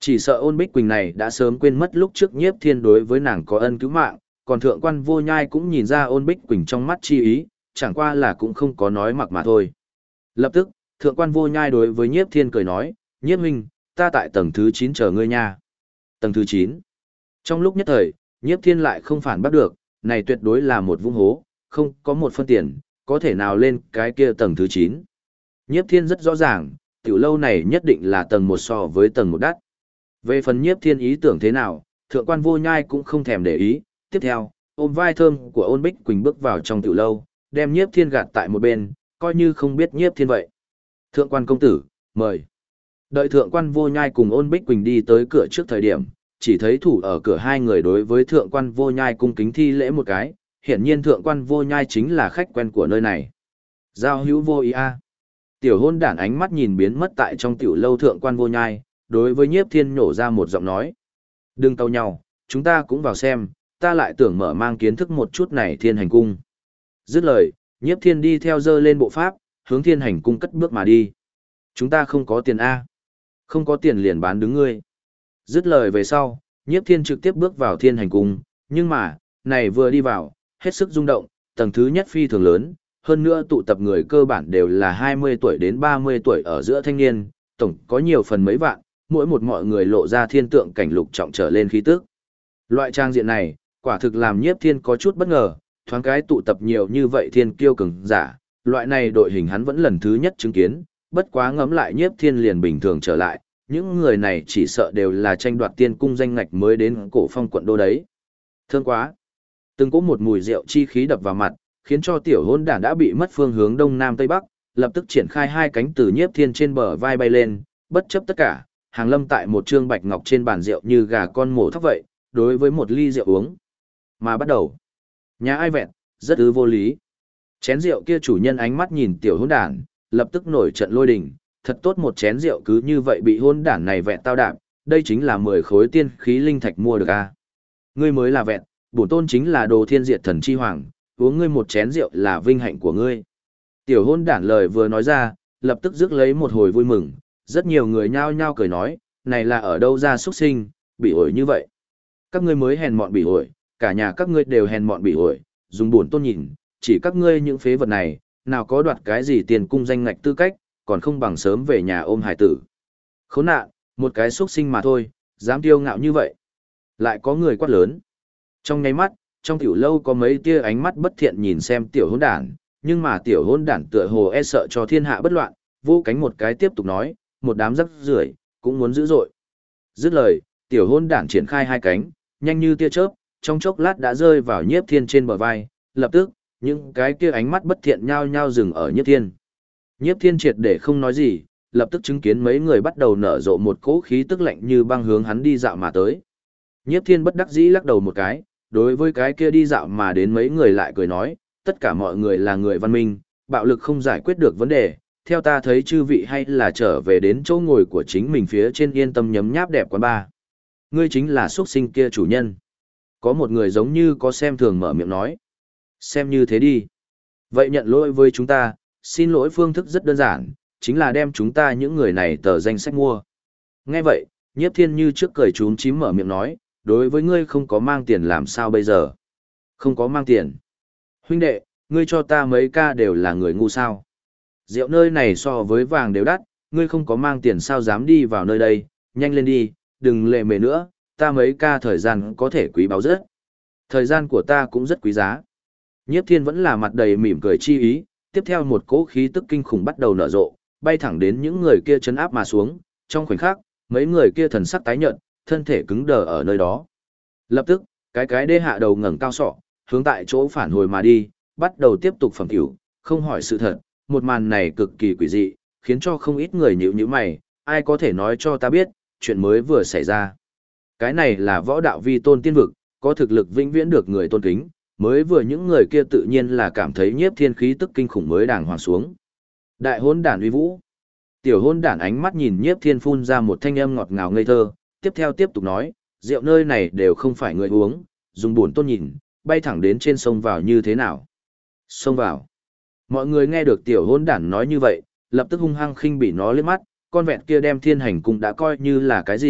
Chỉ sợ Ôn Bích Quỳnh này đã sớm quên mất lúc trước Nhiếp Thiên đối với nàng có ân cứu mạng, còn thượng quan vô nhai cũng nhìn ra Ôn Bích Quỳnh trong mắt chi ý, chẳng qua là cũng không có nói mặc mà thôi. Lập tức, thượng quan vô nhai đối với Nhiếp Thiên cười nói, Nhiếp huynh, ta tại tầng thứ 9 chờ ngươi nha. Tầng thứ 9. Trong lúc nhất thời, Nhiếp Thiên lại không phản bắt được, này tuyệt đối là một vũng hố, không có một phân tiền, có thể nào lên cái kia tầng thứ 9. Nhiếp Thiên rất rõ ràng, tiểu lâu này nhất định là tầng 1 so với tầng 1 đắt. Về phần Nhiếp Thiên ý tưởng thế nào, thượng quan vô nhai cũng không thèm để ý, tiếp theo, ôm vai thơm của Ôn Bích Quỳnh bước vào trong tiểu lâu, đem Nhiếp Thiên gạt tại một bên, coi như không biết Nhiếp Thiên vậy. Thượng quan công tử, mời. Đợi thượng quan vô nhai cùng Ôn Bích Quỳnh đi tới cửa trước thời điểm, chỉ thấy thủ ở cửa hai người đối với thượng quan vô nhai cung kính thi lễ một cái, hiển nhiên thượng quan vô nhai chính là khách quen của nơi này. Giao hữu vô ý a. Tiểu hôn đản ánh mắt nhìn biến mất tại trong tiểu lâu thượng quan vô nhai, đối với Nhiếp Thiên nhổ ra một giọng nói. Đừng tâu nhau, chúng ta cũng vào xem, ta lại tưởng mở mang kiến thức một chút này Thiên Hành Cung. Dứt lời, Nhiếp Thiên đi theo dơ lên bộ pháp, hướng Thiên Hành Cung cất bước mà đi. Chúng ta không có tiền A. Không có tiền liền bán đứng ngươi. Dứt lời về sau, Nhiếp Thiên trực tiếp bước vào Thiên Hành Cung, nhưng mà, này vừa đi vào, hết sức rung động, tầng thứ nhất phi thường lớn, hơn nữa tụ tập người cơ bản đều là 20 tuổi đến 30 tuổi ở giữa thanh niên, tổng có nhiều phần mấy vạn, mỗi một mọi người lộ ra thiên tượng cảnh lục trọng trở lên khí tức. Loại trang diện này, quả thực làm Nhiếp Thiên có chút bất ngờ, thoáng cái tụ tập nhiều như vậy thiên kiêu cường giả, loại này đội hình hắn vẫn lần thứ nhất chứng kiến, bất quá ngẫm lại Nhiếp Thiên liền bình thường trở lại, những người này chỉ sợ đều là tranh đoạt tiên cung danh ngạch mới đến Cổ Phong quận đô đấy. Thương quá. Từng có một mùi rượu chi khí đập vào mặt, khiến cho tiểu hôn đản đã bị mất phương hướng đông nam tây bắc, lập tức triển khai hai cánh từ Nhiếp Thiên trên bờ vai bay lên, bất chấp tất cả, hàng lâm tại một trương bạch ngọc trên bàn rượu như gà con mổ thóc vậy, đối với một ly rượu uống. Mà bắt đầu. Nhà ai vẹn, rất vô lý. Chén rượu kia chủ nhân ánh mắt nhìn tiểu hôn đản, lập tức nổi trận lôi đình, thật tốt một chén rượu cứ như vậy bị hôn đản này vẹn tao đạp, đây chính là 10 khối tiên khí linh thạch mua được a. Ngươi mới là vẹn, bổn tôn chính là đồ thiên diệt thần chi hoàng, uống ngươi một chén rượu là vinh hạnh của ngươi. Tiểu hôn đản lời vừa nói ra, lập tức rước lấy một hồi vui mừng, rất nhiều người nhao nhao cười nói, này là ở đâu ra xuất sinh, bị ổi như vậy. Các ngươi mới hèn mọn bị ổi, cả nhà các ngươi đều hèn mọn bị ổi, dùng bổn tôn nhìn, chỉ các ngươi những phế vật này, nào có đoạt cái gì tiền cung danh ngạch tư cách, còn không bằng sớm về nhà ôm hài tử. Khốn nạn, một cái xuất sinh mà thôi, dám kiêu ngạo như vậy. Lại có người quát lớn. Trong nháy mắt, trong tiểu lâu có mấy tia ánh mắt bất thiện nhìn xem tiểu hôn đản, nhưng mà tiểu hôn đản tựa hồ e sợ cho thiên hạ bất loạn, vô cánh một cái tiếp tục nói, một đám rắc rưởi cũng muốn dữ dội. Dứt lời, tiểu hôn đản triển khai hai cánh, nhanh như tia chớp, trong chốc lát đã rơi vào Nhiếp Thiên trên bờ vai, lập tức, những cái kia ánh mắt bất thiện nhao nhao dừng ở Nhiếp Thiên. Nhiếp Thiên triệt để không nói gì, lập tức chứng kiến mấy người bắt đầu nở rộ một cỗ khí tức lạnh như băng hướng hắn đi dạo mà tới. Nhiếp Thiên bất đắc dĩ lắc đầu một cái, đối với cái kia đi dạo mà đến mấy người lại cười nói, tất cả mọi người là người văn minh, bạo lực không giải quyết được vấn đề, theo ta thấy chư vị hay là trở về đến chỗ ngồi của chính mình phía trên yên tâm nhấm nháp đẹp quán ba. Ngươi chính là xuất sinh kia chủ nhân. Có một người giống như có xem thường mở miệng nói. Xem như thế đi. Vậy nhận lỗi với chúng ta, xin lỗi phương thức rất đơn giản, chính là đem chúng ta những người này tờ danh sách mua. Nghe vậy, Nhiếp Thiên như trước cười chúm chím mở miệng nói, đối với ngươi không có mang tiền làm sao bây giờ? Không có mang tiền. Huynh đệ, ngươi cho ta mấy ca đều là người ngu sao? Rượu nơi này so với vàng đều đắt, ngươi không có mang tiền sao dám đi vào nơi đây, nhanh lên đi, đừng lệ mề nữa, ta mấy ca thời gian có thể quý báu rất. Thời gian của ta cũng rất quý giá. Nhiếp Thiên vẫn là mặt đầy mỉm cười chi ý, tiếp theo một cỗ khí tức kinh khủng bắt đầu nở rộ, bay thẳng đến những người kia chấn áp mà xuống, trong khoảnh khắc, mấy người kia thần sắc tái nhợt, thân thể cứng đờ ở nơi đó. Lập tức, cái đê hạ đầu ngẩng cao sọ, hướng tại chỗ phản hồi mà đi, bắt đầu tiếp tục phẩm tiểu, không hỏi sự thật, một màn này cực kỳ quỷ dị, khiến cho không ít người nhíu nhíu mày, ai có thể nói cho ta biết, chuyện mới vừa xảy ra. Cái này là võ đạo vi tôn tiên vực, có thực lực vĩnh viễn được người tôn kính, mới vừa những người kia tự nhiên là cảm thấy Nhiếp Thiên khí tức kinh khủng mới đàng hoàng xuống. Đại hôn đản uy vũ. Tiểu hôn đản ánh mắt nhìn Nhiếp Thiên phun ra một thanh âm ngọt ngào ngây thơ, tiếp theo tiếp tục nói, rượu nơi này đều không phải người uống, dùng bổn tôn nhìn, bay thẳng đến trên sông vào như thế nào. Sông vào. Mọi người nghe được tiểu hôn đản nói như vậy, lập tức hung hăng khinh bỉ nó liếc mắt, con vẹn kia đem Thiên Hành Cung đã coi như là cái gì,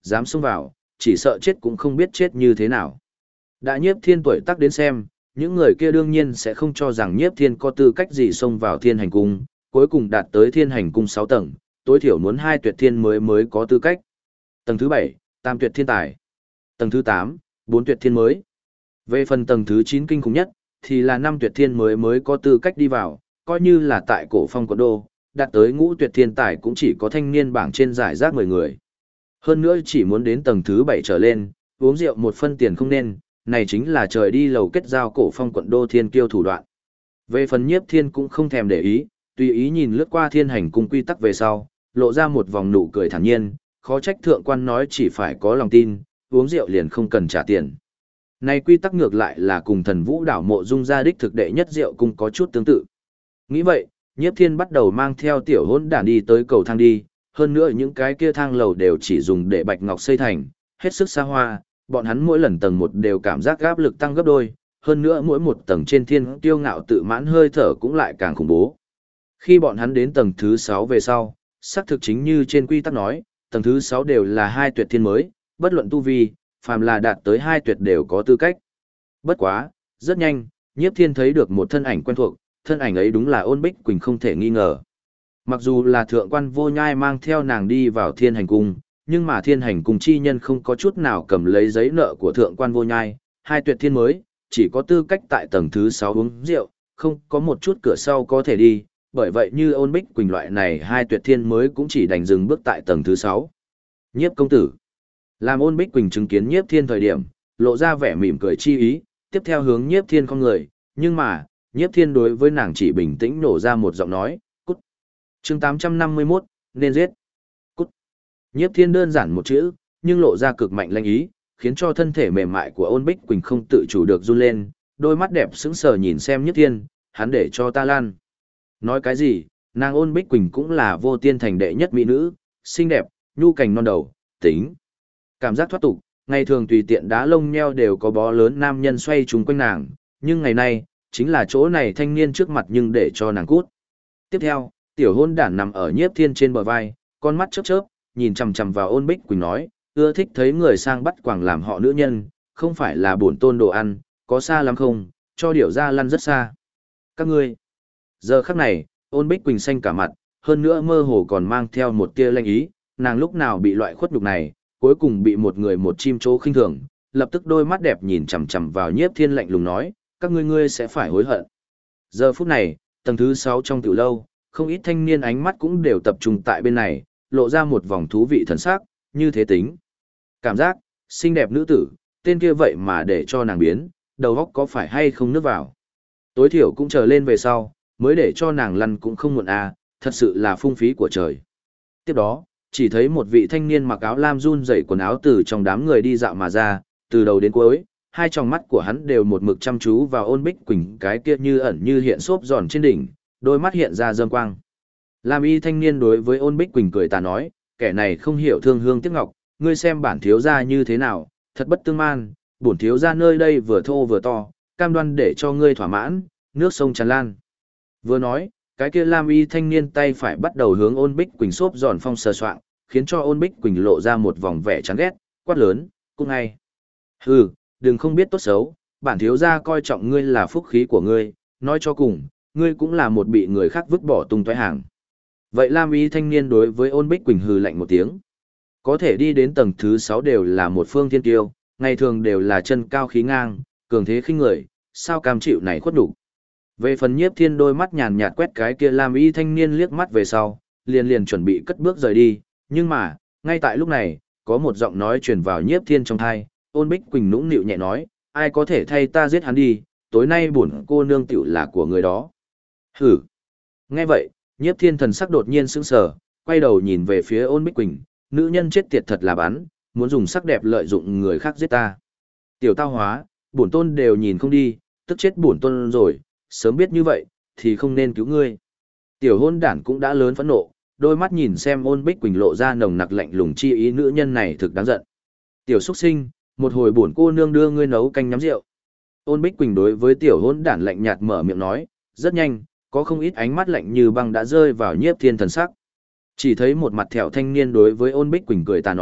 dám xông vào, chỉ sợ chết cũng không biết chết như thế nào. Đã Nhiếp Thiên tuổi tác đến xem, những người kia đương nhiên sẽ không cho rằng Nhiếp Thiên có tư cách gì xông vào Thiên Hành Cung, cuối cùng đạt tới Thiên Hành Cung 6 tầng, tối thiểu muốn 2 tuyệt thiên mới có tư cách. Tầng thứ 7, tam tuyệt thiên tài. Tầng thứ 8, 4 tuyệt thiên mới. Về phần tầng thứ 9 kinh khủng nhất, thì là 5 tuyệt thiên mới có tư cách đi vào, coi như là tại cổ phong quận đô, đạt tới ngũ tuyệt thiên tài cũng chỉ có thanh niên bảng trên giải rác 10 người. Hơn nữa chỉ muốn đến tầng thứ 7 trở lên, uống rượu một phân tiền không nên, này chính là trời đi lầu kết giao cổ phong quận đô thiên kiêu thủ đoạn. Về phần Nhiếp Thiên cũng không thèm để ý, tùy ý nhìn lướt qua Thiên Hành Cung quy tắc về sau, lộ ra một vòng nụ cười thản nhiên, khó trách thượng quan nói chỉ phải có lòng tin, uống rượu liền không cần trả tiền. Này quy tắc ngược lại là cùng Thần Vũ đảo Mộ Dung gia đích thực đệ nhất rượu cung có chút tương tự. Nghĩ vậy, Nhiếp Thiên bắt đầu mang theo tiểu hỗn đản đi tới cầu thang đi, hơn nữa những cái kia thang lầu đều chỉ dùng để bạch ngọc xây thành, hết sức xa hoa, bọn hắn mỗi lần tầng một đều cảm giác áp lực tăng gấp đôi, hơn nữa mỗi một tầng trên thiên kiêu ngạo tự mãn hơi thở cũng lại càng khủng bố. Khi bọn hắn đến tầng thứ 6 về sau, xác thực chính như trên quy tắc nói, tầng thứ 6 đều là 2 tuyệt thiên mới, bất luận tu vi, phàm là đạt tới 2 tuyệt đều có tư cách. Bất quá, rất nhanh, Nhiếp Thiên thấy được một thân ảnh quen thuộc, thân ảnh ấy đúng là Ôn Bích Quỳnh không thể nghi ngờ. Mặc dù là thượng quan Vô Nhai mang theo nàng đi vào Thiên Hành Cung, nhưng mà Thiên Hành Cung chi nhân không có chút nào cầm lấy giấy nợ của thượng quan Vô Nhai, 2 tuyệt thiên mới, chỉ có tư cách tại tầng thứ 6 uống rượu, không có một chút cửa sau có thể đi, bởi vậy như Ôn Bích Quỳnh loại này 2 tuyệt thiên mới cũng chỉ đành dừng bước tại tầng thứ 6. Nhiếp công tử. Làm Ôn Bích Quỳnh chứng kiến Nhiếp Thiên thời điểm, lộ ra vẻ mỉm cười chi ý, tiếp theo hướng Nhiếp Thiên con người, nhưng mà, Nhiếp Thiên đối với nàng chỉ bình tĩnh nổ ra một giọng nói, cút. Chương 851, nên giết. Cút. Nhiếp Thiên đơn giản một chữ, nhưng lộ ra cực mạnh lanh ý, khiến cho thân thể mềm mại của Ôn Bích Quỳnh không tự chủ được run lên, đôi mắt đẹp sững sờ nhìn xem Nhiếp Thiên, hắn để cho ta lan. Nói cái gì, nàng Ôn Bích Quỳnh cũng là vô tiên thành đệ nhất mỹ nữ, xinh đẹp, nhu cành non đầu, tính. Cảm giác thoát tục, ngày thường tùy tiện đá lông nheo đều có bó lớn nam nhân xoay trúng quanh nàng, nhưng ngày nay, chính là chỗ này thanh niên trước mặt nhưng để cho nàng cút. Tiếp theo, tiểu hôn đản nằm ở Nhiếp Thiên trên bờ vai, con mắt chớp chớp, nhìn chằm chằm vào Ôn Bích Quỳnh nói, ưa thích thấy người sang bắt quàng làm họ nữ nhân, không phải là bổn tôn đồ ăn, có xa lắm không, cho điểu ra lăn rất xa. Các ngươi. Giờ khắc này, Ôn Bích Quỳnh xanh cả mặt, hơn nữa mơ hồ còn mang theo một tia lanh ý, nàng lúc nào bị loại khuất nhục này, cuối cùng bị một người một chim chỗ khinh thường, lập tức đôi mắt đẹp nhìn chằm chằm vào Nhiếp Thiên lạnh lùng nói, các ngươi sẽ phải hối hận. Giờ phút này, tầng thứ 6 trong tiểu lâu, không ít thanh niên ánh mắt cũng đều tập trung tại bên này, lộ ra một vòng thú vị thần sắc, như thế tính. Cảm giác, xinh đẹp nữ tử, tên kia vậy mà để cho nàng biến, đầu óc có phải hay không nước vào. Tối thiểu cũng chờ lên về sau, mới để cho nàng lăn cũng không muộn à, thật sự là phung phí của trời. Tiếp đó, chỉ thấy một vị thanh niên mặc áo lam run rẩy quần áo từ trong đám người đi dạo mà ra, từ đầu đến cuối, hai tròng mắt của hắn đều một mực chăm chú vào Ôn Bích Quỳnh cái kia như ẩn như hiện xốp giòn trên đỉnh, đôi mắt hiện ra dâm quang. Lam y thanh niên đối với Ôn Bích Quỳnh cười ta nói, kẻ này không hiểu thương hương tiếc ngọc, ngươi xem bản thiếu gia như thế nào, thật bất tương man, bổn thiếu gia nơi đây vừa thô vừa to, cam đoan để cho ngươi thỏa mãn, nước sông tràn lan. Vừa nói, cái kia Lam y thanh niên tay phải bắt đầu hướng Ôn Bích Quỳnh xốp giòn phong sờ soạng, khiến cho Ôn Bích Quỳnh lộ ra một vòng vẻ chán ghét, quát lớn, cũng ngay. Hừ, đừng không biết tốt xấu, bản thiếu gia coi trọng ngươi là phúc khí của ngươi, nói cho cùng, ngươi cũng là một bị người khác vứt bỏ tung tóe hàng. Vậy Lam y thanh niên đối với Ôn Bích Quỳnh hừ lạnh một tiếng. Có thể đi đến tầng thứ 6 đều là một phương thiên kiêu, ngày thường đều là chân cao khí ngang, cường thế khinh người, sao cam chịu này khuất đủ. Về phần Nhiếp Thiên đôi mắt nhàn nhạt quét cái kia Lam y thanh niên liếc mắt về sau, liền chuẩn bị cất bước rời đi, nhưng mà, ngay tại lúc này, có một giọng nói truyền vào Nhiếp Thiên trong tai, Ôn Bích Quỳnh nũng nịu nhẹ nói, ai có thể thay ta giết hắn đi, tối nay bổn cô nương tiểu là của người đó. Hử. Nghe vậy, Nhiếp Thiên thần sắc đột nhiên sững sờ, quay đầu nhìn về phía Ôn Bích Quỳnh, nữ nhân chết tiệt thật là bắn, muốn dùng sắc đẹp lợi dụng người khác giết ta. Tiểu tao hóa, bổn tôn đều nhìn không đi, tức chết bổn tôn rồi, sớm biết như vậy, thì không nên cứu ngươi. Tiểu hôn đản cũng đã lớn phẫn nộ, đôi mắt nhìn xem Ôn Bích Quỳnh lộ ra nồng nặc lạnh lùng chi ý nữ nhân này thực đáng giận. Tiểu xuất sinh, một hồi bổn cô nương đưa ngươi nấu canh nhắm rượu. Ôn Bích Quỳnh đối với tiểu hôn đản lạnh nhạt mở miệng nói, rất nhanh, có không ít ánh mắt lạnh như băng đã rơi vào Nhiếp Thiên thần sắc. Chỉ thấy một mặt thẹo thanh niên đối với Ôn Bích Quỳnh cười ta nói,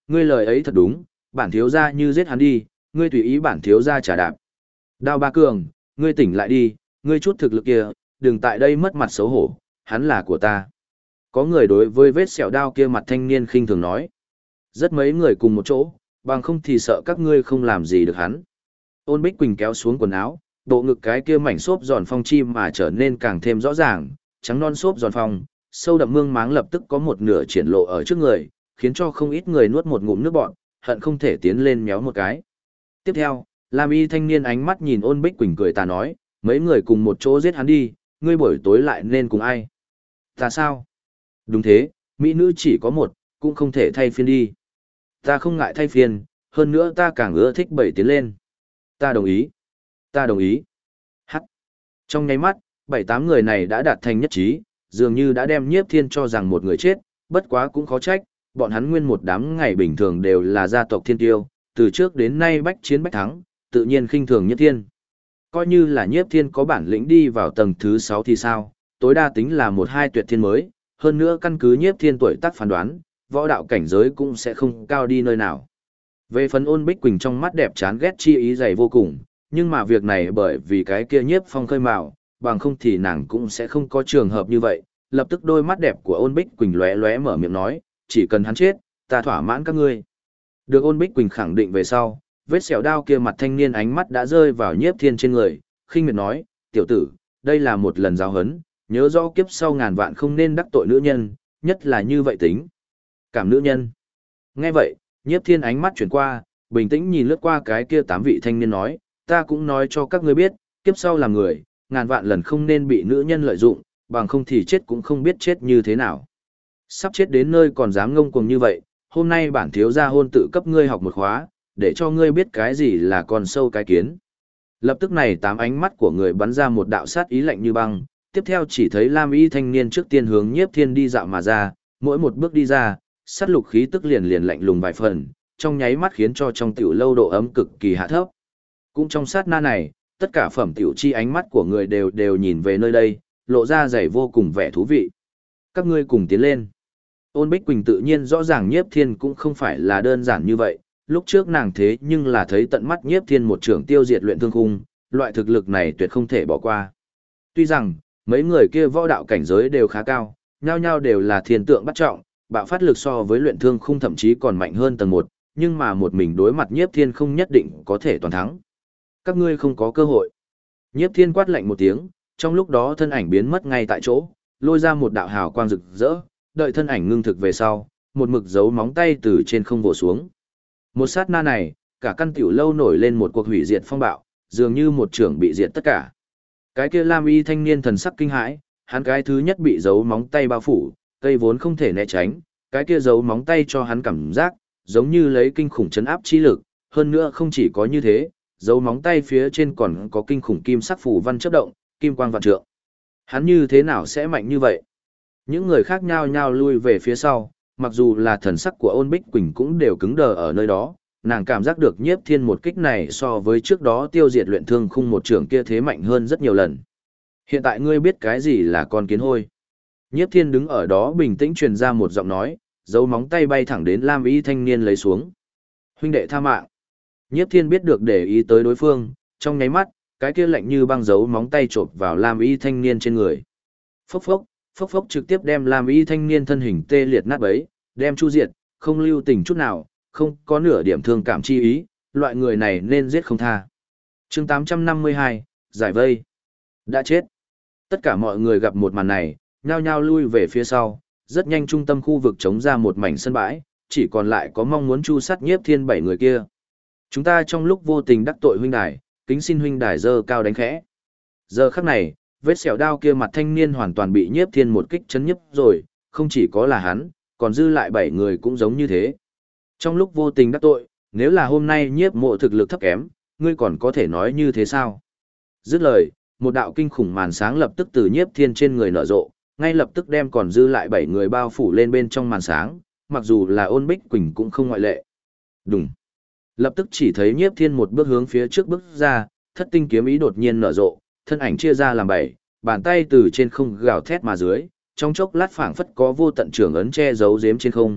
Ngươi lời ấy thật đúng, bản thiếu gia như giết hắn đi, ngươi tùy ý bản thiếu gia trả đạp. Đao Ba Cường, ngươi tỉnh lại đi, ngươi chút thực lực kia, đừng tại đây mất mặt xấu hổ, hắn là của ta. Có người đối với vết sẹo đao kia mặt thanh niên khinh thường nói. Rất mấy người cùng một chỗ, bằng không thì sợ các ngươi không làm gì được hắn. Ôn Bích Quỳnh kéo xuống quần áo, bộ ngực cái kia mảnh xốp giòn phong chim mà trở nên càng thêm rõ ràng, trắng non xốp giòn phong, sâu đậm mương máng lập tức có một nửa triển lộ ở trước người, khiến cho không ít người nuốt một ngụm nước bọt, hận không thể tiến lên méo một cái. Tiếp theo, Lam Y thanh niên ánh mắt nhìn Ôn Bích Quỳnh cười ta nói, mấy người cùng một chỗ giết hắn đi, ngươi buổi tối lại nên cùng ai? Ta sao? Đúng thế, mỹ nữ chỉ có một, cũng không thể thay phiên đi. Ta không ngại thay phiên, hơn nữa ta càng ưa thích bảy tiến lên. Ta đồng ý. Ta đồng ý. Hắc. Trong nháy mắt, 7-8 người này đã đạt thành nhất trí, dường như đã đem Nhiếp Thiên cho rằng một người chết, bất quá cũng khó trách, bọn hắn nguyên một đám ngày bình thường đều là gia tộc thiên tiêu, từ trước đến nay bách chiến bách thắng, tự nhiên khinh thường Nhiếp Thiên. Coi như là Nhiếp Thiên có bản lĩnh đi vào tầng thứ 6 thì sao, tối đa tính là một hai tuyệt thiên mới, hơn nữa căn cứ Nhiếp Thiên tuổi tác phán đoán, võ đạo cảnh giới cũng sẽ không cao đi nơi nào. Về phần Ôn Bích Quỳnh trong mắt đẹp chán ghét chi ý dày vô cùng, nhưng mà việc này bởi vì cái kia Nhiếp Phong khơi mào, bằng không thì nàng cũng sẽ không có trường hợp như vậy. Lập tức đôi mắt đẹp của Ôn Bích Quỳnh lóe lóe mở miệng nói, chỉ cần hắn chết, ta thỏa mãn các ngươi. Được Ôn Bích Quỳnh khẳng định về sau, vết sẹo đao kia mặt thanh niên ánh mắt đã rơi vào Nhiếp Thiên trên người, khinh miệt nói, tiểu tử, đây là một lần giáo huấn, nhớ rõ kiếp sau ngàn vạn không nên đắc tội nữ nhân, nhất là như vậy tính. Cảm nữ nhân. Nghe vậy, Nhiếp Thiên ánh mắt chuyển qua, bình tĩnh nhìn lướt qua cái kia 8 vị thanh niên nói, ta cũng nói cho các ngươi biết, kiếp sau làm người, ngàn vạn lần không nên bị nữ nhân lợi dụng, bằng không thì chết cũng không biết chết như thế nào. Sắp chết đến nơi còn dám ngông cuồng như vậy, hôm nay bản thiếu gia hôn tự cấp ngươi học một khóa, để cho ngươi biết cái gì là con sâu cái kiến. Lập tức này 8 ánh mắt của người bắn ra một đạo sát ý lạnh như băng, tiếp theo chỉ thấy Lam Y thanh niên trước tiên hướng Nhiếp Thiên đi dạo mà ra, mỗi một bước đi ra, sát lục khí tức liền liền lạnh lùng vài phần, trong nháy mắt khiến cho trong tiểu lâu độ ấm cực kỳ hạ thấp. Cũng trong sát na này, tất cả phẩm tiểu chi ánh mắt của người đều nhìn về nơi đây, lộ ra dày vô cùng vẻ thú vị. Các ngươi cùng tiến lên. Ôn Bích Quỳnh tự nhiên rõ ràng Nhiếp Thiên cũng không phải là đơn giản như vậy, lúc trước nàng thế nhưng là thấy tận mắt Nhiếp Thiên một trưởng tiêu diệt luyện thương khung, loại thực lực này tuyệt không thể bỏ qua. Tuy rằng, mấy người kia võ đạo cảnh giới đều khá cao, nhao nhao đều là thiên tượng bắt trọng, bạo phát lực so với luyện thương khung thậm chí còn mạnh hơn tầng 1, nhưng mà một mình đối mặt Nhiếp Thiên không nhất định có thể toàn thắng. Các ngươi không có cơ hội. Nhiếp Thiên quát lạnh một tiếng, trong lúc đó thân ảnh biến mất ngay tại chỗ, lôi ra một đạo hào quang rực rỡ, đợi thân ảnh ngưng thực về sau, một mực dấu móng tay từ trên không vồ xuống. Một sát na này, cả căn tiểu lâu nổi lên một cuộc hủy diệt phong bạo, dường như một trưởng bị diệt tất cả. Cái kia Lam Y thanh niên thần sắc kinh hãi, hắn cái thứ nhất bị dấu móng tay bao phủ, cây vốn không thể né tránh, cái kia dấu móng tay cho hắn cảm giác, giống như lấy kinh khủng chấn áp chi lực, hơn nữa không chỉ có như thế, dấu móng tay phía trên còn có kinh khủng kim sắc phù văn chớp động, kim quang vạn trượng. Hắn như thế nào sẽ mạnh như vậy? Những người khác nhao nhao lui về phía sau, mặc dù là thần sắc của Ôn Bích Quỳnh cũng đều cứng đờ ở nơi đó, nàng cảm giác được Nhiếp Thiên một kích này so với trước đó tiêu diệt luyện thương khung một trưởng kia thế mạnh hơn rất nhiều lần. Hiện tại ngươi biết cái gì là con kiến hôi? Nhiếp Thiên đứng ở đó bình tĩnh truyền ra một giọng nói, dấu móng tay bay thẳng đến Lam Y thanh niên lấy xuống. Huynh đệ tha mạng. Nhiếp Thiên biết được để ý tới đối phương, trong nháy mắt, cái kia lạnh như băng dấu móng tay chộp vào Lam Y thanh niên trên người. Phốc phốc, phốc phốc trực tiếp đem Lam Y thanh niên thân hình tê liệt nát bấy, đem chu diệt, không lưu tình chút nào, không có nửa điểm thương cảm chi ý, loại người này nên giết không tha. Chương 852, giải vây. Đã chết. Tất cả mọi người gặp một màn này, nhao nhao lui về phía sau, rất nhanh trung tâm khu vực trống ra một mảnh sân bãi, chỉ còn lại có mong muốn chu sát Nhiếp Thiên 7 người kia. Chúng ta trong lúc vô tình đắc tội huynh đài, kính xin huynh đài giơ cao đánh khẽ. Giờ khắc này, vết sẹo đao kia mặt thanh niên hoàn toàn bị Nhiếp Thiên một kích chấn nhấp rồi, không chỉ có là hắn, còn dư lại 7 người cũng giống như thế. Trong lúc vô tình đắc tội, nếu là hôm nay Nhiếp Mộ thực lực thấp kém, ngươi còn có thể nói như thế sao? Dứt lời, một đạo kinh khủng màn sáng lập tức từ Nhiếp Thiên trên người nở rộ, ngay lập tức đem còn dư lại 7 người bao phủ lên bên trong màn sáng, mặc dù là Ôn Bích Quỳnh cũng không ngoại lệ. Đùng. Lập tức chỉ thấy Nhiếp Thiên một bước hướng phía trước bước ra, thất tinh kiếm ý đột nhiên nở rộ, thân ảnh chia ra làm 7, bàn tay từ trên không gào thét mà dưới, trong chốc lát phảng phất có vô tận trường ấn che giấu giếm trên không,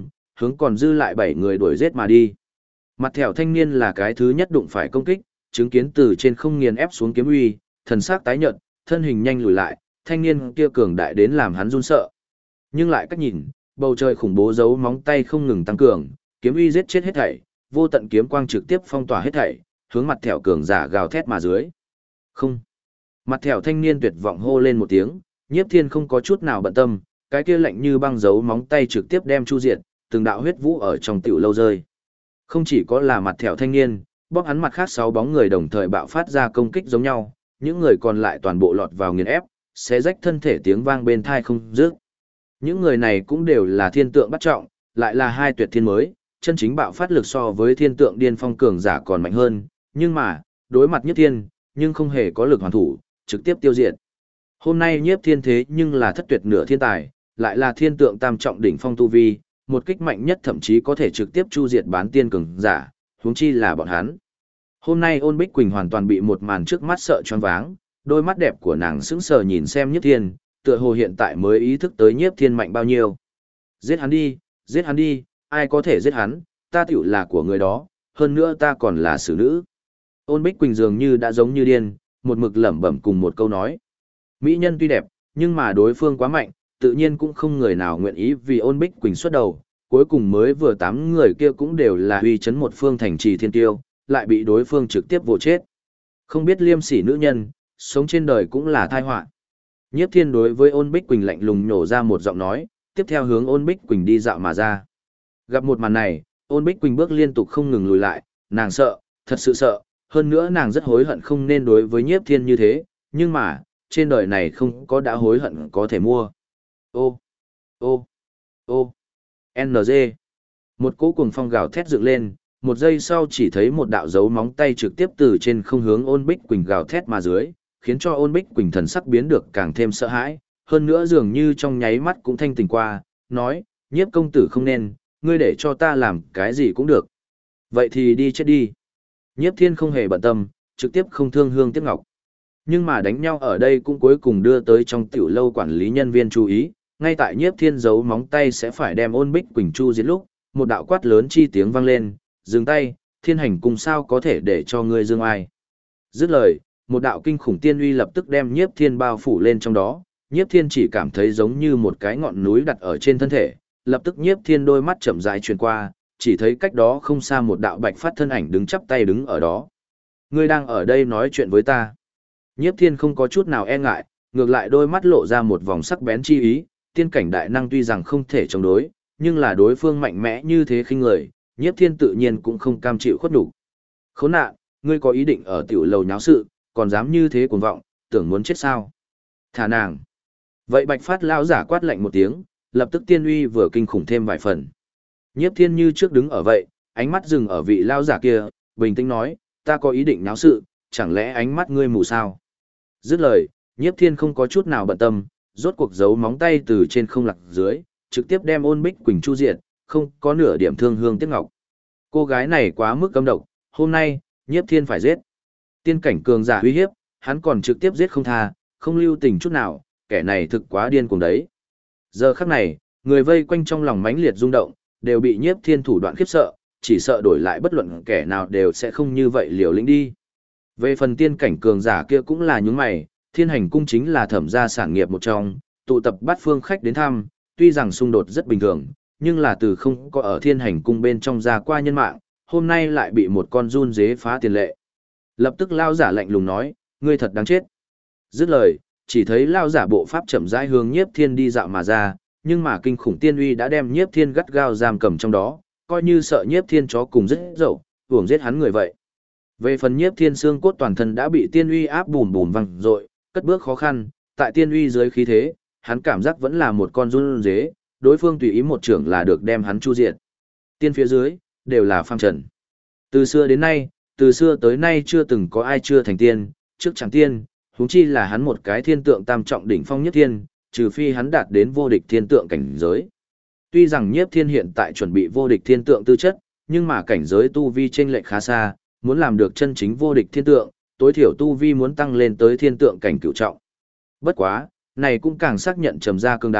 hướng còn dư lại 7 người đuổi giết mà đi. Mặt thẻo thanh niên là cái thứ nhất đụng phải công kích, chứng kiến từ trên không nghiền ép xuống kiếm uy, thần sắc tái nhợt, thân hình nhanh lùi lại, thanh niên kia cường đại đến làm hắn run sợ. Nhưng lại cách nhìn, bầu trời khủng bố giấu móng tay không ngừng tăng cường, kiếm uy giết chết hết thảy, vô tận kiếm quang trực tiếp phong tỏa hết thảy, hướng mặt thẻo cường giả gào thét mà dưới. Không. Mặt thẻo thanh niên tuyệt vọng hô lên một tiếng, Nhiếp Thiên không có chút nào bận tâm, cái kia lạnh như băng giấu móng tay trực tiếp đem chu diệt, từng đạo huyết vũ ở trong tiểu lâu rơi. Không chỉ có là mặt thẻo thanh niên, bóp hắn mặt khác 6 bóng người đồng thời bạo phát ra công kích giống nhau, những người còn lại toàn bộ lọt vào nghiền ép, xé rách thân thể tiếng vang bên tai không dứt. Những người này cũng đều là thiên tượng bắt trọng, lại là hai tuyệt thiên mới, chân chính bạo phát lực so với thiên tượng điên phong cường giả còn mạnh hơn, nhưng mà, đối mặt Nhiếp Thiên, nhưng không hề có lực hoàn thủ, trực tiếp tiêu diệt. Hôm nay Nhiếp Thiên thế nhưng là thất tuyệt nửa thiên tài, lại là thiên tượng tam trọng đỉnh phong tu vi, một kích mạnh nhất thậm chí có thể trực tiếp chu diệt bán tiên cường giả, huống chi là bọn hắn. Hôm nay Ôn Bích Quỳnh hoàn toàn bị một màn trước mắt sợ choáng váng, đôi mắt đẹp của nàng sững sờ nhìn xem Nhiếp Thiên, tựa hồ hiện tại mới ý thức tới Nhiếp Thiên mạnh bao nhiêu. Giết hắn đi, ai có thể giết hắn, ta tiểu là của người đó, hơn nữa ta còn là xử nữ. Ôn Bích Quỳnh dường như đã giống như điên, một mực lẩm bẩm cùng một câu nói. Mỹ nhân tuy đẹp, nhưng mà đối phương quá mạnh, tự nhiên cũng không người nào nguyện ý vì Ôn Bích Quỳnh xuất đầu, cuối cùng mới vừa 8 người kia cũng đều là uy chấn một phương thành trì thiên tiêu, lại bị đối phương trực tiếp vồ chết. Không biết liêm sỉ nữ nhân, sống trên đời cũng là tai họa. Nhiếp Thiên đối với Ôn Bích Quỳnh lạnh lùng nhổ ra một giọng nói, tiếp theo hướng Ôn Bích Quỳnh đi dạo mà ra. Gặp một màn này, Ôn Bích Quỳnh bước liên tục không ngừng lùi lại, nàng sợ, thật sự sợ, hơn nữa nàng rất hối hận không nên đối với Nhiếp Thiên như thế, nhưng mà, trên đời này không có đã hối hận có thể mua. Ô, ô, ô, NG. Một cỗ cuồng phong gào thét dựng lên, một giây sau chỉ thấy một đạo dấu móng tay trực tiếp từ trên không hướng Ôn Bích Quỳnh gào thét mà dưới, khiến cho Ôn Bích Quỳnh thần sắc biến được càng thêm sợ hãi, hơn nữa dường như trong nháy mắt cũng thanh tỉnh qua, nói, Nhiếp công tử không nên, ngươi để cho ta làm cái gì cũng được. Vậy thì đi chết đi. Nhiếp Thiên không hề bận tâm, trực tiếp không thương hương tiếc ngọc. Nhưng mà đánh nhau ở đây cũng cuối cùng đưa tới trong tiểu lâu quản lý nhân viên chú ý, ngay tại Nhiếp Thiên giấu móng tay sẽ phải đem Ôn Bích Quỳnh chu diệt lúc, một đạo quát lớn chi tiếng vang lên, dừng tay, Thiên Hành Cung sao có thể để cho ngươi dương ai. Dứt lời, một đạo kinh khủng tiên uy lập tức đem Nhiếp Thiên bao phủ lên trong đó, Nhiếp Thiên chỉ cảm thấy giống như một cái ngọn núi đặt ở trên thân thể, lập tức Nhiếp Thiên đôi mắt chậm rãi truyền qua, chỉ thấy cách đó không xa một đạo bạch phát thân ảnh đứng chắp tay đứng ở đó. Ngươi đang ở đây nói chuyện với ta. Nhiếp Thiên không có chút nào e ngại, ngược lại đôi mắt lộ ra một vòng sắc bén chi ý, tiên cảnh đại năng tuy rằng không thể chống đối, nhưng là đối phương mạnh mẽ như thế khinh người, Nhiếp Thiên tự nhiên cũng không cam chịu khuất nhục. Khốn nạn, ngươi có ý định ở tiểu lầu nháo sự, còn dám như thế cuồng vọng, tưởng muốn chết sao? Thả nàng. Vậy Bạch Phát lão giả quát lạnh một tiếng, lập tức tiên uy vừa kinh khủng thêm vài phần. Nhiếp Thiên như trước đứng ở vậy, ánh mắt dừng ở vị lão giả kia, bình tĩnh nói, ta có ý định nháo sự, chẳng lẽ ánh mắt ngươi mù sao? Dứt lời, Nhiếp Thiên không có chút nào bận tâm, rốt cuộc giấu móng tay từ trên không lặc dưới, trực tiếp đem Ôn Bích Quỳnh chu diệt, không có nửa điểm thương hương tiếc ngọc. Cô gái này quá mức cấm độc, hôm nay, Nhiếp Thiên phải giết. Tiên cảnh cường giả uy hiếp, hắn còn trực tiếp giết không tha, không lưu tình chút nào, kẻ này thực quá điên cuồng đấy. Giờ khắc này, người vây quanh trong lòng mãnh liệt rung động, đều bị Nhiếp Thiên thủ đoạn khiếp sợ, chỉ sợ đổi lại bất luận kẻ nào đều sẽ không như vậy liều lĩnh đi. Về phần tiên cảnh cường giả kia cũng là những mày, Thiên Hành Cung chính là thẩm gia sản nghiệp một trong, tụ tập bát phương khách đến thăm, tuy rằng xung đột rất bình thường, nhưng là từ không có ở Thiên Hành Cung bên trong ra qua nhân mạng, hôm nay lại bị một con run dế phá tiền lệ. Lập tức lao giả lạnh lùng nói, ngươi thật đáng chết. Dứt lời, chỉ thấy lao giả bộ pháp chậm rãi hướng Nhiếp Thiên đi dạo mà ra, nhưng mà kinh khủng tiên uy đã đem Nhiếp Thiên gắt gao giam cầm trong đó, coi như sợ Nhiếp Thiên chó cùng rất dậu, uổng giết hắn người vậy. Về phần Nhiếp Thiên xương cốt toàn thân đã bị tiên uy áp bùm bùm văng dội, cất bước khó khăn, tại tiên uy dưới khí thế, hắn cảm giác vẫn là một con run dế, đối phương tùy ý một trưởng là được đem hắn chu diệt. Tiên phía dưới đều là phàm trần. Từ xưa đến nay, từ xưa tới nay chưa từng có ai chưa thành tiên, trước chẳng tiên, huống chi là hắn một cái thiên tượng tam trọng đỉnh phong nhất thiên, trừ phi hắn đạt đến vô địch thiên tượng cảnh giới. Tuy rằng Nhiếp Thiên hiện tại chuẩn bị vô địch thiên tượng tư chất, nhưng mà cảnh giới tu vi chênh lệch khá xa, muốn làm được chân chính vô địch thiên tượng, tối thiểu tu vi muốn tăng lên tới thiên tượng cảnh cửu trọng. Bất quá, này cũng càng xác nhận trầm gia cương đại,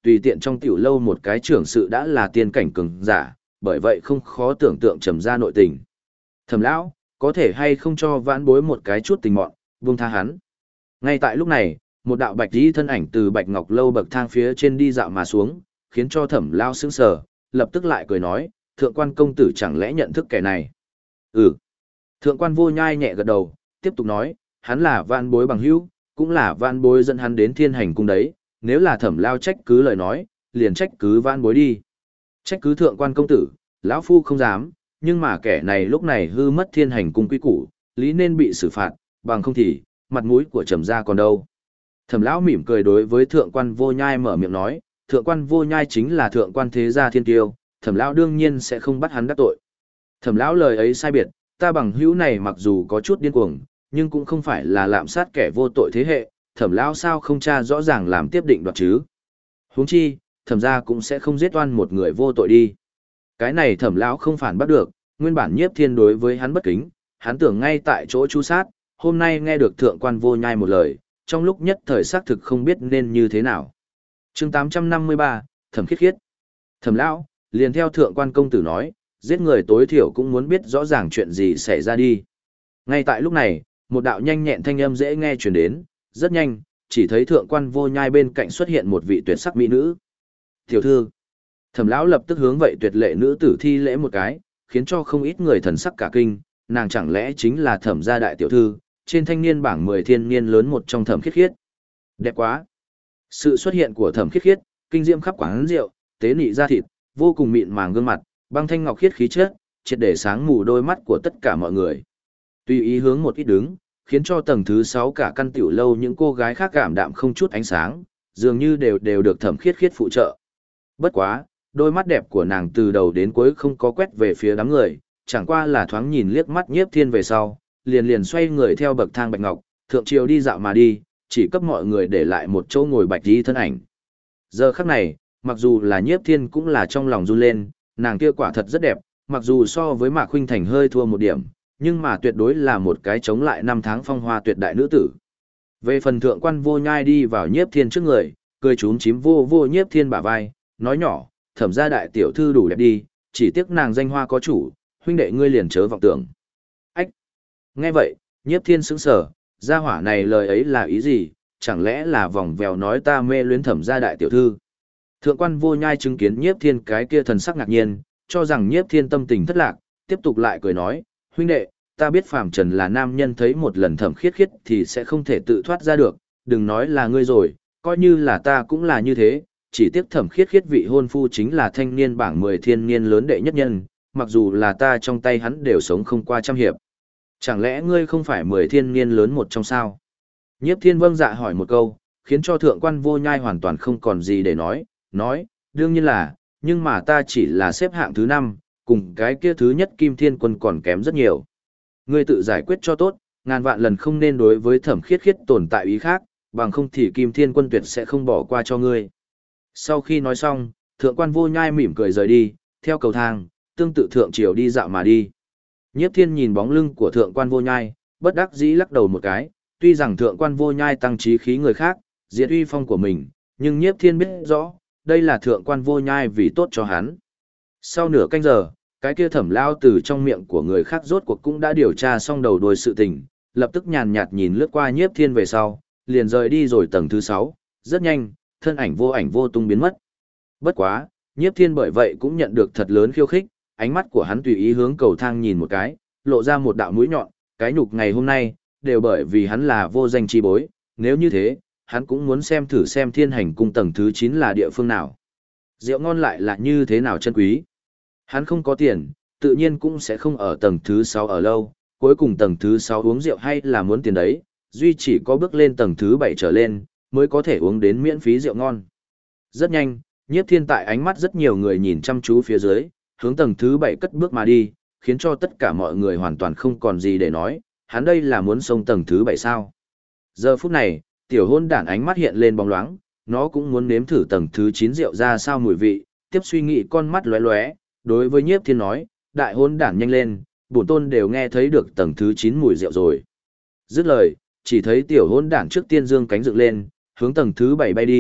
tùy tiện trong tiểu lâu một cái trưởng sự đã là tiên cảnh cường giả, bởi vậy không khó tưởng tượng trầm ra nội tình. Thẩm lão, có thể hay không cho vãn bối một cái chút tình mọn, buông tha hắn. Ngay tại lúc này, một đạo bạch y thân ảnh từ bạch ngọc lâu bậc thang phía trên đi dạo mà xuống, khiến cho thẩm lão sững sờ, lập tức lại cười nói, thượng quan công tử chẳng lẽ nhận thức kẻ này? Ừ. Thượng quan vô nhai nhẹ gật đầu, tiếp tục nói, hắn là vãn bối bằng hữu, cũng là vãn bối dẫn hắn đến thiên hành cung đấy, nếu là thẩm lao trách cứ lời nói, liền trách cứ vãn bối đi. Trách cứ thượng quan công tử, lão phu không dám, nhưng mà kẻ này lúc này hư mất thiên hành cung quy củ, lý nên bị xử phạt, bằng không thì, mặt mũi của trầm gia còn đâu. Thẩm lão mỉm cười đối với thượng quan vô nhai mở miệng nói, thượng quan vô nhai chính là thượng quan thế gia thiên tiêu, thẩm lão đương nhiên sẽ không bắt hắn đắc tội. Thẩm lão lời ấy sai biệt, ta bằng hữu này mặc dù có chút điên cuồng, nhưng cũng không phải là lạm sát kẻ vô tội thế hệ, thẩm lão sao không tra rõ ràng làm tiếp định đoạt chứ. Huống chi, thẩm gia cũng sẽ không giết oan một người vô tội đi. Cái này thẩm lão không phản bắt được, nguyên bản nhiếp thiên đối với hắn bất kính, hắn tưởng ngay tại chỗ chu sát, hôm nay nghe được thượng quan vô nhai một lời, trong lúc nhất thời xác thực không biết nên như thế nào. Chương 853, Thẩm Khiết Khiết. Thẩm lão, liền theo thượng quan công tử nói, giết người tối thiểu cũng muốn biết rõ ràng chuyện gì xảy ra đi. Ngay tại lúc này, một đạo nhanh nhẹn thanh âm dễ nghe truyền đến, rất nhanh, chỉ thấy thượng quan vô nhai bên cạnh xuất hiện một vị tuyệt sắc mỹ nữ. Tiểu thư. Thẩm lão lập tức hướng vậy tuyệt lệ nữ tử thi lễ một cái, khiến cho không ít người thần sắc cả kinh, nàng chẳng lẽ chính là Thẩm gia đại tiểu thư, trên thanh niên bảng 10 thiên niên lớn một trong Thẩm Khiết Khiết. Đẹp quá. Sự xuất hiện của Thẩm Khiết Khiết, kinh diễm khắp quán rượu, tế nị da thịt, vô cùng mịn màng gương mặt, băng thanh ngọc khiết khí chất, triệt để sáng mù đôi mắt của tất cả mọi người. Tùy ý hướng một ít đứng, khiến cho tầng thứ 6 cả căn tiểu lâu những cô gái khác cảm đạm không chút ánh sáng, dường như đều được Thẩm Khiết Khiết phụ trợ. Bất quá, đôi mắt đẹp của nàng từ đầu đến cuối không có quét về phía đám người, chẳng qua là thoáng nhìn liếc mắt Nhiếp Thiên về sau, liền xoay người theo bậc thang bạch ngọc, thượng triều đi dạo mà đi, chỉ cấp mọi người để lại một chỗ ngồi bạch y thân ảnh. Giờ khắc này, mặc dù là Nhiếp Thiên cũng là trong lòng run lên, nàng kia quả thật rất đẹp, mặc dù so với Mạc Khuynh Thành hơi thua một điểm, nhưng mà tuyệt đối là một cái chống lại năm tháng phong hoa tuyệt đại nữ tử. Về phần thượng quan vô nhai đi vào Nhiếp Thiên trước người, cười chúm chím vô Nhiếp Thiên bả vai, nói nhỏ, Thẩm gia đại tiểu thư đủ đẹp đi, chỉ tiếc nàng danh hoa có chủ, huynh đệ ngươi liền chớ vọng tưởng. Ách! Nghe vậy, Nhiếp Thiên sững sờ, gia hỏa này lời ấy là ý gì, chẳng lẽ là vòng vèo nói ta mê luyến Thẩm gia đại tiểu thư. Thượng quan vô nhai chứng kiến Nhiếp Thiên cái kia thần sắc ngạc nhiên, cho rằng Nhiếp Thiên tâm tình thất lạc, tiếp tục lại cười nói, huynh đệ, ta biết phàm trần là nam nhân thấy một lần Thẩm Khiết Khiết thì sẽ không thể tự thoát ra được, đừng nói là ngươi rồi, coi như là ta cũng là như thế, chỉ tiếc Thẩm Khiết Khiết vị hôn phu chính là thanh niên bảng 10 thiên niên lớn đệ nhất nhân, mặc dù là ta trong tay hắn đều sống không qua trăm hiệp. Chẳng lẽ ngươi không phải 10 thiên niên lớn một trong sao? Nhiếp Thiên vâng dạ hỏi một câu, khiến cho thượng quan vô nhai hoàn toàn không còn gì để nói, đương nhiên là, nhưng mà ta chỉ là xếp hạng thứ 5, cùng cái kia thứ nhất Kim Thiên Quân còn kém rất nhiều. Ngươi tự giải quyết cho tốt, ngàn vạn lần không nên đối với Thẩm Khiết Khiết tồn tại ý khác, bằng không thì Kim Thiên Quân tuyệt sẽ không bỏ qua cho ngươi. Sau khi nói xong, thượng quan vô nhai mỉm cười rời đi, theo cầu thang, tương tự thượng triều đi dạo mà đi. Nhiếp Thiên nhìn bóng lưng của thượng quan vô nhai, bất đắc dĩ lắc đầu một cái, tuy rằng thượng quan vô nhai tăng trí khí người khác, diệt uy phong của mình, nhưng Nhiếp Thiên biết rõ, đây là thượng quan vô nhai vì tốt cho hắn. Sau nửa canh giờ, cái kia Thẩm lao từ trong miệng của người khác rốt cuộc cũng đã điều tra xong đầu đuôi sự tình, lập tức nhàn nhạt nhìn lướt qua Nhiếp Thiên về sau, liền rời đi rồi tầng thứ 6, rất nhanh, thân ảnh vô tung biến mất. Bất quá, Nhiếp Thiên bởi vậy cũng nhận được thật lớn khiêu khích, ánh mắt của hắn tùy ý hướng cầu thang nhìn một cái, lộ ra một đạo mũi nhọn, cái nhục ngày hôm nay, đều bởi vì hắn là vô danh chi bối, nếu như thế, hắn cũng muốn xem thử xem thiên hành cung tầng thứ 9 là địa phương nào. Rượu ngon lại là như thế nào chân quý. Hắn không có tiền, tự nhiên cũng sẽ không ở tầng thứ 6 ở lâu, cuối cùng tầng thứ 6 uống rượu hay là muốn tiền đấy, duy chỉ có bước lên tầng thứ 7 trở lên, mới có thể uống đến miễn phí rượu ngon. Rất nhanh, Nhiếp Thiên tại ánh mắt rất nhiều người nhìn chăm chú phía dưới, hướng tầng thứ 7 cất bước mà đi, khiến cho tất cả mọi người hoàn toàn không còn gì để nói, hắn đây là muốn xông tầng thứ 7 sao. Giờ phút này, tiểu hôn đản ánh mắt hiện lên bóng loáng, nó cũng muốn nếm thử tầng thứ 9 rượu ra sao mùi vị, tiếp suy nghĩ con mắt lóe lóe, đối với Nhiếp Thiên nói, đại hôn đản nhanh lên, bổn tôn đều nghe thấy được tầng thứ 9 mùi rượu rồi. Dứt lời, chỉ thấy tiểu hôn đản trước tiên dương cánh dựng lên, hướng tầng thứ 7 bay đi,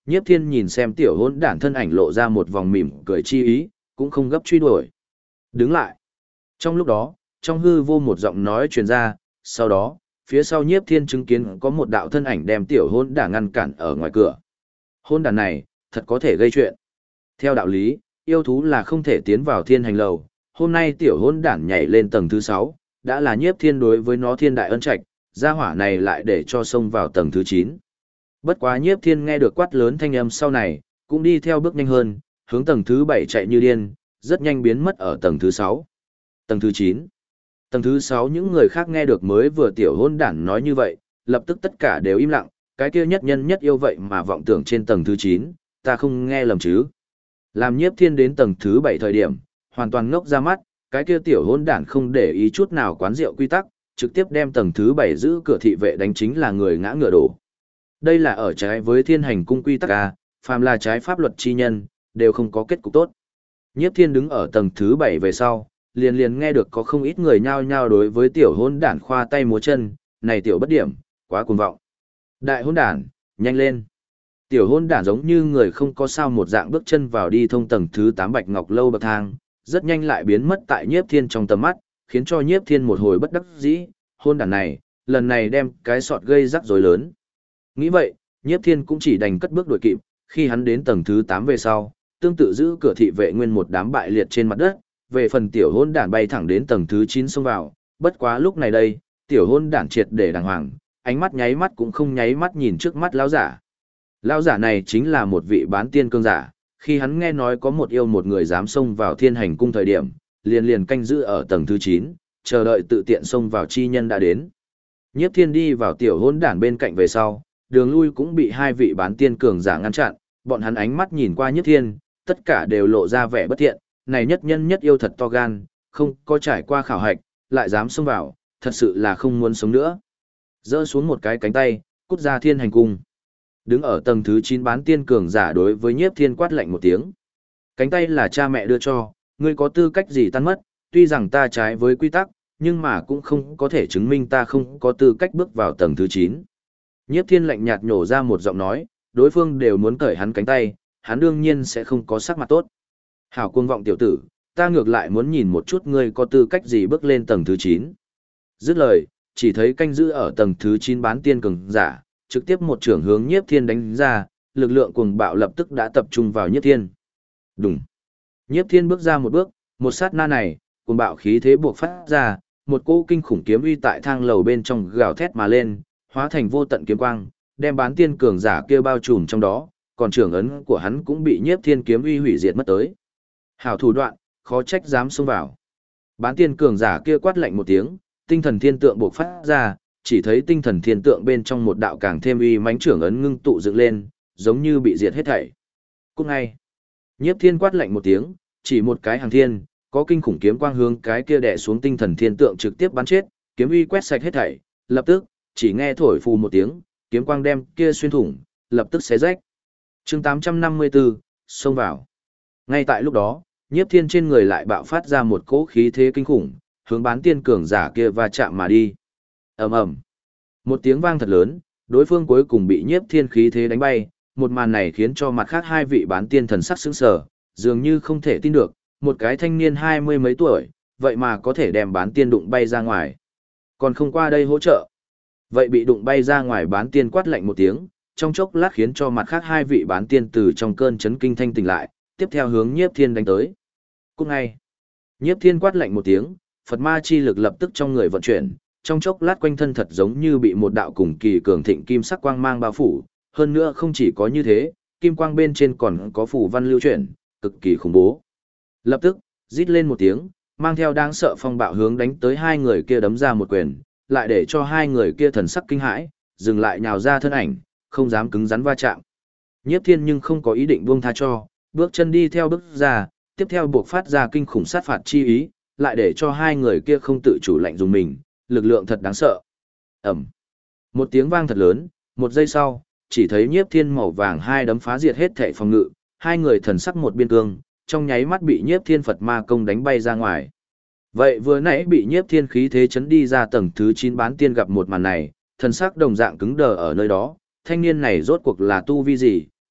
Nhiếp Thiên nhìn xem tiểu hỗn đản thân ảnh lộ ra một vòng mỉm cười chi ý, cũng không gấp truy đuổi. Đứng lại. Trong lúc đó, trong hư vô một giọng nói truyền ra, sau đó, phía sau Nhiếp Thiên chứng kiến có một đạo thân ảnh đem tiểu hỗn đản ngăn cản ở ngoài cửa. Hỗn đản này, thật có thể gây chuyện. Theo đạo lý, yêu thú là không thể tiến vào thiên hành lầu, hôm nay tiểu hỗn đản nhảy lên tầng thứ 6, đã là Nhiếp Thiên đối với nó thiên đại ân trạch, gia hỏa này lại để cho xông vào tầng thứ 9. Bất quá Nhiếp Thiên nghe được quát lớn thanh âm sau này, cũng đi theo bước nhanh hơn, hướng tầng thứ 7 chạy như điên, rất nhanh biến mất ở tầng thứ 6. Tầng thứ 9. Tầng thứ 6 những người khác nghe được mới vừa tiểu hôn đản nói như vậy, lập tức tất cả đều im lặng, cái kia nhất nhân nhất yêu vậy mà vọng tưởng trên tầng thứ 9, ta không nghe lầm chứ. Làm Nhiếp Thiên đến tầng thứ 7 thời điểm, hoàn toàn ngốc ra mắt, cái kia tiểu hôn đản không để ý chút nào quán rượu quy tắc, trực tiếp đem tầng thứ 7 giữ cửa thị vệ đánh chính là người ngã ngựa đổ. Đây là ở trái với thiên hành cung quy tắc a, phàm là trái pháp luật chi nhân, đều không có kết cục tốt. Nhiếp Thiên đứng ở tầng thứ 7 về sau, liền nghe được có không ít người nhao nhao đối với tiểu hôn đản khoa tay múa chân, này tiểu bất điểm, quá cuồng vọng. Đại hôn đản, nhanh lên. Tiểu hôn đản giống như người không có sao một dạng bước chân vào đi thông tầng thứ 8 bạch ngọc lâu bậc thang, rất nhanh lại biến mất tại Nhiếp Thiên trong tầm mắt, khiến cho Nhiếp Thiên một hồi bất đắc dĩ, hôn đản này, lần này đem cái sọt gây rắc rối lớn. Nghĩ vậy, Nhiếp Thiên cũng chỉ đành cất bước đuổi kịp, khi hắn đến tầng thứ 8 về sau, tương tự giữ cửa thị vệ nguyên một đám bại liệt trên mặt đất, về phần tiểu hôn đản bay thẳng đến tầng thứ 9 xông vào, bất quá lúc này đây, tiểu hôn đản triệt để đàng hoàng, ánh mắt nháy mắt cũng không nháy mắt nhìn trước mắt lão giả. Lão giả này chính là một vị bán tiên cương giả, khi hắn nghe nói có một yêu một người dám xông vào thiên hành cung thời điểm, liền canh giữ ở tầng thứ 9, chờ đợi tự tiện xông vào chi nhân đã đến. Nhiếp Thiên đi vào tiểu hôn đản bên cạnh về sau, đường lui cũng bị hai vị bán tiên cường giả ngăn chặn, bọn hắn ánh mắt nhìn qua Nhiếp Thiên, tất cả đều lộ ra vẻ bất thiện, này nhất nhân nhất yêu thật to gan, không có trải qua khảo hạch, lại dám xông vào, thật sự là không muốn sống nữa. Giơ xuống một cái cánh tay, cút ra thiên hành cung. Đứng ở tầng thứ 9 bán tiên cường giả đối với Nhiếp Thiên quát lạnh một tiếng. Cánh tay là cha mẹ đưa cho, ngươi có tư cách gì tan mất, tuy rằng ta trái với quy tắc, nhưng mà cũng không có thể chứng minh ta không có tư cách bước vào tầng thứ 9. Nhiếp Thiên lạnh nhạt nhổ ra một giọng nói, đối phương đều muốn cởi hắn cánh tay, hắn đương nhiên sẽ không có sắc mặt tốt. Hảo cuồng vọng tiểu tử, ta ngược lại muốn nhìn một chút ngươi có tư cách gì bước lên tầng thứ 9. Dứt lời, chỉ thấy canh giữ ở tầng thứ 9 bán tiên cường giả, trực tiếp một trưởng hướng Nhiếp Thiên đánh ra, lực lượng cuồng bạo lập tức đã tập trung vào Nhiếp Thiên. Đùng. Nhiếp Thiên bước ra một bước, một sát na này, cuồng bạo khí thế buộc phát ra, một cỗ kinh khủng kiếm uy tại thang lầu bên trong gào thét mà lên, hóa thành vô tận kiếm quang, đem bán tiên cường giả kia bao trùm trong đó, còn trưởng ấn của hắn cũng bị Nhiếp Thiên kiếm uy hủy diệt mất tới. Hảo thủ đoạn, khó trách dám xông vào. Bán tiên cường giả kia quát lạnh một tiếng, tinh thần thiên tượng bộc phát ra, chỉ thấy tinh thần thiên tượng bên trong một đạo càng thêm uy mãnh trưởng ấn ngưng tụ dựng lên, giống như bị diệt hết thảy. Cút ngay. Nhiếp Thiên quát lạnh một tiếng, chỉ một cái hàng thiên, có kinh khủng kiếm quang hướng cái kia đè xuống tinh thần thiên tượng trực tiếp bắn chết, kiếm uy quét sạch hết thảy, lập tức, chỉ nghe thổi phù một tiếng, kiếm quang đem kia xuyên thủng, lập tức xé rách. Chương 854, xông vào. Ngay tại lúc đó, Nhiếp Thiên trên người lại bạo phát ra một cỗ khí thế kinh khủng, hướng bán tiên cường giả kia va chạm mà đi. Ầm ầm. Một tiếng vang thật lớn, đối phương cuối cùng bị Nhiếp Thiên khí thế đánh bay, một màn này khiến cho mặt khác hai vị bán tiên thần sắc sững sờ, dường như không thể tin được, một cái thanh niên 20 mấy tuổi, vậy mà có thể đem bán tiên đụng bay ra ngoài. Còn không qua đây hỗ trợ. Vậy bị đụng bay ra ngoài bán tiên quát lạnh một tiếng, trong chốc lát khiến cho mặt khác hai vị bán tiên từ trong cơn chấn kinh thanh tỉnh lại, tiếp theo hướng Nhiếp Thiên đánh tới. Cút ngay. Nhiếp Thiên quát lạnh một tiếng, Phật ma chi lực lập tức trong người vận chuyển, trong chốc lát quanh thân thật giống như bị một đạo cùng kỳ cường thịnh kim sắc quang mang bao phủ, hơn nữa không chỉ có như thế, kim quang bên trên còn có phù văn lưu chuyển, cực kỳ khủng bố. Lập tức, rít lên một tiếng, mang theo đáng sợ phong bạo hướng đánh tới hai người kia đấm ra một quyền, lại để cho hai người kia thần sắc kinh hãi, dừng lại nhào ra thân ảnh, không dám cứng rắn va chạm. Nhiếp Thiên nhưng không có ý định buông tha cho, bước chân đi theo bước ra, tiếp theo buộc phát ra kinh khủng sát phạt chi ý, lại để cho hai người kia không tự chủ lạnh dùng mình, lực lượng thật đáng sợ. Ầm. Một tiếng vang thật lớn, một giây sau, chỉ thấy Nhiếp Thiên màu vàng hai đấm phá diệt hết thảy phòng ngự, hai người thần sắc một biên cương, trong nháy mắt bị Nhiếp Thiên Phật ma công đánh bay ra ngoài. Vậy vừa nãy bị Nhiếp Thiên khí thế chấn đi ra tầng thứ 9 bán tiên gặp một màn này, thần sắc đồng dạng cứng đờ ở nơi đó, thanh niên này rốt cuộc là tu vi gì,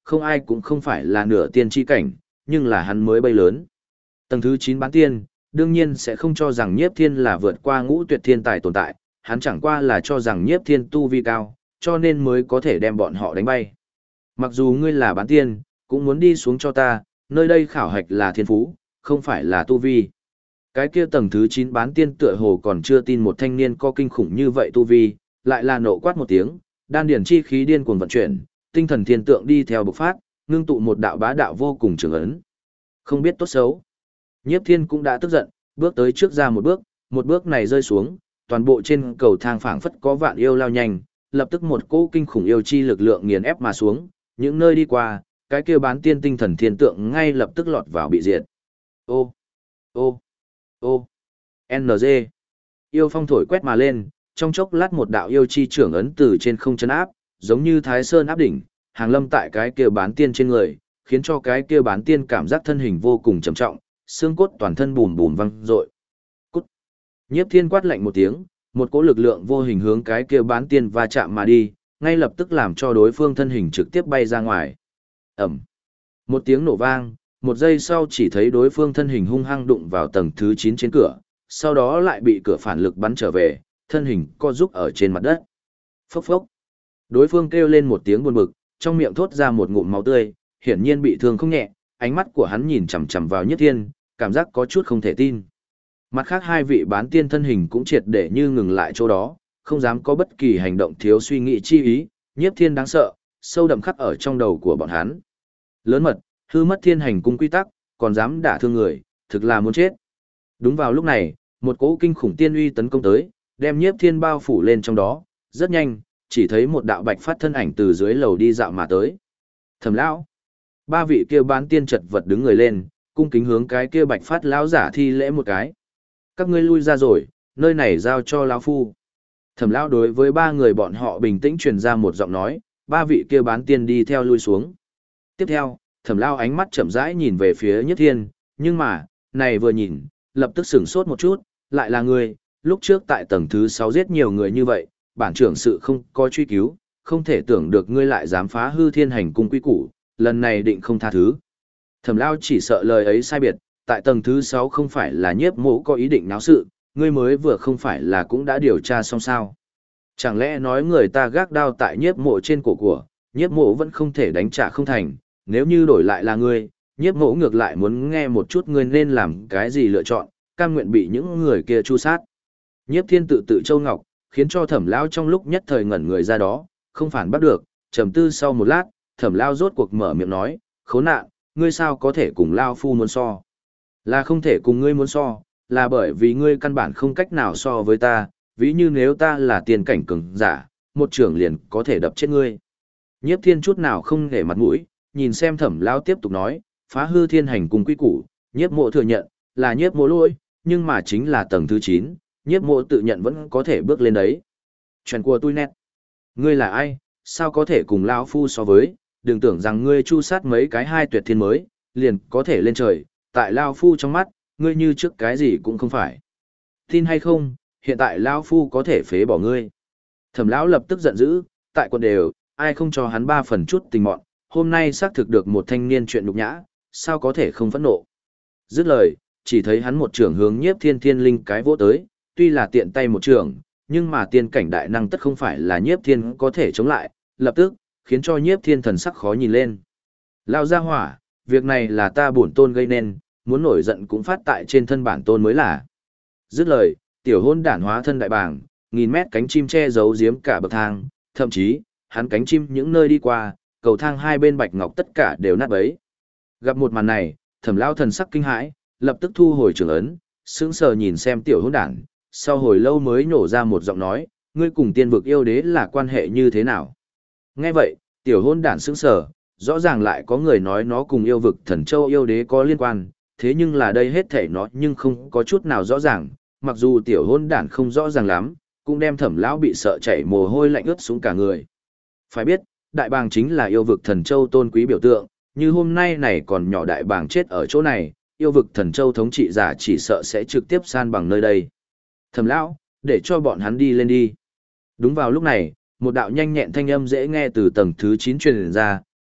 không ai cũng không phải là nửa tiên chi cảnh, nhưng là hắn mới bay lớn. Tầng thứ 9 bán tiên, đương nhiên sẽ không cho rằng Nhiếp Thiên là vượt qua ngũ tuyệt thiên tài tồn tại, hắn chẳng qua là cho rằng Nhiếp Thiên tu vi cao, cho nên mới có thể đem bọn họ đánh bay. Mặc dù ngươi là bán tiên, cũng muốn đi xuống cho ta, nơi đây khảo hạch là thiên phú, không phải là tu vi. Cái kia tầng thứ 9 bán tiên tựa hồ còn chưa tin một thanh niên có kinh khủng như vậy tu vi, lại là nộ quát một tiếng, đan điển chi khí điên cuồng vận chuyển, tinh thần thiên tượng đi theo bộc phát, ngưng tụ một đạo bá đạo vô cùng trường ấn. Không biết tốt xấu. Nhiếp Thiên cũng đã tức giận, bước tới trước ra một bước này rơi xuống, toàn bộ trên cầu thang phảng phất có vạn yêu lao nhanh, lập tức một cỗ kinh khủng yêu chi lực lượng nghiền ép mà xuống, những nơi đi qua, cái kia bán tiên tinh thần thiên tượng ngay lập tức lọt vào bị diệt. Ô, ô, ô, NG. Yêu phong thổi quét mà lên, trong chốc lát một đạo yêu chi trưởng ấn từ trên không chân áp, giống như Thái Sơn áp đỉnh, hàng lâm tại cái kia bán tiên trên người, khiến cho cái kia bán tiên cảm giác thân hình vô cùng trầm trọng, xương cốt toàn thân bùn bùn văng rội. Cút. Nhiếp Thiên quát lạnh một tiếng, một cỗ lực lượng vô hình hướng cái kia bán tiên va chạm mà đi, ngay lập tức làm cho đối phương thân hình trực tiếp bay ra ngoài. Ẩm. Một tiếng nổ vang, một giây sau chỉ thấy đối phương thân hình hung hăng đụng vào tầng thứ 9 trên cửa, sau đó lại bị cửa phản lực bắn trở về, thân hình co rúc ở trên mặt đất. Phốc phốc. Đối phương kêu lên một tiếng buồn bực, trong miệng thốt ra một ngụm máu tươi, hiển nhiên bị thương không nhẹ, ánh mắt của hắn nhìn chằm chằm vào Nhiếp Thiên, cảm giác có chút không thể tin. Mặt khác hai vị bán tiên thân hình cũng triệt để như ngừng lại chỗ đó, không dám có bất kỳ hành động thiếu suy nghĩ chi ý, Nhiếp Thiên đáng sợ, sâu đậm khắc ở trong đầu của bọn hắn. Lớn mật, hư mất thiên hành cung quy tắc, còn dám đả thương người, thực là muốn chết. Đúng vào lúc này, một cỗ kinh khủng tiên uy tấn công tới, đem Nhiếp Thiên bao phủ lên trong đó, rất nhanh, chỉ thấy một đạo bạch phát thân ảnh từ dưới lầu đi dạo mà tới. Thẩm lão, ba vị kia bán tiên chật vật đứng người lên, cung kính hướng cái kia bạch phát lão giả thi lễ một cái. Các ngươi lui ra rồi, nơi này giao cho lão phu. Thẩm lão đối với ba người bọn họ bình tĩnh truyền ra một giọng nói, ba vị kia bán tiên đi theo lui xuống. Tiếp theo, Thẩm lão ánh mắt chậm rãi nhìn về phía Nhất Thiên, nhưng mà, này vừa nhìn, lập tức sửng sốt một chút, lại là ngươi, lúc trước tại tầng thứ 6 giết nhiều người như vậy, bản trưởng sự không có truy cứu, không thể tưởng được ngươi lại dám phá hư thiên hành cung quy củ, lần này định không tha thứ. Thẩm Lao chỉ sợ lời ấy sai biệt, tại tầng thứ 6 không phải là Nhiếp Mộ có ý định náo sự, ngươi mới vừa không phải là cũng đã điều tra xong sao. Chẳng lẽ nói người ta gác đao tại Nhiếp Mộ trên cổ của, Nhiếp Mộ vẫn không thể đánh trả không thành, nếu như đổi lại là ngươi, Nhiếp Mộ ngược lại muốn nghe một chút ngươi nên làm cái gì lựa chọn, cam nguyện bị những người kia tru sát. Nhiếp Thiên tự tự châu ngọc, khiến cho Thẩm Lao trong lúc nhất thời ngẩn người ra đó, không phản bắt được, trầm tư sau một lát, Thẩm Lao rốt cuộc mở miệng nói, khốn nạn, ngươi sao có thể cùng Lao phu muốn so? Là không thể cùng ngươi muốn so, là bởi vì ngươi căn bản không cách nào so với ta, ví như nếu ta là tiền cảnh cường giả, một trưởng liền có thể đập chết ngươi. Nhiếp Thiên chút nào không để mặt mũi, nhìn xem Thẩm Lao tiếp tục nói, phá hư thiên hành cùng quy củ, Nhiếp Mộ thừa nhận, là Nhiếp Mộ lỗi, nhưng mà chính là tầng thứ 9, Nhiếp Mộ tự nhận vẫn có thể bước lên đấy. Chuyện của tôi nét. Ngươi là ai, sao có thể cùng Lao phu so với, đừng tưởng rằng ngươi chu sát mấy cái hai tuyệt thiên mới, liền có thể lên trời, tại Lao phu trong mắt, ngươi như trước cái gì cũng không phải. Tin hay không, hiện tại Lao phu có thể phế bỏ ngươi. Thẩm Lão lập tức giận dữ, tại quận đều, ai không cho hắn 3 phần chút tình mọn, hôm nay xác thực được một thanh niên chuyện nhục nhã, sao có thể không phẫn nộ. Dứt lời, chỉ thấy hắn một trưởng hướng Nhiếp Thiên thiên linh cái vỗ tới, tuy là tiện tay một trưởng, nhưng mà tiên cảnh đại năng tất không phải là Nhiếp Thiên có thể chống lại, lập tức, khiến cho Nhiếp Thiên thần sắc khó nhìn lên. Lao ra hỏa, việc này là ta bổn tôn gây nên, muốn nổi giận cũng phát tại trên thân bản tôn mới là. Dứt lời, tiểu hôn đản hóa thân đại bàng, nghìn mét cánh chim che giấu giếm cả bậc thang, thậm chí, hắn cánh chim những nơi đi qua, cầu thang hai bên bạch ngọc tất cả đều nát bấy. Gặp một màn này, Thẩm Lao thần sắc kinh hãi, lập tức thu hồi trường ấn, sững sờ nhìn xem tiểu hôn đản, sau hồi lâu mới nhổ ra một giọng nói, ngươi cùng tiên vực yêu đế là quan hệ như thế nào? Nghe vậy, tiểu hôn đản sững sờ, rõ ràng lại có người nói nó cùng yêu vực thần châu yêu đế có liên quan, thế nhưng là đây hết thảy nó nhưng không có chút nào rõ ràng, mặc dù tiểu hôn đản không rõ ràng lắm, cũng đem Thẩm Lão bị sợ chảy mồ hôi lạnh ướt xuống cả người. Phải biết, đại bàng chính là yêu vực thần châu tôn quý biểu tượng, như hôm nay này còn nhỏ đại bàng chết ở chỗ này, yêu vực thần châu thống trị giả chỉ sợ sẽ trực tiếp san bằng nơi đây. Thẩm Lão, để cho bọn hắn đi lên đi. Đúng vào lúc này, một đạo nhanh nhẹn thanh âm dễ nghe từ tầng thứ 9 truyền ra,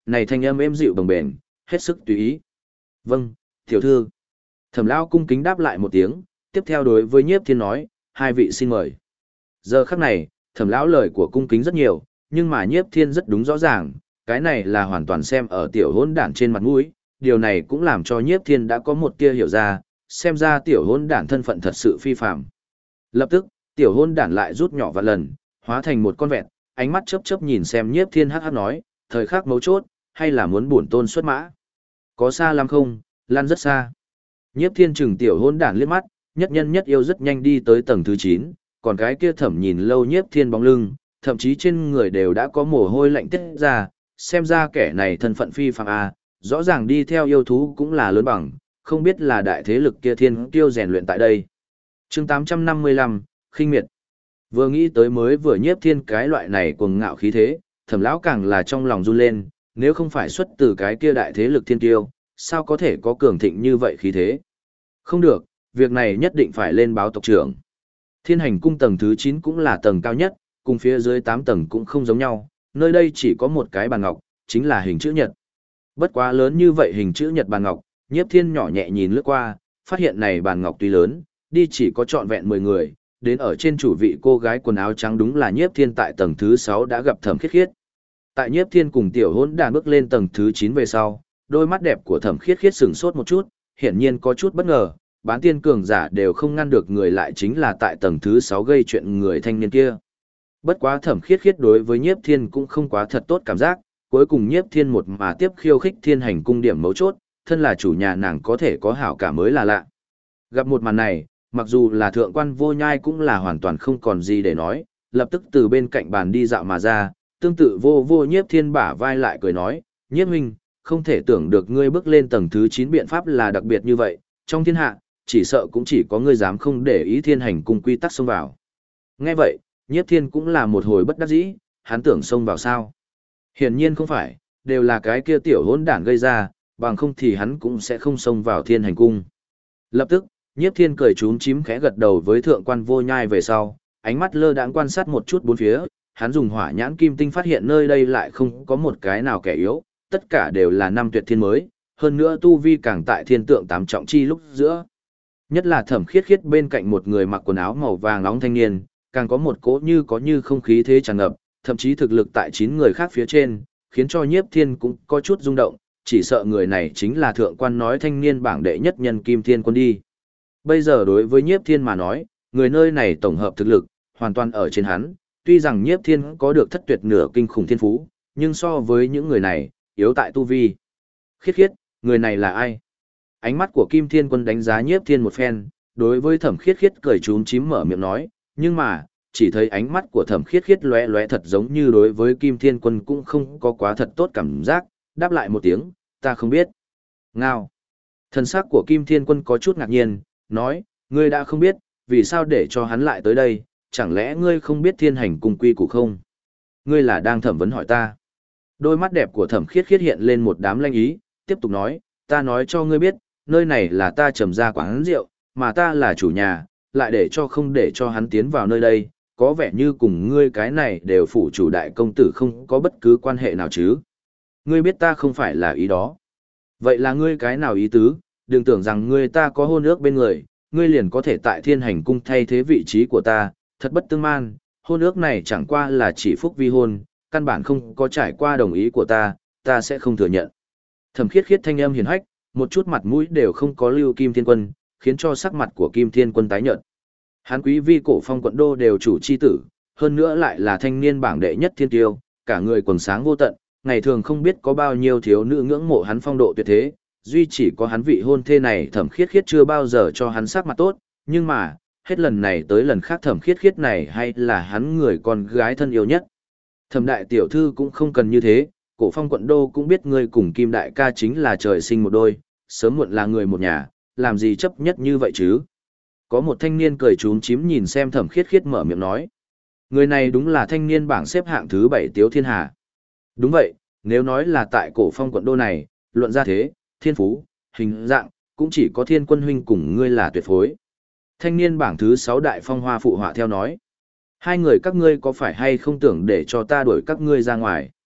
này thanh âm êm dịu bồng bềnh, hết sức tùy ý. Vâng, tiểu thư. Thẩm lão cung kính đáp lại một tiếng, tiếp theo đối với Nhiếp Thiên nói, hai vị xin mời. Giờ khắc này, Thẩm lão lời của cung kính rất nhiều, nhưng mà Nhiếp Thiên rất đúng rõ ràng, cái này là hoàn toàn xem ở tiểu hỗn đản trên mặt mũi, điều này cũng làm cho Nhiếp Thiên đã có một tia hiểu ra, xem ra tiểu hỗn đản thân phận thật sự phi phàm. Lập tức, tiểu hỗn đản lại rút nhỏ vạn lần, hóa thành một con vẹt, ánh mắt chớp chớp nhìn xem Nhiếp Thiên hắc hắc nói, thời khắc mấu chốt, hay là muốn bổn tôn xuất mã? Có xa lắm không? Lan rất xa. Nhiếp Thiên chừng tiểu hỗn đản liếc mắt, nhất nhân nhất yêu rất nhanh đi tới tầng thứ 9, còn cái kia Thẩm nhìn lâu Nhiếp Thiên bóng lưng, thậm chí trên người đều đã có mồ hôi lạnh tiết ra, xem ra kẻ này thân phận phi phàm a, rõ ràng đi theo yêu thú cũng là lớn bằng, không biết là đại thế lực kia thiên kiêu rèn luyện tại đây. Chương 855, khinh miệt. Vừa nghĩ tới mới vừa Nhiếp Thiên cái loại này cuồng ngạo khí thế, Thẩm lão càng là trong lòng run lên, nếu không phải xuất từ cái kia đại thế lực thiên kiêu, sao có thể có cường thịnh như vậy khí thế? Không được, việc này nhất định phải lên báo tộc trưởng. Thiên Hành cung tầng thứ 9 cũng là tầng cao nhất, cùng phía dưới 8 tầng cũng không giống nhau, nơi đây chỉ có một cái bàn ngọc, chính là hình chữ nhật. Bất quá lớn như vậy hình chữ nhật bàn ngọc, Nhiếp Thiên nhỏ nhẹ nhìn lướt qua, phát hiện này bàn ngọc tuy lớn, đi chỉ có trọn vẹn 10 người, đến ở trên chủ vị cô gái quần áo trắng đúng là Nhiếp Thiên tại tầng thứ 6 đã gặp Thẩm Khiết Khiết. Tại Nhiếp Thiên cùng tiểu hỗn đàn bước lên tầng thứ 9 về sau, đôi mắt đẹp của Thẩm Khiết Khiết sửng sốt một chút, hiển nhiên có chút bất ngờ, bán tiên cường giả đều không ngăn được người lại chính là tại tầng thứ 6 gây chuyện người thanh niên kia. Bất quá Thẩm Khiết Khiết đối với Nhiếp Thiên cũng không quá thật tốt cảm giác, cuối cùng Nhiếp Thiên một mà tiếp khiêu khích Thiên Hành cung điểm mấu chốt, thân là chủ nhà nàng có thể có hảo cảm mới là lạ. Gặp một màn này, mặc dù là thượng quan Vô Nhai cũng là hoàn toàn không còn gì để nói, lập tức từ bên cạnh bàn đi dạo mà ra, tương tự vô Nhiếp Thiên bả vai lại cười nói, Nhiếp huynh, không thể tưởng được ngươi bước lên tầng thứ 9 biện pháp là đặc biệt như vậy, trong thiên hạ, chỉ sợ cũng chỉ có ngươi dám không để ý Thiên Hành cung quy tắc xông vào. Nghe vậy, Nhiếp Thiên cũng là một hồi bất đắc dĩ, hắn tưởng xông vào sao? Hiển nhiên không phải, đều là cái kia tiểu hỗn đản gây ra, bằng không thì hắn cũng sẽ không xông vào Thiên Hành cung. Lập tức, Nhiếp Thiên cười chúm chím khẽ gật đầu với thượng quan Vô Nhai về sau, ánh mắt lơ đãng quan sát một chút bốn phía, hắn dùng hỏa nhãn kim tinh phát hiện nơi đây lại không có một cái nào kẻ yếu, tất cả đều là năm tuyệt thiên mới, hơn nữa tu vi càng tại thiên tượng tám trọng chi lúc giữa. Nhất là Thẩm Khiết Khiết bên cạnh một người mặc quần áo màu vàng nóng thanh niên, càng có một cỗ như không khí thế tràn ngập, thậm chí thực lực tại 9 người khác phía trên, khiến cho Nhiếp Thiên cũng có chút rung động, chỉ sợ người này chính là thượng quan nói thanh niên bảng đệ nhất nhân Kim Thiên Quân đi. Bây giờ đối với Nhiếp Thiên mà nói, người nơi này tổng hợp thực lực, hoàn toàn ở trên hắn, tuy rằng Nhiếp Thiên có được thất tuyệt nửa kinh khủng thiên phú, nhưng so với những người này, yếu tại tu vi. Khiết Khiết, người này là ai? Ánh mắt của Kim Thiên Quân đánh giá Nhiếp Thiên một phen, đối với Thẩm Khiết Khiết cười chúm chím mở miệng nói, nhưng mà, chỉ thấy ánh mắt của Thẩm Khiết Khiết lóe lóe thật giống như đối với Kim Thiên Quân cũng không có quá thật tốt cảm giác, đáp lại một tiếng, ta không biết. Ngao. Thần sắc của Kim Thiên Quân có chút ngạc nhiên, nói, ngươi đã không biết, vì sao để cho hắn lại tới đây, chẳng lẽ ngươi không biết Thiên Hành cung quy củ không? Ngươi là đang thẩm vấn hỏi ta. Đôi mắt đẹp của Thẩm Khiết Khiết hiện lên một đám lanh ý, tiếp tục nói, ta nói cho ngươi biết, nơi này là ta trầm ra quán rượu, mà ta là chủ nhà, lại để cho không để cho hắn tiến vào nơi đây, có vẻ như cùng ngươi cái này đều phủ chủ đại công tử không có bất cứ quan hệ nào chứ. Ngươi biết ta không phải là ý đó. Vậy là ngươi cái nào ý tứ, đừng tưởng rằng ngươi ta có hôn ước bên người, ngươi liền có thể tại Thiên Hành cung thay thế vị trí của ta, thật bất tương man, hôn ước này chẳng qua là chỉ phúc vi hôn, căn bản không có trải qua đồng ý của ta sẽ không thừa nhận. Thẩm Khiết Khiết thanh âm hiền hách, một chút mặt mũi đều không có lưu Kim Thiên Quân, khiến cho sắc mặt của Kim Thiên Quân tái nhợt. Hắn quý vi cổ phong quận đô đều chủ chi tử, hơn nữa lại là thanh niên bảng đệ nhất thiên tiêu, cả người quần sáng vô tận, ngày thường không biết có bao nhiêu thiếu nữ ngưỡng mộ hắn phong độ tuyệt thế, duy chỉ có hắn vị hôn thê này Thẩm Khiết Khiết chưa bao giờ cho hắn sắc mặt tốt, nhưng mà, hết lần này tới lần khác Thẩm Khiết Khiết này hay là hắn người con gái thân yêu nhất. Thẩm đại tiểu thư cũng không cần như thế, cổ phong quận đô cũng biết ngươi cùng Kim đại ca chính là trời sinh một đôi, sớm muộn là người một nhà, làm gì chấp nhất như vậy chứ? Có một thanh niên cười chúm chím nhìn xem Thẩm Khiết Khiết mở miệng nói. Người này đúng là thanh niên bảng xếp hạng thứ 7 Tiếu Thiên Hà. Đúng vậy, nếu nói là tại cổ phong quận đô này, luận ra thế, thiên phú, hình dạng, cũng chỉ có Thiên Quân huynh cùng ngươi là tuyệt phối. Thanh niên bảng thứ 6 Đại Phong Hoa phụ họa theo nói. Hai người các ngươi có phải hay không tưởng để cho ta đuổi các ngươi ra ngoài?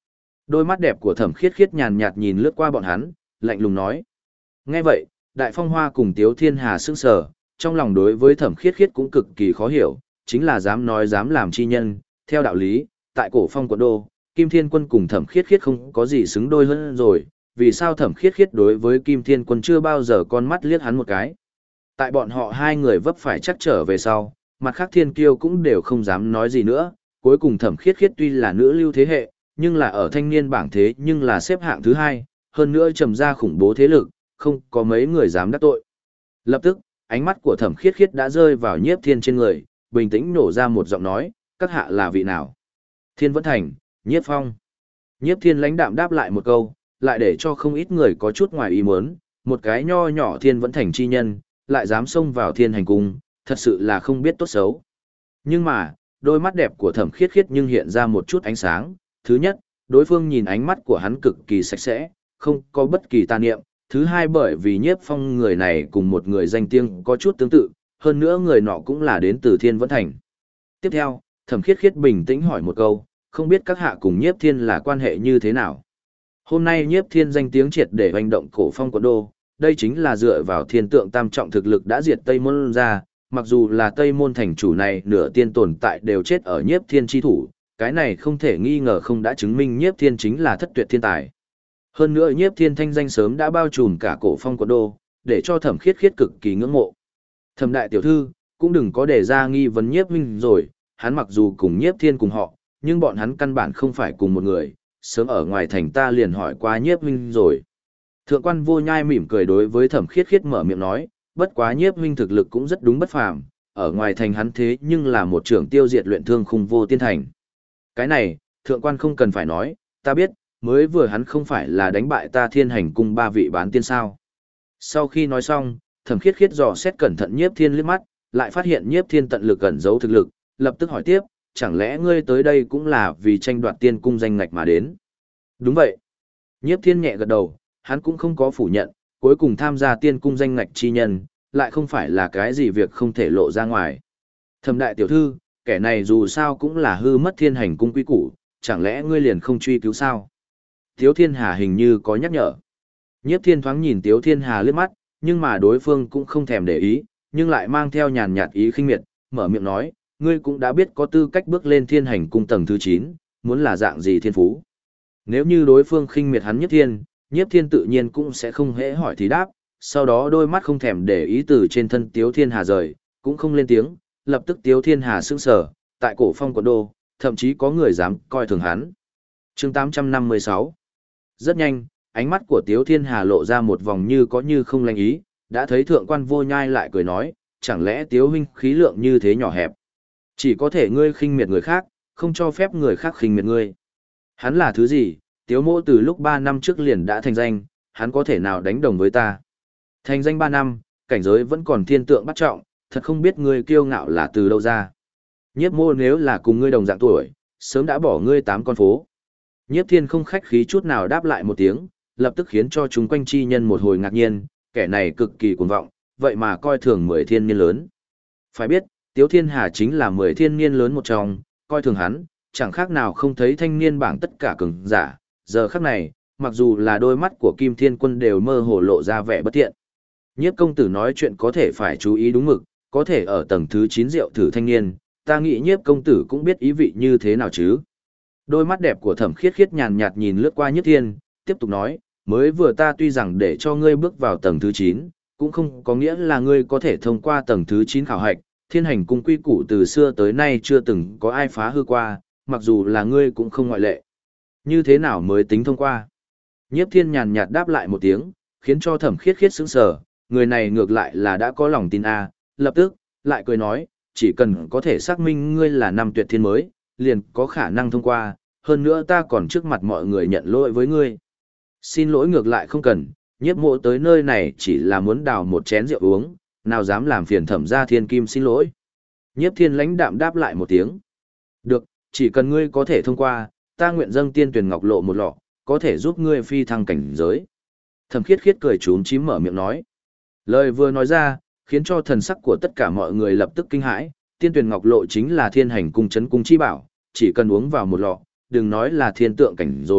Đôi mắt đẹp của Thẩm Khiết Khiết nhàn nhạt nhìn lướt qua bọn hắn, lạnh lùng nói. Nghe vậy, Đại Phong Hoa cùng Tiếu Thiên Hà sững sờ, trong lòng đối với Thẩm Khiết Khiết cũng cực kỳ khó hiểu, chính là dám nói dám làm chi nhân, theo đạo lý, tại Cổ Phong quận đô, Kim Thiên Quân cùng Thẩm Khiết Khiết không có gì xứng đôi hơn rồi, vì sao Thẩm Khiết Khiết đối với Kim Thiên Quân chưa bao giờ con mắt liếc hắn một cái. Tại bọn họ hai người vấp phải chắc trở về sau, mặt khác thiên kiêu cũng đều không dám nói gì nữa, cuối cùng Thẩm Khiết Khiết tuy là nữ lưu thế hệ, nhưng là ở thanh niên bảng thế nhưng là xếp hạng thứ hai, hơn nữa trầm ra khủng bố thế lực, không có mấy người dám đắc tội. Lập tức, ánh mắt của Thẩm Khiết Khiết đã rơi vào Nhiếp Thiên trên người, bình tĩnh nổ ra một giọng nói, các hạ là vị nào? Thiên Vẫn Thành, Nhiếp Phong. Nhiếp Thiên lãnh đạm đáp lại một câu, lại để cho không ít người có chút ngoài ý muốn, một cái nho nhỏ Thiên Vẫn Thành chi nhân, lại dám xông vào Thiên Hành Cung, thật sự là không biết tốt xấu. Nhưng mà, đôi mắt đẹp của Thẩm Khiết Khiết nhưng hiện ra một chút ánh sáng. Thứ nhất, đối phương nhìn ánh mắt của hắn cực kỳ sạch sẽ, không có bất kỳ tà niệm. Thứ hai, bởi vì Nhiếp Phong người này cùng một người danh tiếng có chút tương tự, hơn nữa người nọ cũng là đến từ Thiên Vẫn Thành. Tiếp theo, Thẩm Khiết Khiết bình tĩnh hỏi một câu, không biết các hạ cùng Nhiếp Thiên là quan hệ như thế nào? Hôm nay Nhiếp Thiên danh tiếng triệt để hoành động Cổ Phong quận đô, đây chính là dựa vào Thiên Tượng tam trọng thực lực đã diệt Tây Môn ra, mặc dù là Tây Môn thành chủ này nửa tiên tồn tại đều chết ở Nhiếp Thiên chi thủ, cái này không thể nghi ngờ không đã chứng minh Nhiếp Thiên chính là thất tuyệt thiên tài. Hơn nữa Nhiếp Thiên thanh danh sớm đã bao trùm cả Cổ Phong quận đô, để cho Thẩm Khiết Khiết cực kỳ ngưỡng mộ. Thẩm đại tiểu thư, cũng đừng có để ra nghi vấn Nhiếp huynh rồi, hắn mặc dù cùng Nhiếp Thiên cùng họ, nhưng bọn hắn căn bản không phải cùng một người, sớm ở ngoài thành ta liền hỏi qua Nhiếp huynh rồi. Thượng quan Vô Nhai mỉm cười đối với Thẩm Khiết Khiết mở miệng nói, bất quá Nhiếp huynh thực lực cũng rất đúng bất phàm, ở ngoài thành hắn thế nhưng là một trưởng tiêu diệt luyện thương khung vô tiên thành. Cái này, thượng quan không cần phải nói, ta biết, mới vừa hắn không phải là đánh bại ta Thiên Hành cung ba vị bán tiên sao. Sau khi nói xong, Thẩm Khiết Khiết dò xét cẩn thận Nhiếp Thiên liếc mắt, lại phát hiện Nhiếp Thiên tận lực ẩn giấu thực lực, lập tức hỏi tiếp, chẳng lẽ ngươi tới đây cũng là vì tranh đoạt tiên cung danh ngạch mà đến? Đúng vậy. Nhiếp Thiên nhẹ gật đầu, hắn cũng không có phủ nhận, cuối cùng tham gia tiên cung danh ngạch chi nhân, lại không phải là cái gì việc không thể lộ ra ngoài. Thẩm đại tiểu thư, kẻ này dù sao cũng là hư mất Thiên Hành cung quy củ, chẳng lẽ ngươi liền không truy cứu sao? Tiếu Thiên Hà hình như có nhắc nhở. Nhiếp Thiên thoáng nhìn Tiếu Thiên Hà liếc mắt, nhưng mà đối phương cũng không thèm để ý, nhưng lại mang theo nhàn nhạt ý khinh miệt, mở miệng nói, ngươi cũng đã biết có tư cách bước lên Thiên Hành cung tầng thứ 9, muốn là dạng gì thiên phú. Nếu như đối phương khinh miệt hắn Nhiếp Thiên tự nhiên cũng sẽ không hễ hỏi thì đáp, sau đó đôi mắt không thèm để ý từ trên thân Tiếu Thiên Hà rời, cũng không lên tiếng, lập tức Tiếu Thiên Hà sững sờ, tại Cổ Phong quận đô, thậm chí có người dám coi thường hắn. Chương 856. Rất nhanh, ánh mắt của Tiếu Thiên Hà lộ ra một vòng như có như không lành ý, đã thấy Thượng quan Vô Nhai lại cười nói, chẳng lẽ Tiếu huynh khí lượng như thế nhỏ hẹp? Chỉ có thể ngươi khinh miệt người khác, không cho phép người khác khinh miệt ngươi. Hắn là thứ gì? Tiếu mỗ từ lúc 3 năm trước liền đã thành danh, hắn có thể nào đánh đồng với ta? Thành danh 3 năm, cảnh giới vẫn còn thiên tượng bắt trọng, thật không biết ngươi kiêu ngạo là từ đâu ra. Nhiếp mô nếu là cùng ngươi đồng dạng tuổi, sớm đã bỏ ngươi 8 con phố. Nhiếp Thiên không khách khí chút nào đáp lại một tiếng, lập tức khiến cho chúng quanh chi nhân một hồi ngạc nhiên, kẻ này cực kỳ cuồng vọng, vậy mà coi thường 10 thiên niên lớn. Phải biết, Tiếu Thiên Hà chính là 10 thiên niên lớn một trong, coi thường hắn, chẳng khác nào không thấy thanh niên bảng tất cả cường giả, giờ khắc này, mặc dù là đôi mắt của Kim Thiên Quân đều mơ hồ lộ ra vẻ bất tiện. Nhiếp công tử nói chuyện có thể phải chú ý đúng mực, có thể ở tầng thứ 9 rượu thử thanh niên, ta nghĩ Nhiếp công tử cũng biết ý vị như thế nào chứ. Đôi mắt đẹp của Thẩm Khiết Khiết nhàn nhạt nhìn lướt qua Nhiếp Thiên, tiếp tục nói, mới vừa ta tuy rằng để cho ngươi bước vào tầng thứ 9, cũng không có nghĩa là ngươi có thể thông qua tầng thứ 9 khảo hạch, Thiên Hành cung quy củ từ xưa tới nay chưa từng có ai phá hư qua, mặc dù là ngươi cũng không ngoại lệ. Như thế nào mới tính thông qua? Nhiếp Thiên nhàn nhạt đáp lại một tiếng, khiến cho Thẩm Khiết Khiết sững sờ, người này ngược lại là đã có lòng tin a, lập tức lại cười nói, chỉ cần có thể xác minh ngươi là năm tuyệt thiên mới, liền có khả năng thông qua, hơn nữa ta còn trước mặt mọi người nhận lỗi với ngươi. Xin lỗi ngược lại không cần, Nhiếp mộ tới nơi này chỉ là muốn đào một chén rượu uống, nào dám làm phiền Thẩm gia Thiên Kim xin lỗi. Nhiếp Thiên lãnh đạm đáp lại một tiếng. Được, chỉ cần ngươi có thể thông qua, ta nguyện dâng tiên tuyển ngọc lộ một lọ, có thể giúp ngươi phi thăng cảnh giới. Thẩm Khiết Khiết cười trúm chím mở miệng nói. Lời vừa nói ra, khiến cho thần sắc của tất cả mọi người lập tức kinh hãi, tiên tuyển ngọc lộ chính là Thiên Hành cung trấn cung chi bảo, chỉ cần uống vào một lọ, đừng nói là thiên tượng cảnh rồi,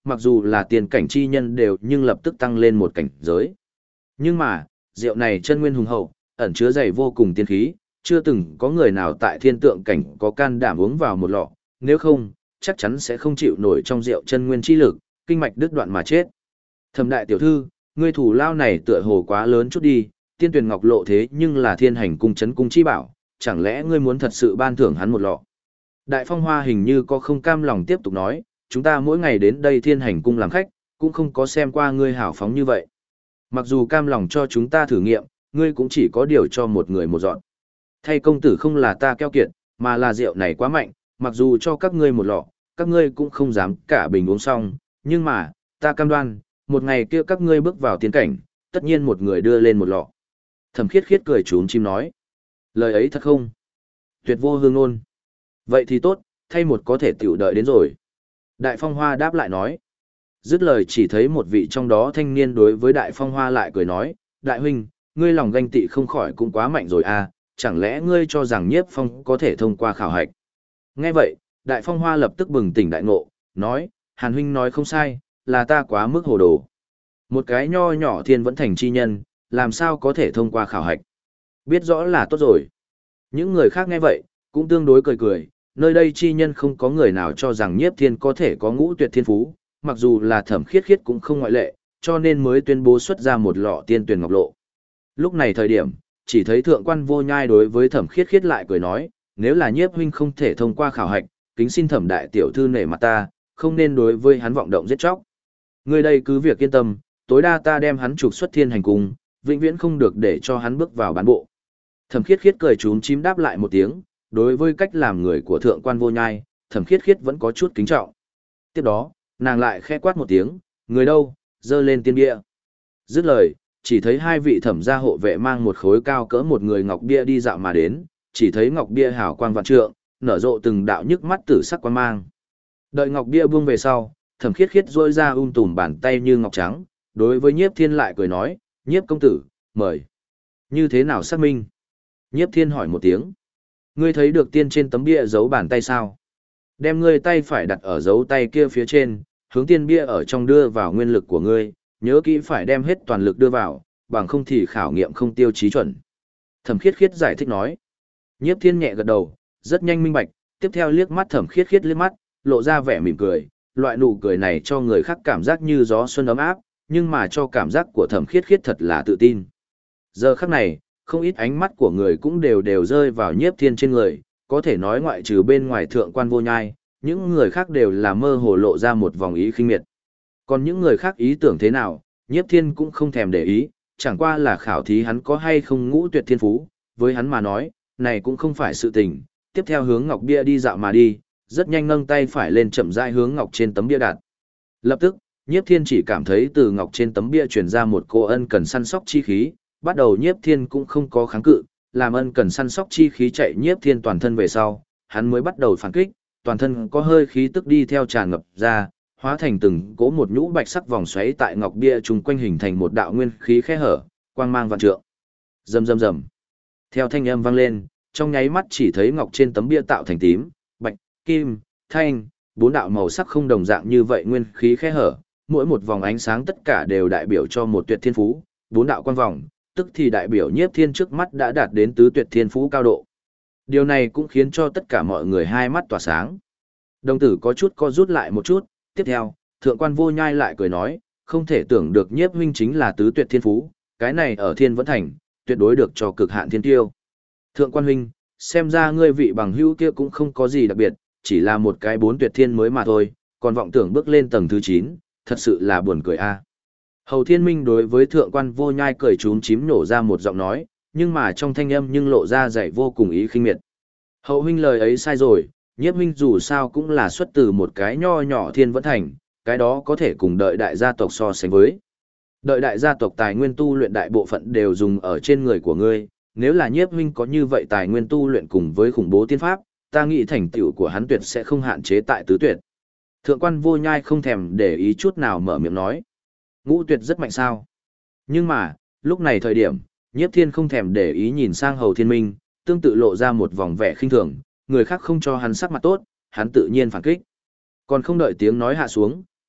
mặc dù là tiền cảnh chi nhân đều nhưng lập tức tăng lên một cảnh giới. Nhưng mà, rượu này chân nguyên hùng hậu, ẩn chứa dày vô cùng tiên khí, chưa từng có người nào tại thiên tượng cảnh có can đảm uống vào một lọ, nếu không, chắc chắn sẽ không chịu nổi trong rượu chân nguyên chi lực, kinh mạch đứt đoạn mà chết. Thẩm đại tiểu thư, ngươi thủ lao này tựa hồ quá lớn chút đi, tiên tuyển ngọc lộ thế nhưng là thiên hành cung chấn cung chi bảo, chẳng lẽ ngươi muốn thật sự ban thưởng hắn một lọ? Đại Phong Hoa hình như có không cam lòng tiếp tục nói, chúng ta mỗi ngày đến đây thiên hành cung làm khách, cũng không có xem qua ngươi hảo phóng như vậy. Mặc dù cam lòng cho chúng ta thử nghiệm, ngươi cũng chỉ có điều cho một người một dọn. Thay công tử không là ta keo kiệt, mà là rượu này quá mạnh, mặc dù cho các ngươi một lọ, các ngươi cũng không dám cả bình uống xong, nhưng mà, ta cam đoan, một ngày kia các ngươi bước vào tiến cảnh, tất nhiên một người đưa lên một lọ. Thẩm Khiết Khiết cười trúng chim nói, lời ấy thật không? Tuyệt vô hương ngôn. Vậy thì tốt, thay một có thể tiểu đợi đến rồi. Đại Phong Hoa đáp lại nói. Dứt lời chỉ thấy một vị trong đó thanh niên đối với Đại Phong Hoa lại cười nói, Đại huynh, ngươi lòng ganh tị không khỏi cũng quá mạnh rồi à, chẳng lẽ ngươi cho rằng Nhiếp Phong có thể thông qua khảo hạch? Nghe vậy, Đại Phong Hoa lập tức bừng tỉnh đại ngộ, nói, Hàn huynh nói không sai, là ta quá mức hồ đồ. Một cái nho nhỏ thiên vẫn thành chi nhân, làm sao có thể thông qua khảo hạch? Biết rõ là tốt rồi. Những người khác nghe vậy, cũng tương đối cười cười, nơi đây chi nhân không có người nào cho rằng Nhiếp Thiên có thể có ngũ tuyệt thiên phú, mặc dù là Thẩm Khiết Khiết cũng không ngoại lệ, cho nên mới tuyên bố xuất ra một lọ tiên tuyển ngọc lộ. Lúc này thời điểm, chỉ thấy thượng quan Vô Nhai đối với Thẩm Khiết Khiết lại cười nói, nếu là Nhiếp huynh không thể thông qua khảo hạch, kính xin Thẩm đại tiểu thư nể mặt ta, không nên đối với hắn vọng động giết chóc. Người đây cứ việc yên tâm, tối đa ta đem hắn trục xuất thiên hành cung, vĩnh viễn không được để cho hắn bước vào bán bộ. Thẩm Khiết Khiết cười trúng chím đáp lại một tiếng, đối với cách làm người của thượng quan Vô Nhai, Thẩm Khiết Khiết vẫn có chút kính trọng. Tiếp đó, nàng lại khẽ quát một tiếng, người đâu, dơ lên tiên bia. Dứt lời, chỉ thấy hai vị thẩm gia hộ vệ mang một khối cao cỡ một người ngọc bia đi dạo mà đến, chỉ thấy ngọc bia hào quang vạn trượng, nở rộ từng đạo nhức mắt tử sắc quang mang. Đợi ngọc bia buông về sau, Thẩm Khiết Khiết rôi ra tùm bàn tay như ngọc trắng, đối với Nhiếp Thiên lại cười nói, Nhiếp công tử, mời. Như thế nào xác minh? Nhiếp Thiên hỏi một tiếng. Ngươi thấy được tiên trên tấm bia giấu bàn tay sao? Đem ngươi tay phải đặt ở dấu tay kia phía trên, hướng tiên bia ở trong đưa vào nguyên lực của ngươi, nhớ kỹ phải đem hết toàn lực đưa vào, bằng không thì khảo nghiệm không tiêu chí chuẩn. Thẩm Khiết Khiết giải thích nói. Nhiếp Thiên nhẹ gật đầu, rất nhanh minh bạch, tiếp theo liếc mắt Thẩm Khiết Khiết liếc mắt, lộ ra vẻ mỉm cười, loại nụ cười này cho người khác cảm giác như gió xuân ấm áp, nhưng mà cho cảm giác của Thẩm Khiết Khiết thật là tự tin. Giờ khắc này, không ít ánh mắt của người cũng đều rơi vào Nhiếp Thiên trên người, có thể nói ngoại trừ bên ngoài thượng quan Vô Nhai, những người khác đều là mơ hồ lộ ra một vòng ý khinh miệt. Còn những người khác ý tưởng thế nào, Nhiếp Thiên cũng không thèm để ý, chẳng qua là khảo thí hắn có hay không ngũ tuyệt thiên phú, với hắn mà nói, này cũng không phải sự tình. Tiếp theo hướng ngọc bia đi dạo mà đi, rất nhanh nâng tay phải lên chậm rãi hướng ngọc trên tấm bia đặt. Lập tức, Nhiếp Thiên chỉ cảm thấy từ ngọc trên tấm bia truyền ra một cô ân cần săn sóc chi khí, bắt đầu Nhiếp Thiên cũng không có kháng cự, làm ân cần săn sóc chi khí chạy Nhiếp Thiên toàn thân về sau, hắn mới bắt đầu phản kích, toàn thân có hơi khí tức đi theo tràn ngập ra, hóa thành từng cỗ một nhũ bạch sắc vòng xoáy tại ngọc bia chung quanh hình thành một đạo nguyên khí khe hở, quang mang vạn trượng. Rầm rầm rầm. Theo thanh âm vang lên, trong nháy mắt chỉ thấy ngọc trên tấm bia tạo thành tím, bạch, kim, thanh, bốn đạo màu sắc không đồng dạng như vậy nguyên khí khe hở, mỗi một vòng ánh sáng tất cả đều đại biểu cho một tuyệt thiên phú, bốn đạo quang vòng, tức thì đại biểu Nhiếp Thiên trước mắt đã đạt đến tứ tuyệt thiên phú cao độ. Điều này cũng khiến cho tất cả mọi người hai mắt tỏa sáng. Đồng tử có chút co rút lại một chút, tiếp theo, thượng quan Vô Nhai lại cười nói, không thể tưởng được Nhiếp huynh chính là tứ tuyệt thiên phú, cái này ở Thiên Vẫn Thành, tuyệt đối được cho cực hạn thiên tiêu. Thượng quan huynh, xem ra ngươi vị bằng hữu kia cũng không có gì đặc biệt, chỉ là một cái bốn tuyệt thiên mới mà thôi, còn vọng tưởng bước lên tầng thứ 9, thật sự là buồn cười a. Hầu Thiên Minh đối với thượng quan Vô Nhai cười trúng chím nổ ra một giọng nói, nhưng mà trong thanh âm nhưng lộ ra dạy vô cùng ý khinh miệt. Hầu huynh lời ấy sai rồi, Nhiếp huynh dù sao cũng là xuất từ một cái nho nhỏ Thiên Vẫn Thành, cái đó có thể cùng đợi đại gia tộc so sánh với. Đợi đại gia tộc tài nguyên tu luyện đại bộ phận đều dùng ở trên người của ngươi, nếu là Nhiếp huynh có như vậy tài nguyên tu luyện cùng với khủng bố tiên pháp, ta nghĩ thành tựu của hắn tuyệt sẽ không hạn chế tại tứ tuyệt. Thượng quan Vô Nhai không thèm để ý chút nào mở miệng nói. Ngũ tuyệt rất mạnh sao? Nhưng mà, lúc này thời điểm, Nhiếp Thiên không thèm để ý nhìn sang Hầu Thiên Minh, tương tự lộ ra một vòng vẻ khinh thường, người khác không cho hắn sắc mặt tốt, hắn tự nhiên phản kích. Còn không đợi tiếng nói hạ xuống,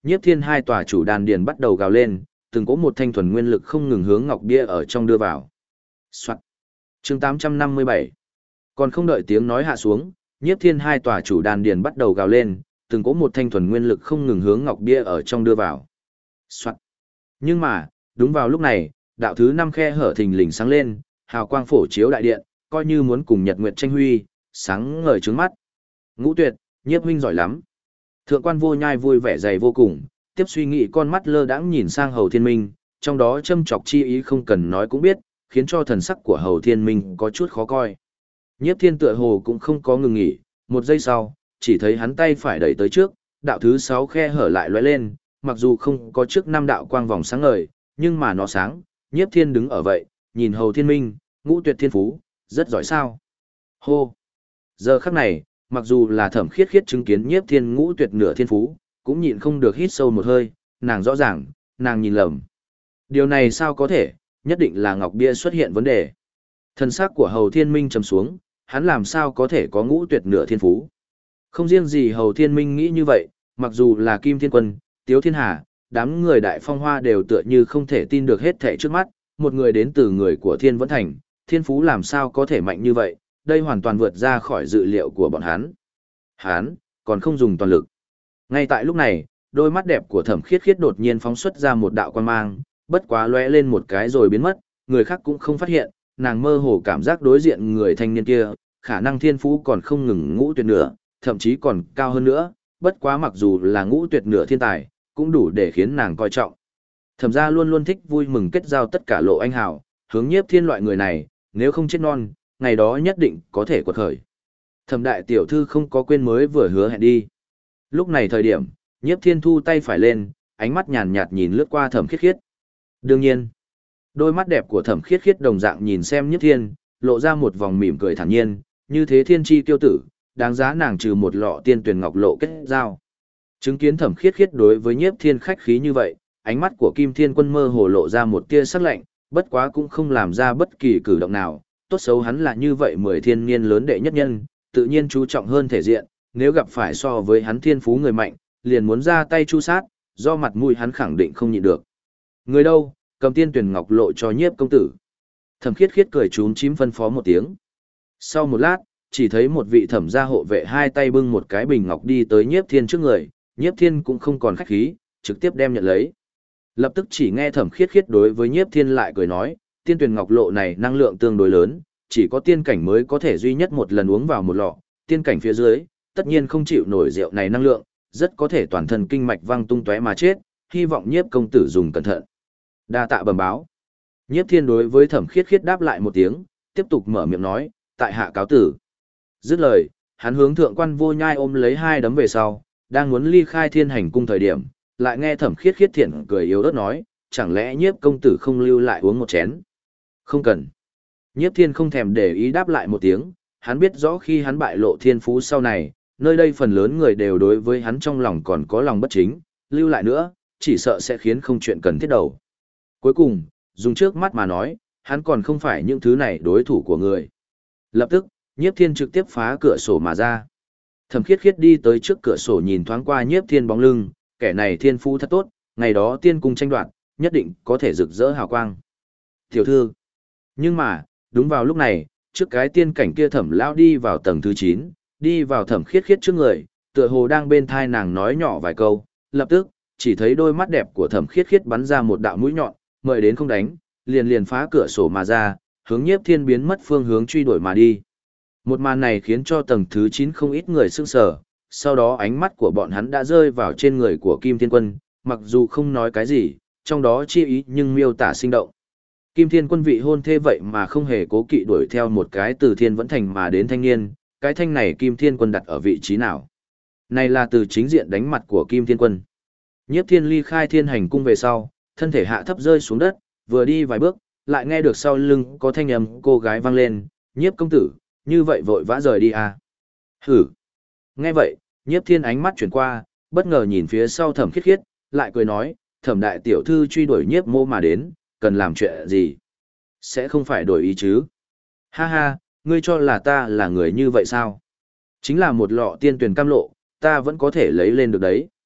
Nhiếp Thiên hai tòa chủ đan điền bắt đầu gào lên, từng cỗ một thanh thuần nguyên lực không ngừng hướng ngọc bia ở trong đưa vào. Soạt. Chương 857. Còn không đợi tiếng nói hạ xuống, Nhiếp Thiên hai tòa chủ đan điền bắt đầu gào lên, từng cỗ một thanh thuần nguyên lực không ngừng hướng ngọc bia ở trong đưa vào. Soạt. Nhưng mà, đúng vào lúc này, đạo thứ 5 khe hở thình lình sáng lên, hào quang phổ chiếu đại điện, coi như muốn cùng nhật nguyệt tranh huy, sáng ngời trướng mắt. Ngũ Tuyệt, Nhiếp huynh giỏi lắm. Thượng quan Vô Nhai vui vẻ dày vô cùng, tiếp suy nghĩ con mắt lơ đãng nhìn sang Hầu Thiên Minh, trong đó châm chọc chi ý không cần nói cũng biết, khiến cho thần sắc của Hầu Thiên Minh có chút khó coi. Nhiếp Thiên tựa hồ cũng không có ngừng nghỉ, một giây sau, chỉ thấy hắn tay phải đẩy tới trước, đạo thứ 6 khe hở lại lóe lên, mặc dù không có trước 5 đạo quang vòng sáng ngời, nhưng mà nó sáng, Nhiếp Thiên đứng ở vậy, nhìn Hầu Thiên Minh, Ngũ Tuyệt thiên phú, rất giỏi sao. Hô! Giờ khắc này, mặc dù là Thẩm Khiết Khiết chứng kiến Nhiếp Thiên Ngũ Tuyệt nửa thiên phú, cũng nhịn không được hít sâu một hơi, nàng rõ ràng, nàng nhìn lầm. Điều này sao có thể, nhất định là Ngọc Bia xuất hiện vấn đề. Thần sắc của Hầu Thiên Minh trầm xuống, hắn làm sao có thể có Ngũ Tuyệt nửa thiên phú. Không riêng gì Hầu Thiên Minh nghĩ như vậy, mặc dù là Kim Thiên Quân, Tiếu Thiên Hà, đám người Đại Phong Hoa đều tựa như không thể tin được hết thảy trước mắt, một người đến từ người của Thiên Vẫn Thành, thiên phú làm sao có thể mạnh như vậy, đây hoàn toàn vượt ra khỏi dự liệu của bọn hắn. Hắn, còn không dùng toàn lực. Ngay tại lúc này, đôi mắt đẹp của Thẩm Khiết Khiết đột nhiên phóng xuất ra một đạo quang mang, bất quá lóe lên một cái rồi biến mất, người khác cũng không phát hiện, nàng mơ hồ cảm giác đối diện người thanh niên kia, khả năng thiên phú còn không ngừng Ngũ Tuyệt nửa, thậm chí còn cao hơn nữa, bất quá mặc dù là Ngũ Tuyệt nửa thiên tài, cũng đủ để khiến nàng coi trọng. Thẩm gia luôn luôn thích vui mừng kết giao tất cả lộ anh hào, hướng Nhiếp Thiên loại người này, nếu không chết non, ngày đó nhất định có thể quật khởi. Thẩm đại tiểu thư không có quên mới vừa hứa hẹn đi. Lúc này thời điểm, Nhiếp Thiên thu tay phải lên, ánh mắt nhàn nhạt nhìn lướt qua Thẩm Khiết Khiết. Đương nhiên, đôi mắt đẹp của Thẩm Khiết Khiết đồng dạng nhìn xem Nhiếp Thiên, lộ ra một vòng mỉm cười thản nhiên, như thế thiên chi tiêu tử, đáng giá nàng trừ một lọ tiên tuyển ngọc lộ kết giao. Chứng kiến Thẩm Khiết Khiết đối với Nhiếp Thiên khách khí như vậy, ánh mắt của Kim Thiên Quân mơ hồ lộ ra một tia sắc lạnh, bất quá cũng không làm ra bất kỳ cử động nào, tốt xấu hắn là như vậy 10 thiên niên lớn đệ nhất nhân, tự nhiên chú trọng hơn thể diện, nếu gặp phải so với hắn thiên phú người mạnh, liền muốn ra tay chu sát, do mặt mũi hắn khẳng định không nhịn được. Người đâu, cầm tiên tuyển ngọc lộ cho Nhiếp công tử. Thẩm Khiết Khiết cười chúm chím phân phó một tiếng. Sau một lát, chỉ thấy một vị thẩm gia hộ vệ hai tay bưng một cái bình ngọc đi tới Nhiếp Thiên trước người, Nhiếp Thiên cũng không còn khách khí, trực tiếp đem nhận lấy. Lập tức chỉ nghe Thẩm Khiết Khiết đối với Nhiếp Thiên lại cười nói, tiên tuyển ngọc lộ này năng lượng tương đối lớn, chỉ có tiên cảnh mới có thể duy nhất một lần uống vào một lọ, tiên cảnh phía dưới, tất nhiên không chịu nổi rượu này năng lượng, rất có thể toàn thân kinh mạch văng tung tóe mà chết, hy vọng Nhiếp công tử dùng cẩn thận. Đa tạ bẩm báo. Nhiếp Thiên đối với Thẩm Khiết Khiết đáp lại một tiếng, tiếp tục mở miệng nói, tại hạ cáo tử. Dứt lời, hắn hướng Thượng quan Vô Nhai ôm lấy hai đấm về sau, đang muốn ly khai Thiên Hành cung thời điểm, lại nghe Thẩm Khiết Khiết thiện cười yếu ớt nói, chẳng lẽ Nhiếp công tử không lưu lại uống một chén? Không cần. Nhiếp Thiên không thèm để ý đáp lại một tiếng, hắn biết rõ khi hắn bại lộ thiên phú sau này, nơi đây phần lớn người đều đối với hắn trong lòng còn có lòng bất chính, lưu lại nữa, chỉ sợ sẽ khiến không chuyện cần thiết đầu. Cuối cùng, dùng trước mắt mà nói, hắn còn không phải những thứ này đối thủ của người. Lập tức, Nhiếp Thiên trực tiếp phá cửa sổ mà ra. Thẩm Khiết Khiết đi tới trước cửa sổ nhìn thoáng qua Nhiếp Thiên bóng lưng, kẻ này thiên phú thật tốt, ngày đó tiên cung tranh đoạt, nhất định có thể rực rỡ hào quang. Tiểu thư. Nhưng mà, đúng vào lúc này, trước cái tiên cảnh kia Thẩm lão đi vào tầng thứ 9, đi vào Thẩm Khiết Khiết trước người, tựa hồ đang bên thai nàng nói nhỏ vài câu, lập tức, chỉ thấy đôi mắt đẹp của Thẩm Khiết Khiết bắn ra một đạo mũi nhọn, mời đến không đánh, liền liền phá cửa sổ mà ra, hướng Nhiếp Thiên biến mất phương hướng truy đuổi mà đi. Một màn này khiến cho tầng thứ 9 không ít người sững sờ, sau đó ánh mắt của bọn hắn đã rơi vào trên người của Kim Thiên Quân, mặc dù không nói cái gì, trong đó chi ý nhưng miêu tả sinh động. Kim Thiên Quân vị hôn thê vậy mà không hề cố kỵ đuổi theo một cái từ Thiên Vẫn Thành mà đến thanh niên, cái thanh này Kim Thiên Quân đặt ở vị trí nào? Này là từ chính diện đánh mặt của Kim Thiên Quân. Nhiếp Thiên ly khai Thiên Hành cung về sau, thân thể hạ thấp rơi xuống đất, vừa đi vài bước, lại nghe được sau lưng có thanh âm cô gái vang lên, Nhiếp công tử, như vậy vội vã rời đi à? Hử! Nghe vậy, Nhiếp Thiên ánh mắt chuyển qua, bất ngờ nhìn phía sau Thẩm Khiết Khiết, lại cười nói, Thẩm đại tiểu thư truy đuổi Nhiếp mô mà đến, cần làm chuyện gì? Sẽ không phải đổi ý chứ? Ha ha, ngươi cho là ta là người như vậy sao? Chính là một lọ tiên tuyển cam lộ, ta vẫn có thể lấy lên được đấy.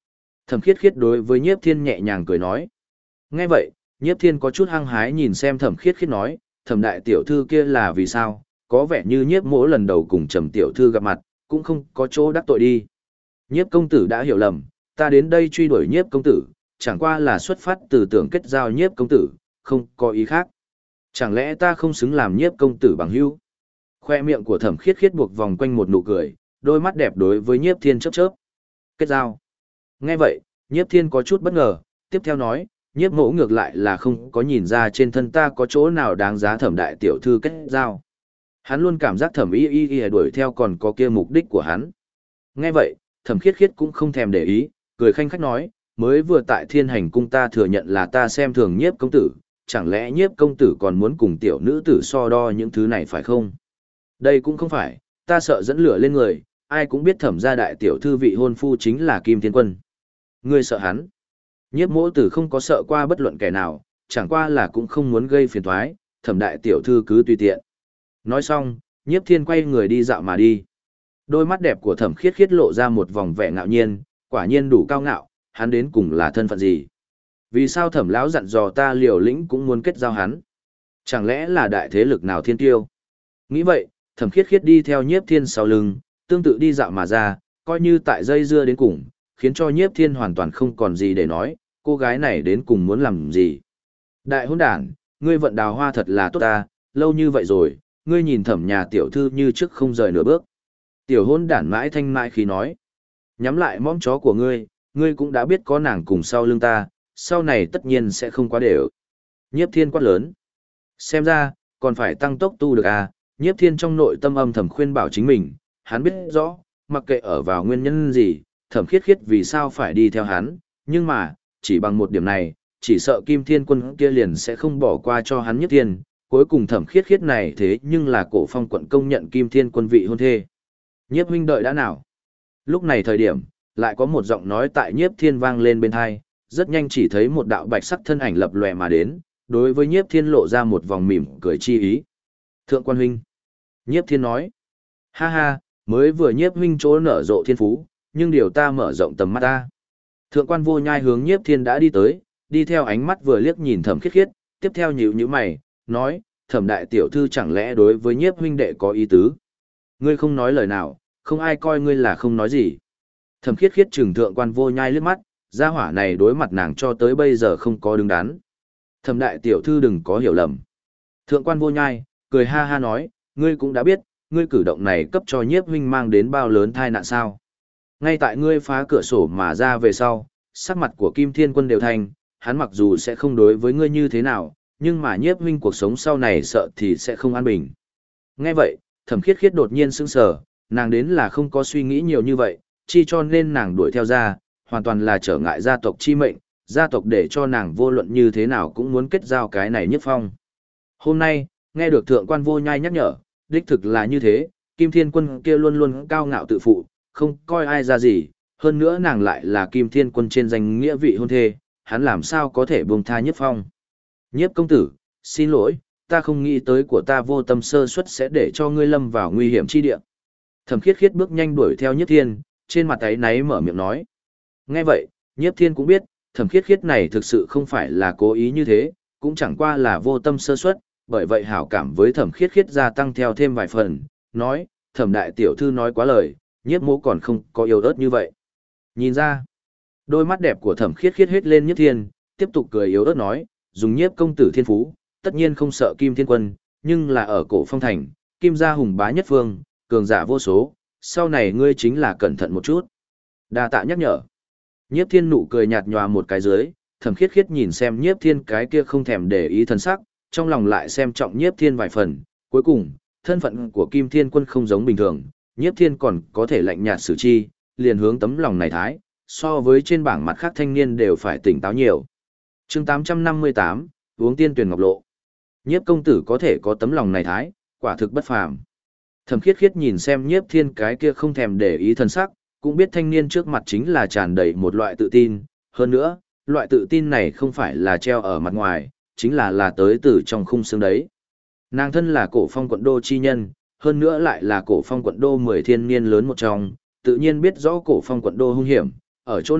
Thẩm Khiết Khiết đối với Nhiếp Thiên nhẹ nhàng cười nói. Nghe vậy, Nhiếp Thiên có chút hăng hái nhìn xem Thẩm Khiết Khiết nói, Thẩm đại tiểu thư kia là vì sao, có vẻ như Nhiếp mỗ lần đầu cùng Trầm tiểu thư gặp mặt, cũng không có chỗ đắc tội đi. Nhiếp công tử đã hiểu lầm, ta đến đây truy đuổi Nhiếp công tử, chẳng qua là xuất phát từ tưởng kết giao Nhiếp công tử, không có ý khác. Chẳng lẽ ta không xứng làm Nhiếp công tử bằng hữu? Khoe miệng của Thẩm Khiết Khiết buộc vòng quanh một nụ cười, đôi mắt đẹp đối với Nhiếp Thiên chớp chớp. Kết giao. Nghe vậy, Nhiếp Thiên có chút bất ngờ, tiếp theo nói, Nhiếp mỗ ngược lại là không có nhìn ra trên thân ta có chỗ nào đáng giá Thẩm đại tiểu thư kết giao. Hắn luôn cảm giác Thẩm y đuổi theo còn có kia mục đích của hắn. Nghe vậy, Thẩm Khiết Khiết cũng không thèm để ý, cười khanh khách nói, mới vừa tại Thiên Hành cung ta thừa nhận là ta xem thường Nhiếp công tử, chẳng lẽ Nhiếp công tử còn muốn cùng tiểu nữ tử so đo những thứ này phải không? Đây cũng không phải, ta sợ dẫn lửa lên người, ai cũng biết Thẩm gia đại tiểu thư vị hôn phu chính là Kim Thiên Quân. Ngươi sợ hắn? Nhiếp mỗ tử không có sợ qua bất luận kẻ nào, chẳng qua là cũng không muốn gây phiền toái, Thẩm đại tiểu thư cứ tùy tiện. Nói xong, Nhiếp Thiên quay người đi dạo mà đi. Đôi mắt đẹp của Thẩm Khiết Khiết lộ ra một vòng vẻ ngạo nhiên, quả nhiên đủ cao ngạo, hắn đến cùng là thân phận gì? Vì sao Thẩm lão dặn dò ta liều lĩnh cũng muốn kết giao hắn? Chẳng lẽ là đại thế lực nào thiên tiêu? Nghĩ vậy, Thẩm Khiết Khiết đi theo Nhiếp Thiên sau lưng, tương tự đi dạo mà ra, coi như tại dây dưa đến cùng, khiến cho Nhiếp Thiên hoàn toàn không còn gì để nói, cô gái này đến cùng muốn làm gì? Đại hôn đản, ngươi vận đào hoa thật là tốt ta, lâu như vậy rồi, ngươi nhìn Thẩm nhà tiểu thư như trước không rời nửa bước. Tiểu hôn đản mãi thanh mãi khí nói, nhắm lại mõm chó của ngươi, ngươi cũng đã biết có nàng cùng sau lưng ta, sau này tất nhiên sẽ không quá đều. Nhiếp Thiên quát lớn. Xem ra, còn phải tăng tốc tu được à, Nhiếp Thiên trong nội tâm âm thầm khuyên bảo chính mình, hắn biết rõ, mặc kệ ở vào nguyên nhân gì, Thẩm Khiết Khiết vì sao phải đi theo hắn, nhưng mà, chỉ bằng một điểm này, chỉ sợ Kim Thiên Quân kia liền sẽ không bỏ qua cho hắn Nhiếp Thiên, cuối cùng Thẩm Khiết Khiết này thế nhưng là Cổ Phong quận công nhận Kim Thiên Quân vị hôn thê. Nhiếp huynh đợi đã nào? Lúc này thời điểm, lại có một giọng nói tại Nhiếp Thiên vang lên bên tai, rất nhanh chỉ thấy một đạo bạch sắc thân ảnh lập lòe mà đến, đối với Nhiếp Thiên lộ ra một vòng mỉm cười chi ý. Thượng quan huynh. Nhiếp Thiên nói. Ha ha, mới vừa Nhiếp huynh chỗ nở rộ thiên phú, nhưng điều ta mở rộng tầm mắt ta. Thượng quan Vô Nhai hướng Nhiếp Thiên đã đi tới, đi theo ánh mắt vừa liếc nhìn Thẩm Khiết Khiết, tiếp theo nhíu nhíu mày, nói, Thẩm đại tiểu thư chẳng lẽ đối với Nhiếp huynh đệ có ý tứ? Ngươi không nói lời nào, không ai coi ngươi là không nói gì. Thẩm Khiết Khiết trừng Thượng quan Vô Nhai liếc mắt, gia hỏa này đối mặt nàng cho tới bây giờ không có đứng đắn. Thẩm đại tiểu thư đừng có hiểu lầm. Thượng quan Vô Nhai, cười ha ha nói, ngươi cũng đã biết, ngươi cử động này cấp cho Nhiếp huynh mang đến bao lớn tai nạn sao. Ngay tại ngươi phá cửa sổ mà ra về sau, sắc mặt của Kim Thiên Quân đều thành, hắn mặc dù sẽ không đối với ngươi như thế nào, nhưng mà Nhiếp huynh cuộc sống sau này sợ thì sẽ không an bình. Nghe vậy, Thẩm Khiết Khiết đột nhiên sững sờ, nàng đến là không có suy nghĩ nhiều như vậy, chi cho nên nàng đuổi theo ra, hoàn toàn là trở ngại gia tộc chi mệnh, gia tộc để cho nàng vô luận như thế nào cũng muốn kết giao cái này Nhiếp Phong. Hôm nay, nghe được Thượng quan Vô Nhai nhắc nhở, đích thực là như thế, Kim Thiên Quân kia luôn luôn cao ngạo tự phụ, không coi ai ra gì, hơn nữa nàng lại là Kim Thiên Quân trên danh nghĩa vị hôn thê, hắn làm sao có thể buông tha Nhiếp Phong. Nhiếp công tử, xin lỗi, ta không nghĩ tới của ta vô tâm sơ suất sẽ để cho ngươi lâm vào nguy hiểm chi địa. Thẩm Khiết Khiết bước nhanh đuổi theo Nhiếp Thiên, trên mặt áy náy mở miệng nói. Nghe vậy, Nhiếp Thiên cũng biết, Thẩm Khiết Khiết này thực sự không phải là cố ý như thế, cũng chẳng qua là vô tâm sơ suất, bởi vậy hảo cảm với Thẩm Khiết Khiết gia tăng theo thêm vài phần, nói, Thẩm đại tiểu thư nói quá lời, Nhiếp mỗ còn không có yêu ớt như vậy. Nhìn ra, đôi mắt đẹp của Thẩm Khiết Khiết hết lên Nhiếp Thiên, tiếp tục cười yếu ớt nói, dùng Nhiếp công tử thiên phú, tất nhiên không sợ Kim Thiên Quân, nhưng là ở Cổ Phong thành, Kim gia hùng bá nhất phương, cường giả vô số, sau này ngươi chính là cẩn thận một chút. Đa tạ nhắc nhở. Nhiếp Thiên nụ cười nhạt nhòa một cái dưới, Thẩm Khiết Khiết nhìn xem Nhiếp Thiên cái kia không thèm để ý thần sắc, trong lòng lại xem trọng Nhiếp Thiên vài phần, cuối cùng, thân phận của Kim Thiên Quân không giống bình thường, Nhiếp Thiên còn có thể lạnh nhạt xử chi, liền hướng tấm lòng này thái, so với trên bảng mặt khác thanh niên đều phải tỉnh táo nhiều. Chương 858, uống tiên tuyển ngọc lộ. Nhiếp công tử có thể có tấm lòng này thái, quả thực bất phàm. Thẩm Khiết Khiết nhìn xem Nhiếp Thiên cái kia không thèm để ý thần sắc, cũng biết thanh niên trước mặt chính là tràn đầy một loại tự tin, hơn nữa, loại tự tin này không phải là treo ở mặt ngoài, chính là tới từ trong khung xương đấy. Nàng thân là Cổ Phong quận đô chi nhân, hơn nữa lại là Cổ Phong quận đô 10 thiên niên lớn một trong, tự nhiên biết rõ Cổ Phong quận đô hung hiểm, ở chỗ này,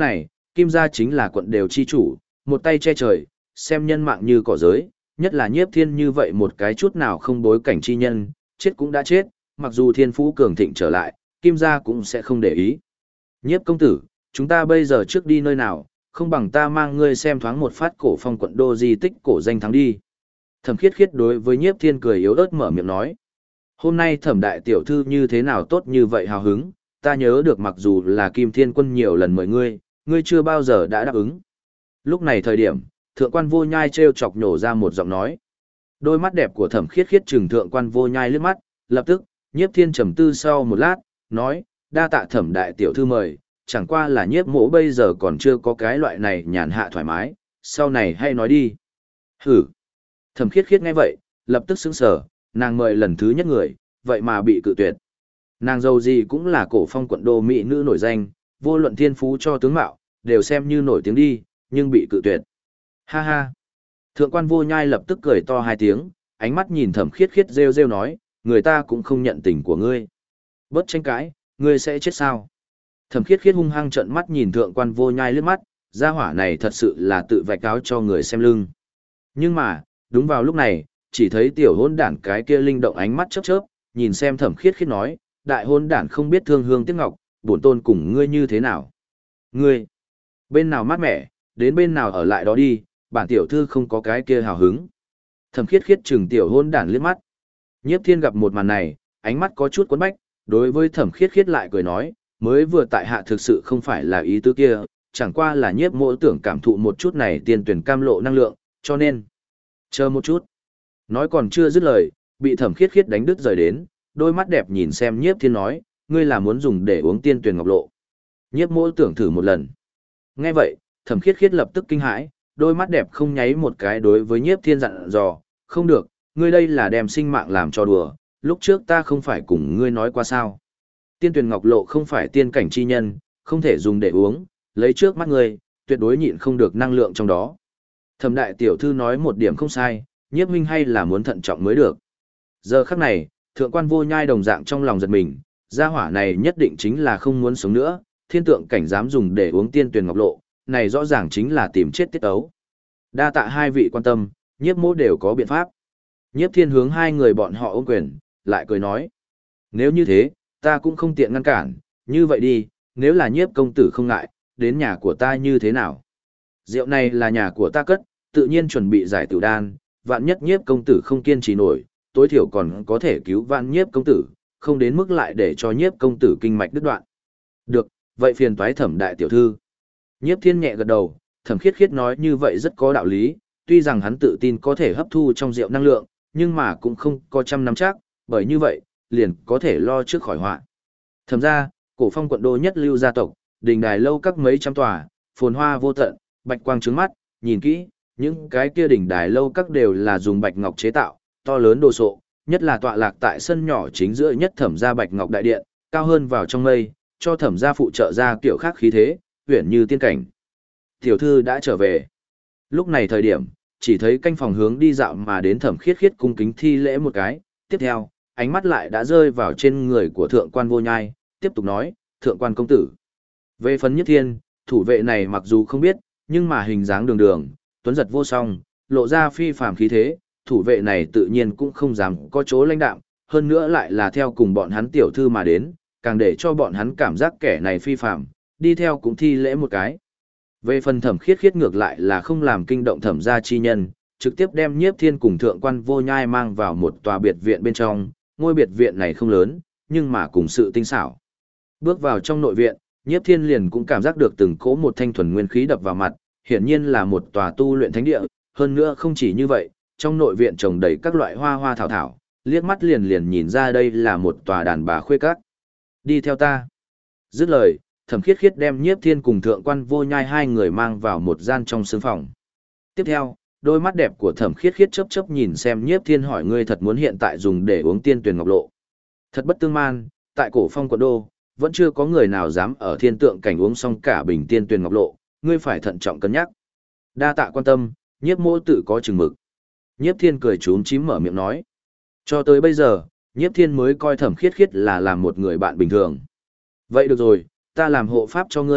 Kim gia chính là quận đều chi chủ, một tay che trời, xem nhân mạng như cỏ giới, nhất là Nhiếp Thiên như vậy một cái chút nào không bối cảnh chi nhân, chết cũng đã chết, mặc dù thiên phú cường thịnh trở lại, Kim gia cũng sẽ không để ý. Nhiếp công tử, chúng ta bây giờ trước đi nơi nào, không bằng ta mang ngươi xem thoáng một phát Cổ Phong quận đô di tích cổ danh thắng đi. Thẩm Khiết Khiết đối với Nhiếp Thiên cười yếu ớt mở miệng nói. Hôm nay Thẩm đại tiểu thư như thế nào tốt như vậy hào hứng, ta nhớ được mặc dù là Kim Thiên Quân nhiều lần mời ngươi, ngươi chưa bao giờ đã đáp ứng. Lúc này thời điểm, Thượng quan Vô Nhai trêu chọc nhổ ra một giọng nói. Đôi mắt đẹp của Thẩm Khiết Khiết trừng Thượng quan Vô Nhai liếc mắt, lập tức, Nhiếp Thiên trầm tư sau một lát, nói, đa tạ Thẩm đại tiểu thư mời, chẳng qua là Nhiếp mỗ bây giờ còn chưa có cái loại này nhàn hạ thoải mái, sau này hay nói đi. Hử. Thẩm Khiết Khiết nghe vậy, lập tức sững sờ, nàng mời lần thứ nhất người, vậy mà bị cự tuyệt. Nàng dâu gì cũng là Cổ Phong quận đô mỹ nữ nổi danh, vô luận thiên phú cho tướng mạo, đều xem như nổi tiếng đi, nhưng bị cự tuyệt. Ha ha. Thượng quan Vô Nhai lập tức cười to hai tiếng, ánh mắt nhìn Thẩm Khiết Khiết rêu rêu nói, người ta cũng không nhận tình của ngươi. Bớt tranh cãi, ngươi sẽ chết sao? Thẩm Khiết Khiết hung hăng trợn mắt nhìn Thượng quan Vô Nhai liếc mắt, gia hỏa này thật sự là tự vạch áo cho người xem lưng. Nhưng mà, đúng vào lúc này, chỉ thấy tiểu hôn đản cái kia linh động ánh mắt chớp chớp, nhìn xem Thẩm Khiết Khiết nói, đại hôn đản không biết thương hương tiếc ngọc, bổn tôn cùng ngươi như thế nào? Ngươi, bên nào mát mẻ, đến bên nào ở lại đó đi, bản tiểu thư không có cái kia hào hứng. Thẩm Khiết Khiết chừng tiểu hôn đản liếc mắt. Nhiếp Thiên gặp một màn này, ánh mắt có chút quấn bách, đối với Thẩm Khiết Khiết lại cười nói, mới vừa tại hạ thực sự không phải là ý tứ kia, chẳng qua là Nhiếp mỗ tưởng cảm thụ một chút này tiên tuyển cam lộ năng lượng, cho nên chờ một chút. Nói còn chưa dứt lời, bị Thẩm Khiết Khiết đánh đứt rời đến, đôi mắt đẹp nhìn xem Nhiếp Thiên nói, ngươi là muốn dùng để uống tiên tuyển ngọc lộ. Nhiếp mỗ tưởng thử một lần. Nghe vậy, Thẩm Khiết Khiết lập tức kinh hãi, đôi mắt đẹp không nháy một cái đối với Nhiếp Thiên dặn dò, không được, ngươi đây là đem sinh mạng làm cho đùa, lúc trước ta không phải cùng ngươi nói qua sao. Tiên tuyển ngọc lộ không phải tiên cảnh chi nhân, không thể dùng để uống, lấy trước mắt ngươi, tuyệt đối nhịn không được năng lượng trong đó. Thẩm đại tiểu thư nói một điểm không sai, Nhiếp huynh hay là muốn thận trọng mới được. Giờ khắc này, Thượng quan Vô Nhai đồng dạng trong lòng giật mình, gia hỏa này nhất định chính là không muốn sống nữa, thiên tượng cảnh dám dùng để uống tiên tuyển ngọc lộ, này rõ ràng chính là tìm chết tiết ấu. Đa tạ hai vị quan tâm, Nhiếp mỗ đều có biện pháp. Nhiếp Thiên hướng hai người bọn họ ôm quyền, lại cười nói. Nếu như thế, ta cũng không tiện ngăn cản, như vậy đi, nếu là Nhiếp công tử không ngại, đến nhà của ta như thế nào? Rượu này là nhà của ta cất, tự nhiên chuẩn bị giải tử đan, vạn nhất Nhiếp công tử không kiên trì nổi, tối thiểu còn có thể cứu vạn Nhiếp công tử, không đến mức lại để cho Nhiếp công tử kinh mạch đứt đoạn. Được, vậy phiền toái Thẩm đại tiểu thư. Nhiếp Thiên nhẹ gật đầu, Thẩm Khiết Khiết nói như vậy rất có đạo lý, tuy rằng hắn tự tin có thể hấp thu trong rượu năng lượng, nhưng mà cũng không có trăm nắm chắc, bởi như vậy, liền có thể lo trước khỏi họa. Thẩm ra, Cổ Phong quận đô nhất lưu gia tộc, đình đài lâu các mấy trăm tòa, phồn hoa vô tận, bạch quang trướng mắt, nhìn kỹ, những cái kia đỉnh đài lâu các đều là dùng bạch ngọc chế tạo, to lớn đồ sộ, nhất là tọa lạc tại sân nhỏ chính giữa nhất Thẩm gia bạch ngọc đại điện, cao hơn vào trong mây, cho Thẩm gia phụ trợ ra kiểu khác khí thế, uyển như tiên cảnh. Tiểu thư đã trở về. Lúc này thời điểm, chỉ thấy canh phòng hướng đi dạo mà đến Thẩm Khiết Khiết cung kính thi lễ một cái, tiếp theo, ánh mắt lại đã rơi vào trên người của Thượng quan Vô Nhai, tiếp tục nói, Thượng quan công tử. Về phần Nhất Thiên, thủ vệ này mặc dù không biết, nhưng mà hình dáng đường đường, tuấn giật vô song, lộ ra phi phàm khí thế, thủ vệ này tự nhiên cũng không dám có chỗ lãnh đạm, hơn nữa lại là theo cùng bọn hắn tiểu thư mà đến, càng để cho bọn hắn cảm giác kẻ này phi phàm, đi theo cũng thi lễ một cái. Về phần Thẩm Khiết Khiết ngược lại là không làm kinh động Thẩm gia chi nhân, trực tiếp đem Nhiếp Thiên cùng Thượng quan Vô Nhai mang vào một tòa biệt viện bên trong, ngôi biệt viện này không lớn, nhưng mà cùng sự tinh xảo. Bước vào trong nội viện, Nhiếp Thiên liền cũng cảm giác được từng cỗ một thanh thuần nguyên khí đập vào mặt, hiển nhiên là một tòa tu luyện thánh địa, hơn nữa không chỉ như vậy, trong nội viện trồng đầy các loại hoa hoa thảo thảo, liếc mắt liền nhìn ra đây là một tòa đàn bà khuê các. Đi theo ta. Dứt lời, Thẩm Khiết Khiết đem Nhiếp Thiên cùng Thượng quan Vô Nhai hai người mang vào một gian trong sương phòng. Tiếp theo, đôi mắt đẹp của Thẩm Khiết Khiết chớp chớp nhìn xem Nhiếp Thiên hỏi ngươi thật muốn hiện tại dùng để uống tiên tuyển ngọc lộ. Thật bất tương man, tại Cổ Phong quận đô, vẫn chưa có người nào dám ở thiên tượng cảnh uống xong cả bình tiên tuyển ngọc lộ, ngươi phải thận trọng cân nhắc. Đa tạ quan tâm, Nhiếp mỗ tự có chừng mực. Nhiếp Thiên cười trúm chím mở miệng nói. Cho tới bây giờ, Nhiếp Thiên mới coi Thẩm Khiết Khiết là làm một người bạn bình thường. Vậy được rồi, ta làm hộ pháp cho ngươi,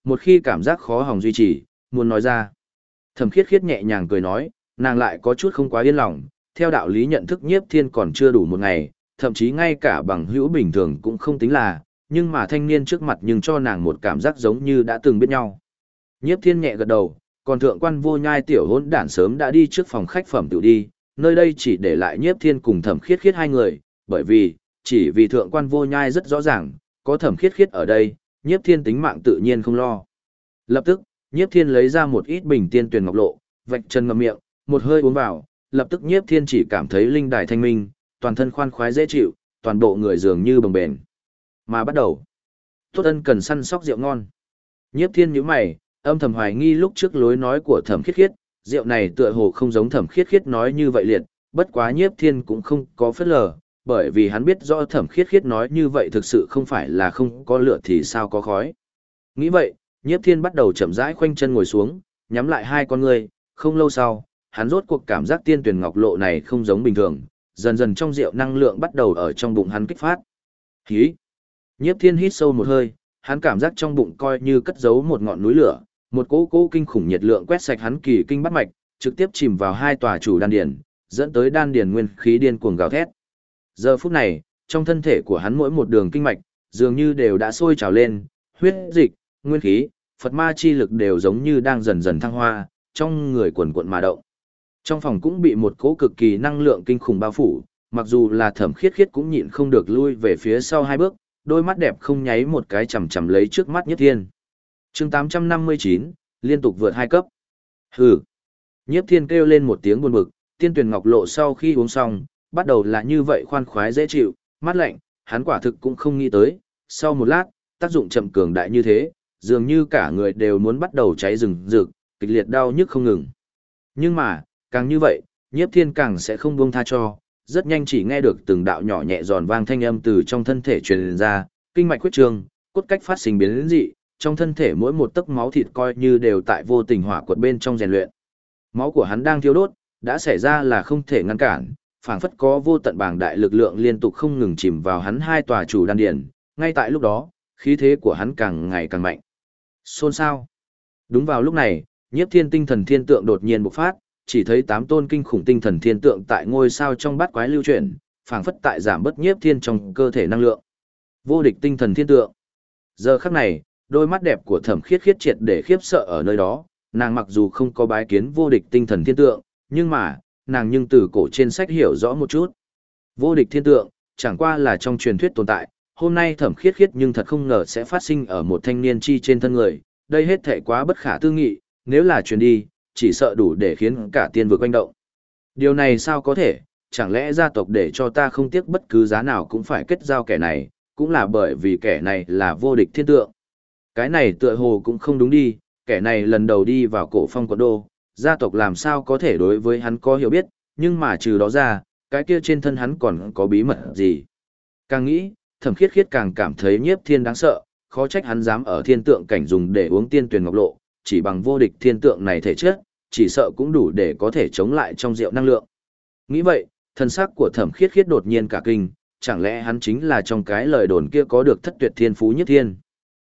một khi cảm giác khó hòng duy trì, muốn nói ra. Thẩm Khiết Khiết nhẹ nhàng cười nói, nàng lại có chút không quá yên lòng, theo đạo lý nhận thức Nhiếp Thiên còn chưa đủ một ngày, thậm chí ngay cả bằng hữu bình thường cũng không tính là, nhưng mà thanh niên trước mặt nhưng cho nàng một cảm giác giống như đã từng biết nhau. Nhiếp Thiên nhẹ gật đầu, còn thượng quan Vô Nhai tiểu hỗn đản sớm đã đi trước phòng khách phẩm tự đi, nơi đây chỉ để lại Nhiếp Thiên cùng Thẩm Khiết Khiết hai người, bởi vì, chỉ vì thượng quan Vô Nhai rất rõ ràng, có Thẩm Khiết Khiết ở đây, Nhiếp Thiên tính mạng tự nhiên không lo. Lập tức, Nhiếp Thiên lấy ra một ít bình tiên tuyền ngọc lộ, vạch chân ngậm miệng, một hơi uống vào, lập tức Nhiếp Thiên chỉ cảm thấy linh đài thanh minh, toàn thân khoan khoái dễ chịu, toàn bộ người dường như bồng bềnh. Mà bắt đầu, Tốt Ân cần săn sóc rượu ngon. Nhiếp Thiên nhíu mày, âm thầm hoài nghi lúc trước lối nói của Thẩm Khiết Khiết, rượu này tựa hồ không giống Thẩm Khiết Khiết nói như vậy liệt, bất quá Nhiếp Thiên cũng không có phớt lờ, bởi vì hắn biết rõ Thẩm Khiết Khiết nói như vậy thực sự không phải là không có lửa thì sao có khói. Nghĩ vậy, Nhiếp Thiên bắt đầu chậm rãi khoanh chân ngồi xuống, nhắm lại hai con ngươi, không lâu sau, hắn rốt cuộc cảm giác tiên tuyển ngọc lộ này không giống bình thường, dần dần trong rượu năng lượng bắt đầu ở trong bụng hắn kích phát. Hí! Nhiếp Thiên hít sâu một hơi, hắn cảm giác trong bụng coi như cất giấu một ngọn núi lửa, một cỗ kinh khủng nhiệt lượng quét sạch hắn kỳ kinh bát mạch, trực tiếp chìm vào hai tòa chủ đan điền, dẫn tới đan điền nguyên khí điên cuồng gào thét. Giờ phút này, trong thân thể của hắn mỗi một đường kinh mạch, dường như đều đã sôi trào lên, huyết dịch, nguyên khí, Phật ma chi lực đều giống như đang dần dần thăng hoa, trong người quần quận mà động. Trong phòng cũng bị một cỗ cực kỳ năng lượng kinh khủng bao phủ, mặc dù là Thẩm Khiết Khiết cũng nhịn không được lui về phía sau hai bước, đôi mắt đẹp không nháy một cái chằm chằm lấy trước mắt Nhiếp Thiên. Chương 859, liên tục vượt hai cấp. Hừ. Nhiếp Thiên kêu lên một tiếng buồn bực, tiên tuyển ngọc lộ sau khi uống xong, bắt đầu là như vậy khoan khoái dễ chịu, mát lạnh, hắn quả thực cũng không nghĩ tới, sau một lát, tác dụng chậm cường đại như thế, dường như cả người đều muốn bắt đầu cháy rừng rực, kịch liệt đau nhức không ngừng. Nhưng mà, càng như vậy, Nhiếp Thiên càng sẽ không buông tha cho, rất nhanh chỉ nghe được từng đạo nhỏ nhẹ giòn vang thanh âm từ trong thân thể truyền ra, kinh mạch huyết trường, cốt cách phát sinh biến dị, trong thân thể mỗi một tấc máu thịt coi như đều tại vô tình hỏa quật bên trong rèn luyện. Máu của hắn đang thiêu đốt, đã xảy ra là không thể ngăn cản, phảng phất có vô tận bảng đại lực lượng liên tục không ngừng chìm vào hắn hai tòa chủ đan điền, ngay tại lúc đó, khí thế của hắn càng ngày càng mạnh. Xôn xao. Đúng vào lúc này, Nhiếp Thiên tinh thần thiên tượng đột nhiên bộc phát, chỉ thấy 8 tôn kinh khủng tinh thần thiên tượng tại ngôi sao trong bát quái lưu chuyển, phảng phất tại giảm bớt Nhiếp Thiên trong cơ thể năng lượng. Vô địch tinh thần thiên tượng. Giờ khắc này, đôi mắt đẹp của Thẩm Khiết Khiết triệt để khiếp sợ ở nơi đó, nàng mặc dù không có bái kiến vô địch tinh thần thiên tượng, nhưng mà, nàng nhưng từ cổ trên sách hiểu rõ một chút. Vô địch thiên tượng, chẳng qua là trong truyền thuyết tồn tại, hôm nay Thẩm Khiết Khiết nhưng thật không ngờ sẽ phát sinh ở một thanh niên chi trên thân người, đây hết thảy quá bất khả tư nghị, nếu là truyền đi, chỉ sợ đủ để khiến cả tiên vực quanh động. Điều này sao có thể, chẳng lẽ gia tộc để cho ta không tiếc bất cứ giá nào cũng phải kết giao kẻ này, cũng là bởi vì kẻ này là vô địch thiên tượng. Cái này tựa hồ cũng không đúng đi, kẻ này lần đầu đi vào cổ phong quận đô, gia tộc làm sao có thể đối với hắn có hiểu biết, nhưng mà trừ đó ra, cái kia trên thân hắn còn có bí mật gì. Càng nghĩ, Thẩm Khiết Khiết càng cảm thấy Nhiếp Thiên đáng sợ, khó trách hắn dám ở thiên tượng cảnh dùng để uống tiên tuyền ngọc lộ, chỉ bằng vô địch thiên tượng này thể chất, chỉ sợ cũng đủ để có thể chống lại trong rượu năng lượng. Nghĩ vậy, thân sắc của Thẩm Khiết Khiết đột nhiên cả kinh, chẳng lẽ hắn chính là trong cái lời đồn kia có được thất tuyệt thiên phú Nhiếp Thiên.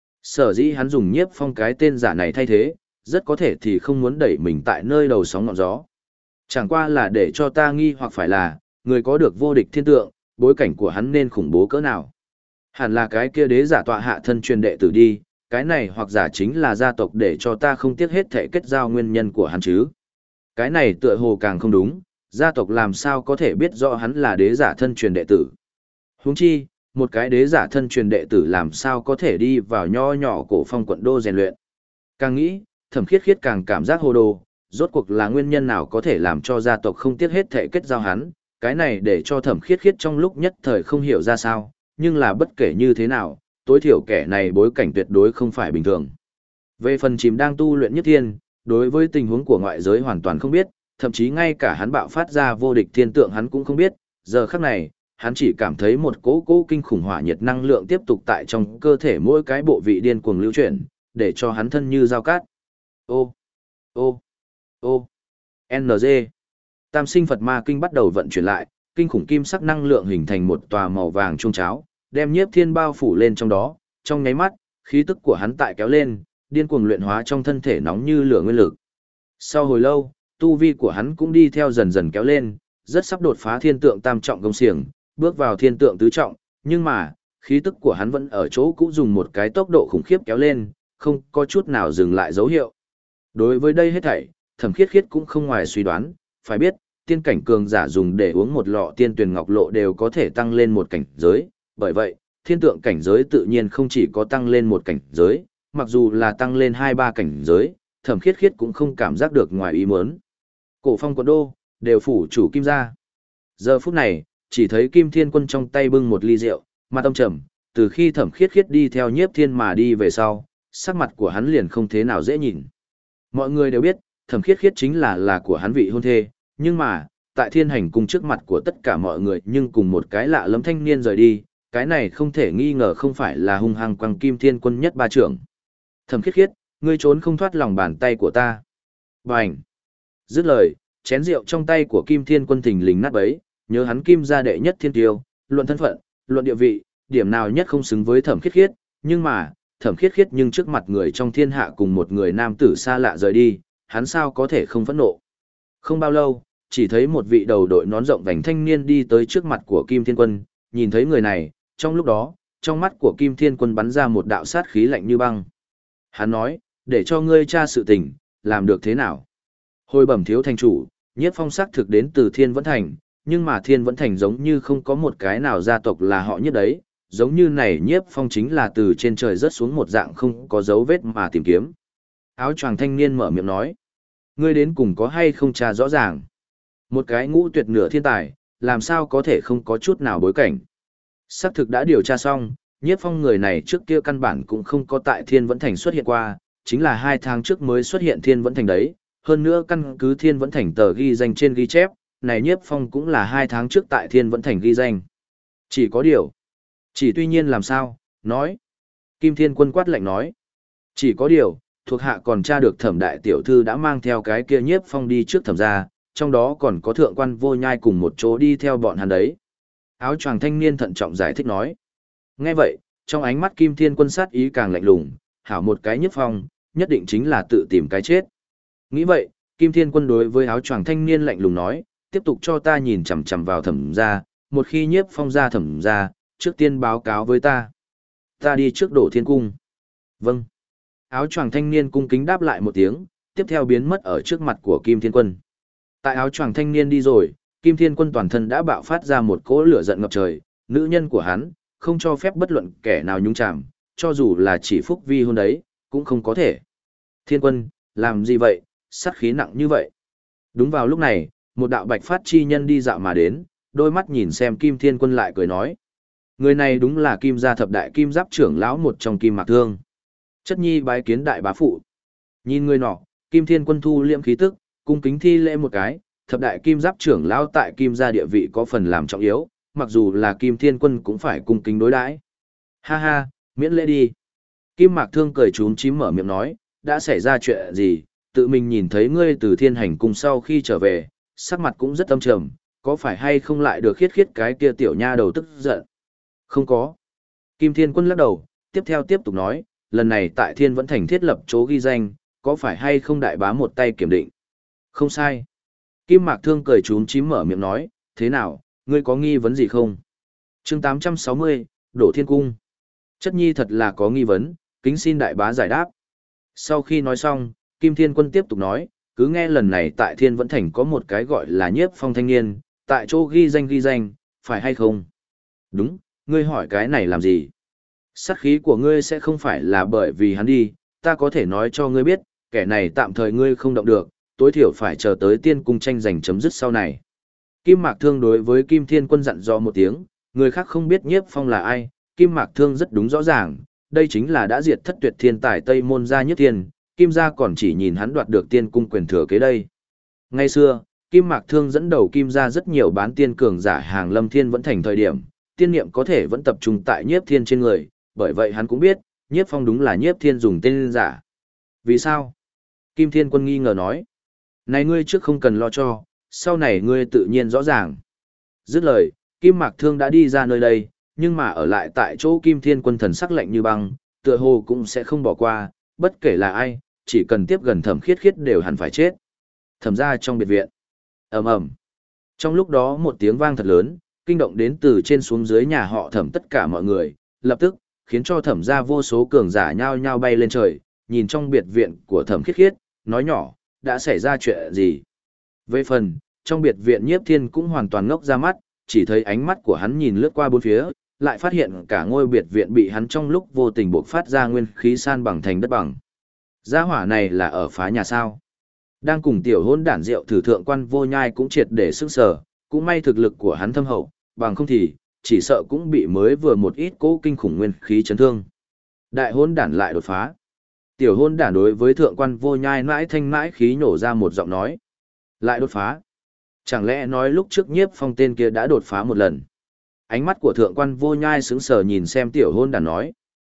Sở dĩ hắn dùng Nhiếp Phong cái tên giả này thay thế, rất có thể thì không muốn đẩy mình tại nơi đầu sóng ngọn gió. Chẳng qua là để cho ta nghi hoặc phải là, người có được vô địch thiên tượng, bối cảnh của hắn nên khủng bố cỡ nào. Hẳn là cái kia đế giả tọa hạ thân truyền đệ tử đi, cái này hoặc giả chính là gia tộc để cho ta không tiếc hết thể kết giao nguyên nhân của hắn chứ. Cái này tựa hồ càng không đúng, gia tộc làm sao có thể biết rõ hắn là đế giả thân truyền đệ tử. Huống chi, một cái đế giả thân truyền đệ tử làm sao có thể đi vào nho nhỏ cổ phong quận đô rèn luyện. Càng nghĩ, Thẩm Khiết Khiết càng cảm giác hồ đồ, rốt cuộc là nguyên nhân nào có thể làm cho gia tộc không tiếc hết thể kết giao hắn, cái này để cho Thẩm Khiết Khiết trong lúc nhất thời không hiểu ra sao, nhưng là bất kể như thế nào, tối thiểu kẻ này bối cảnh tuyệt đối không phải bình thường. Về phần chìm đang tu luyện Nhất Thiên, đối với tình huống của ngoại giới hoàn toàn không biết, thậm chí ngay cả hắn bạo phát ra vô địch thiên tượng hắn cũng không biết, giờ khắc này, hắn chỉ cảm thấy một cỗ kinh khủng hỏa nhiệt năng lượng tiếp tục tại trong cơ thể mỗi cái bộ vị điên cuồng lưu chuyển, để cho hắn thân như dao cát. Ô, ô, ô, NG. Tam sinh Phật ma kinh bắt đầu vận chuyển lại, kinh khủng kim sắc năng lượng hình thành một tòa màu vàng trung cháo, đem Nhiếp Thiên bao phủ lên trong đó, trong nháy mắt, khí tức của hắn tại kéo lên, điên cuồng luyện hóa trong thân thể nóng như lửa nguyên lực. Sau hồi lâu, tu vi của hắn cũng đi theo dần dần kéo lên, rất sắp đột phá thiên tượng tam trọng công xiềng, bước vào thiên tượng tứ trọng, nhưng mà, khí tức của hắn vẫn ở chỗ cũ dùng một cái tốc độ khủng khiếp kéo lên, không có chút nào dừng lại dấu hiệu. Đối với đây hết thảy, Thẩm Khiết Khiết cũng không ngoài suy đoán, phải biết, tiên cảnh cường giả dùng để uống một lọ tiên tuyền ngọc lộ đều có thể tăng lên một cảnh giới, bởi vậy, thiên tượng cảnh giới tự nhiên không chỉ có tăng lên một cảnh giới, mặc dù là tăng lên 2-3 cảnh giới, Thẩm Khiết Khiết cũng không cảm giác được ngoài ý muốn. Cổ Phong quận đô, đều phủ chủ Kim gia. Giờ phút này, chỉ thấy Kim Thiên Quân trong tay bưng một ly rượu, mặt âm trầm, từ khi Thẩm Khiết Khiết đi theo Nhiếp Thiên mà đi về sau, sắc mặt của hắn liền không thế nào dễ nhìn. Mọi người đều biết, Thẩm Khiết Khiết chính là của hắn vị hôn thê, nhưng mà, tại Thiên Hành cung trước mặt của tất cả mọi người nhưng cùng một cái lạ lẫm thanh niên rời đi, cái này không thể nghi ngờ không phải là hung hăng quăng Kim Thiên Quân nhất ba trưởng. Thẩm Khiết Khiết, ngươi trốn không thoát lòng bàn tay của ta. Bành! Dứt lời, chén rượu trong tay của Kim Thiên Quân thình lình nát bấy, nhớ hắn Kim gia đệ nhất thiên tiêu, luận thân phận, luận địa vị, điểm nào nhất không xứng với Thẩm Khiết Khiết, nhưng mà, Thẩm Khiết Khiết nhưng trước mặt người trong thiên hạ cùng một người nam tử xa lạ rời đi, hắn sao có thể không phẫn nộ. Không bao lâu, chỉ thấy một vị đầu đội nón rộng vành thanh niên đi tới trước mặt của Kim Thiên Quân, nhìn thấy người này, trong lúc đó, trong mắt của Kim Thiên Quân bắn ra một đạo sát khí lạnh như băng. Hắn nói, để cho ngươi tra sự tình, làm được thế nào? Hồi bẩm thiếu thành chủ, Nhiếp Phong xác thực đến từ Thiên Vẫn Thành, nhưng mà Thiên Vẫn Thành giống như không có một cái nào gia tộc là họ Nhiếp đấy, giống như này Nhiếp Phong chính là từ trên trời rớt xuống một dạng không có dấu vết mà tìm kiếm. Áo choàng thanh niên mở miệng nói, ngươi đến cùng có hay không tra rõ ràng? Một cái ngũ tuyệt nửa thiên tài, làm sao có thể không có chút nào bối cảnh? Xác thực đã điều tra xong, Nhiếp Phong người này trước kia căn bản cũng không có tại Thiên Vẫn Thành xuất hiện qua, chính là 2 tháng trước mới xuất hiện Thiên Vẫn Thành đấy. Hơn nữa căn cứ Thiên Vẫn Thành tờ ghi danh trên ghi chép, này Nhiếp Phong cũng là 2 tháng trước tại Thiên Vẫn Thành ghi danh. Chỉ có điều. Chỉ tuy nhiên làm sao, nói. Kim Thiên Quân quát lạnh nói. Chỉ có điều, thuộc hạ còn tra được Thẩm đại tiểu thư đã mang theo cái kia Nhiếp Phong đi trước Thẩm gia, trong đó còn có thượng quan Vô Nhai cùng một chỗ đi theo bọn hắn đấy. Áo choàng thanh niên thận trọng giải thích nói. Nghe vậy, trong ánh mắt Kim Thiên Quân sát ý càng lạnh lùng, hảo một cái Nhiếp Phong, nhất định chính là tự tìm cái chết. Nghĩ vậy, Kim Thiên Quân đối với áo choàng thanh niên lạnh lùng nói, tiếp tục cho ta nhìn chằm chằm vào Thẩm gia, một khi Nhiếp Phong ra Thẩm gia, trước tiên báo cáo với ta. Ta đi trước Đổ Thiên cung. Vâng. Áo choàng thanh niên cung kính đáp lại một tiếng, tiếp theo biến mất ở trước mặt của Kim Thiên Quân. Tại áo choàng thanh niên đi rồi, Kim Thiên Quân toàn thân đã bạo phát ra một cỗ lửa giận ngập trời, nữ nhân của hắn, không cho phép bất luận kẻ nào nhúng chạm, cho dù là chỉ phúc vi hôn đấy, cũng không có thể. Thiên Quân, làm gì vậy, sát khí nặng như vậy? Đúng vào lúc này, một đạo bạch phát chi nhân đi dạo mà đến, đôi mắt nhìn xem Kim Thiên Quân lại cười nói. Người này đúng là Kim gia thập đại kim giáp trưởng lão một trong Kim Mạc Thương. Chất nhi bái kiến đại bá phụ. Nhìn người nọ, Kim Thiên Quân thu liễm khí tức, cung kính thi lễ một cái, thập đại kim giáp trưởng lão tại Kim gia địa vị có phần làm trọng yếu, mặc dù là Kim Thiên Quân cũng phải cung kính đối đãi. Ha ha, miễn lễ đi. Kim Mạc Thương cười trúng chím mở miệng nói, đã xảy ra chuyện gì, tự mình nhìn thấy ngươi từ Thiên Hành cung sau khi trở về, sắc mặt cũng rất âm trầm, có phải hay không lại được khiết khiết cái kia tiểu nha đầu tức giận? Không có. Kim Thiên Quân lắc đầu, tiếp theo tiếp tục nói, lần này tại Thiên Vẫn Thành thiết lập chỗ ghi danh, có phải hay không đại bá một tay kiểm định? Không sai. Kim Mạc Thương cười trúng chím mở miệng nói, thế nào, ngươi có nghi vấn gì không? Chương 860, Đổ Thiên Cung. Chất nhi thật là có nghi vấn, kính xin đại bá giải đáp. Sau khi nói xong, Kim Thiên Quân tiếp tục nói, cứ nghe lần này tại Thiên Vẫn Thành có một cái gọi là Nhiếp Phong thanh niên, tại chỗ ghi danh, phải hay không? Đúng, ngươi hỏi cái này làm gì? Sát khí của ngươi sẽ không phải là bởi vì hắn đi, ta có thể nói cho ngươi biết, kẻ này tạm thời ngươi không động được, tối thiểu phải chờ tới tiên cung tranh giành chấm dứt sau này. Kim Mạc Thương đối với Kim Thiên Quân dặn dò một tiếng, người khác không biết Nhiếp Phong là ai, Kim Mạc Thương rất đúng rõ ràng, đây chính là đã diệt thất tuyệt thiên tài Tây Môn gia Nhiếp Thiên, Kim gia còn chỉ nhìn hắn đoạt được tiên cung quyền thừa kế đây. Ngày xưa, Kim Mạc Thương dẫn đầu Kim gia rất nhiều bán tiên cường giả hàng Lâm Thiên Vẫn Thành thời điểm, tiên niệm có thể vẫn tập trung tại Nhiếp Thiên trên người, bởi vậy hắn cũng biết, Nhiếp Phong đúng là Nhiếp Thiên dùng tên giả. Vì sao? Kim Thiên Quân nghi ngờ nói. Này ngươi trước không cần lo cho, sau này ngươi tự nhiên rõ ràng. Dứt lời, Kim Mạc Thương đã đi ra nơi đây, nhưng mà ở lại tại chỗ Kim Thiên Quân thần sắc lạnh như băng, tựa hồ cũng sẽ không bỏ qua, bất kể là ai, chỉ cần tiếp gần Thẩm Khiết Khiết đều hẳn phải chết. Thẩm gia trong biệt viện. Ầm ầm. Trong lúc đó một tiếng vang thật lớn, kinh động đến từ trên xuống dưới nhà họ Thẩm tất cả mọi người, lập tức khiến cho Thẩm gia vô số cường giả nhao nhao bay lên trời, nhìn trong biệt viện của Thẩm Khiết Khiết, nói nhỏ, đã xảy ra chuyện gì? Về phần, trong biệt viện Nhiếp Thiên cũng hoàn toàn ngốc ra mắt, chỉ thấy ánh mắt của hắn nhìn lướt qua bốn phía, lại phát hiện cả ngôi biệt viện bị hắn trong lúc vô tình bộc phát ra nguyên khí san bằng thành đất bằng. Gia hỏa này là ở phá nhà sao? Đang cùng tiểu hôn đản rượu thử thượng quan vô nhai cũng triệt để sức sở, cũng may thực lực của hắn thâm hậu, bằng không thì, chỉ sợ cũng bị mới vừa một ít cố kinh khủng nguyên khí chấn thương. Đại hôn đản lại đột phá. Tiểu hôn đản đối với thượng quan vô nhai mãi thanh mãi khí nổ ra một giọng nói. Lại đột phá. Chẳng lẽ nói lúc trước Nhiếp Phong tên kia đã đột phá một lần? Ánh mắt của thượng quan vô nhai sững sờ nhìn xem tiểu hôn đản nói.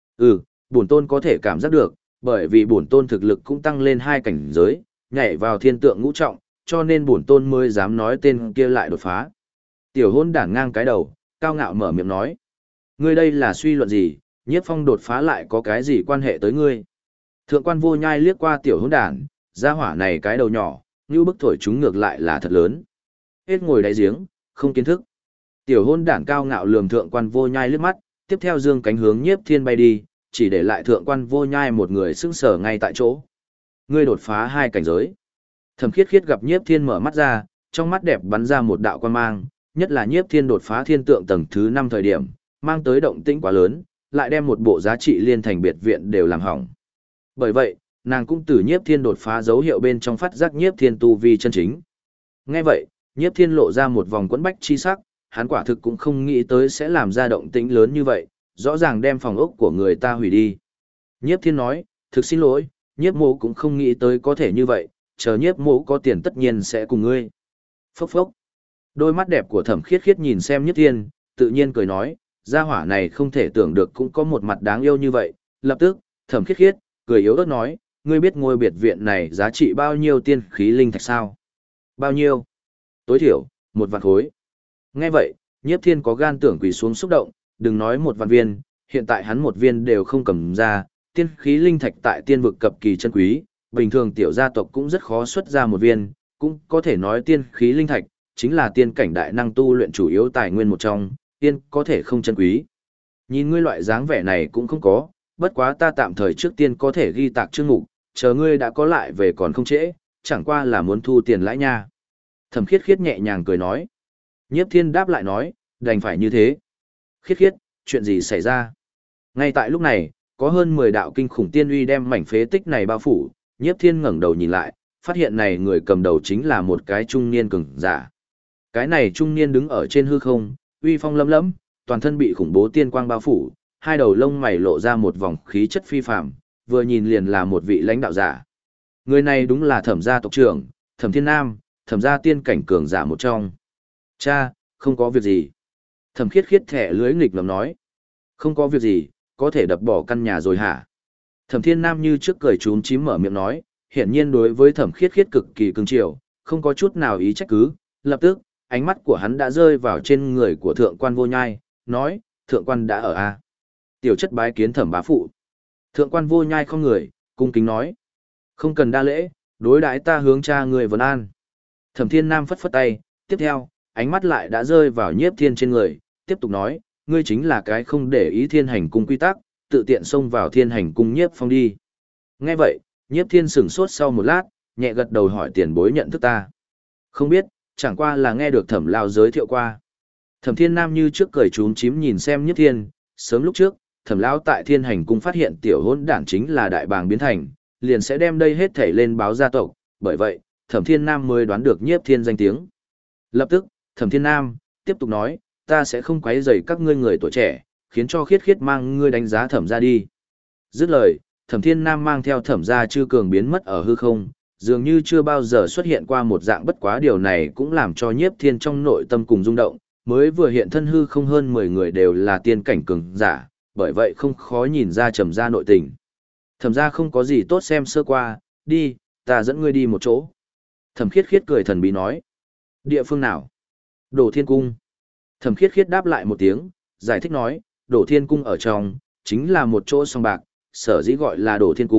Bổn tôn có thể cảm giác được, bởi vì bổn tôn thực lực cũng tăng lên 2 cảnh giới, nhảy vào thiên tượng ngũ trọng, cho nên bổn tôn mới dám nói tên kia lại đột phá. Tiểu hôn đản ngang cái đầu, cao ngạo mở miệng nói. Ngươi đây là suy luận gì, Nhiếp Phong đột phá lại có cái gì quan hệ tới ngươi? Thượng quan vô nhai liếc qua tiểu hôn đản, gia hỏa này cái đầu nhỏ, như bức thổi chúng ngược lại là thật lớn. Hết ngồi đáy giếng, không kiến thức. Tiểu hôn đản cao ngạo lườm thượng quan vô nhai liếc mắt, tiếp theo dương cánh hướng Nhiếp Thiên bay đi, chỉ để lại thượng quan vô nhai một người sững sờ ngay tại chỗ. Ngươi đột phá 2 cảnh giới. Thẩm Khiết Khiết gặp Nhiếp Thiên mở mắt ra, trong mắt đẹp bắn ra một đạo quan mang, nhất là Nhiếp Thiên đột phá thiên tượng tầng thứ 5 thời điểm, mang tới động tĩnh quá lớn, lại đem một bộ giá trị liên thành biệt viện đều làm hỏng. Bởi vậy, nàng cũng từ Nhiếp Thiên đột phá dấu hiệu bên trong phát giác Nhiếp Thiên tu vi chân chính. Nghe vậy, Nhiếp Thiên lộ ra một vòng quẫn bách chi sắc, hắn quả thực cũng không nghĩ tới sẽ làm ra động tĩnh lớn như vậy, rõ ràng đem phòng ốc của người ta hủy đi. Nhiếp Thiên nói, thực xin lỗi, Nhiếp mộ cũng không nghĩ tới có thể như vậy, chờ Nhiếp mộ có tiền tất nhiên sẽ cùng ngươi. Phốc phốc. Đôi mắt đẹp của Thẩm Khiết Khiết nhìn xem Nhiếp Thiên, tự nhiên cười nói, gia hỏa này không thể tưởng được cũng có một mặt đáng yêu như vậy. Lập tức, Thẩm Khiết Khiết, cười yếu ớt nói, ngươi biết ngôi biệt viện này giá trị bao nhiêu tiên khí linh thạch sao? Bao nhiêu? Tối thiểu, 1 vạn khối. Nghe vậy, Nhiếp Thiên có gan tưởng quỳ xuống xúc động, đừng nói 1 vạn viên, hiện tại hắn 1 viên đều không cầm ra, tiên khí linh thạch tại tiên vực cập kỳ chân quý, bình thường tiểu gia tộc cũng rất khó xuất ra 1 viên, cũng có thể nói tiên khí linh thạch chính là tiên cảnh đại năng tu luyện chủ yếu tài nguyên một trong, tiên có thể không chân quý. Nhìn ngươi loại dáng vẻ này cũng không có, bất quá ta tạm thời trước tiên có thể ghi tạc chương mục, chờ ngươi đã có lại về còn không trễ, chẳng qua là muốn thu tiền lãi nha. Thẩm Khiết Khiết nhẹ nhàng cười nói. Nhiếp Thiên đáp lại nói, đành phải như thế. Khiết Khiết, chuyện gì xảy ra? Ngay tại lúc này, có hơn 10 đạo kinh khủng tiên uy đem mảnh phế tích này bao phủ, Nhiếp Thiên ngẩng đầu nhìn lại, phát hiện này người cầm đầu chính là một cái trung niên cường giả. Cái này trung niên đứng ở trên hư không, uy phong lấm lẫm, toàn thân bị khủng bố tiên quang bao phủ, hai đầu lông mày lộ ra một vòng khí chất phi phàm, vừa nhìn liền là một vị lãnh đạo giả. Người này đúng là Thẩm gia tộc trưởng, Thẩm Thiên Nam, Thẩm gia tiên cảnh cường giả một trong. Cha, không có việc gì. Thẩm Khiết Khiết thẻ lưới nghịch ngợm nói. Không có việc gì, có thể đập bỏ căn nhà rồi hả? Thẩm Thiên Nam như trước cười chúm chím mở miệng nói, hiển nhiên đối với Thẩm Khiết Khiết cực kỳ cưng chiều, không có chút nào ý trách cứ. Lập tức, ánh mắt của hắn đã rơi vào trên người của thượng quan vô nhai, nói, thượng quan đã ở a. Tiểu chất bái kiến Thẩm bá phụ. Thượng quan vô nhai không người, cung kính nói. Không cần đa lễ, đối đãi ta hướng cha người vấn an. Thẩm Thiên Nam phất phất tay, tiếp theo, ánh mắt lại đã rơi vào Nhiếp Thiên trên người, tiếp tục nói, ngươi chính là cái không để ý Thiên Hành cung quy tắc, tự tiện xông vào Thiên Hành cung Nhiếp Phong đi. Nghe vậy, Nhiếp Thiên sửng sốt sau một lát, nhẹ gật đầu hỏi tiền bối nhận thức ta. Không biết, chẳng qua là nghe được Thẩm lão giới thiệu qua. Thẩm Thiên Nam như trước cười chúm chím nhìn xem Nhiếp Thiên, sớm lúc trước, Thẩm lão tại Thiên Hành cung phát hiện tiểu hỗn đản chính là đại bàng biến thành, liền sẽ đem đây hết thảy lên báo gia tộc, bởi vậy, Thẩm Thiên Nam mới đoán được Nhiếp Thiên danh tiếng. Lập tức, Thẩm Thiên Nam tiếp tục nói, ta sẽ không quấy rầy các ngươi người tuổi trẻ, khiến cho Khiết Khiết mang ngươi đánh giá Thẩm gia đi. Dứt lời, Thẩm Thiên Nam mang theo Thẩm gia chư cường biến mất ở hư không, dường như chưa bao giờ xuất hiện qua một dạng, bất quá điều này cũng làm cho Nhiếp Thiên trong nội tâm cùng rung động, mới vừa hiện thân hư không hơn 10 người đều là tiên cảnh cường giả, bởi vậy không khó nhìn ra Thẩm gia nội tình. Thẩm gia không có gì tốt xem sơ qua, đi, ta dẫn ngươi đi một chỗ. Thẩm Khiết Khiết cười thần bí nói. Địa phương nào? Đổ Thiên Cung. Thẩm Khiết Khiết đáp lại một tiếng, giải thích nói, Đổ Thiên Cung ở trong, chính là một chỗ song bạc, sở dĩ gọi là Đổ Thiên Cung,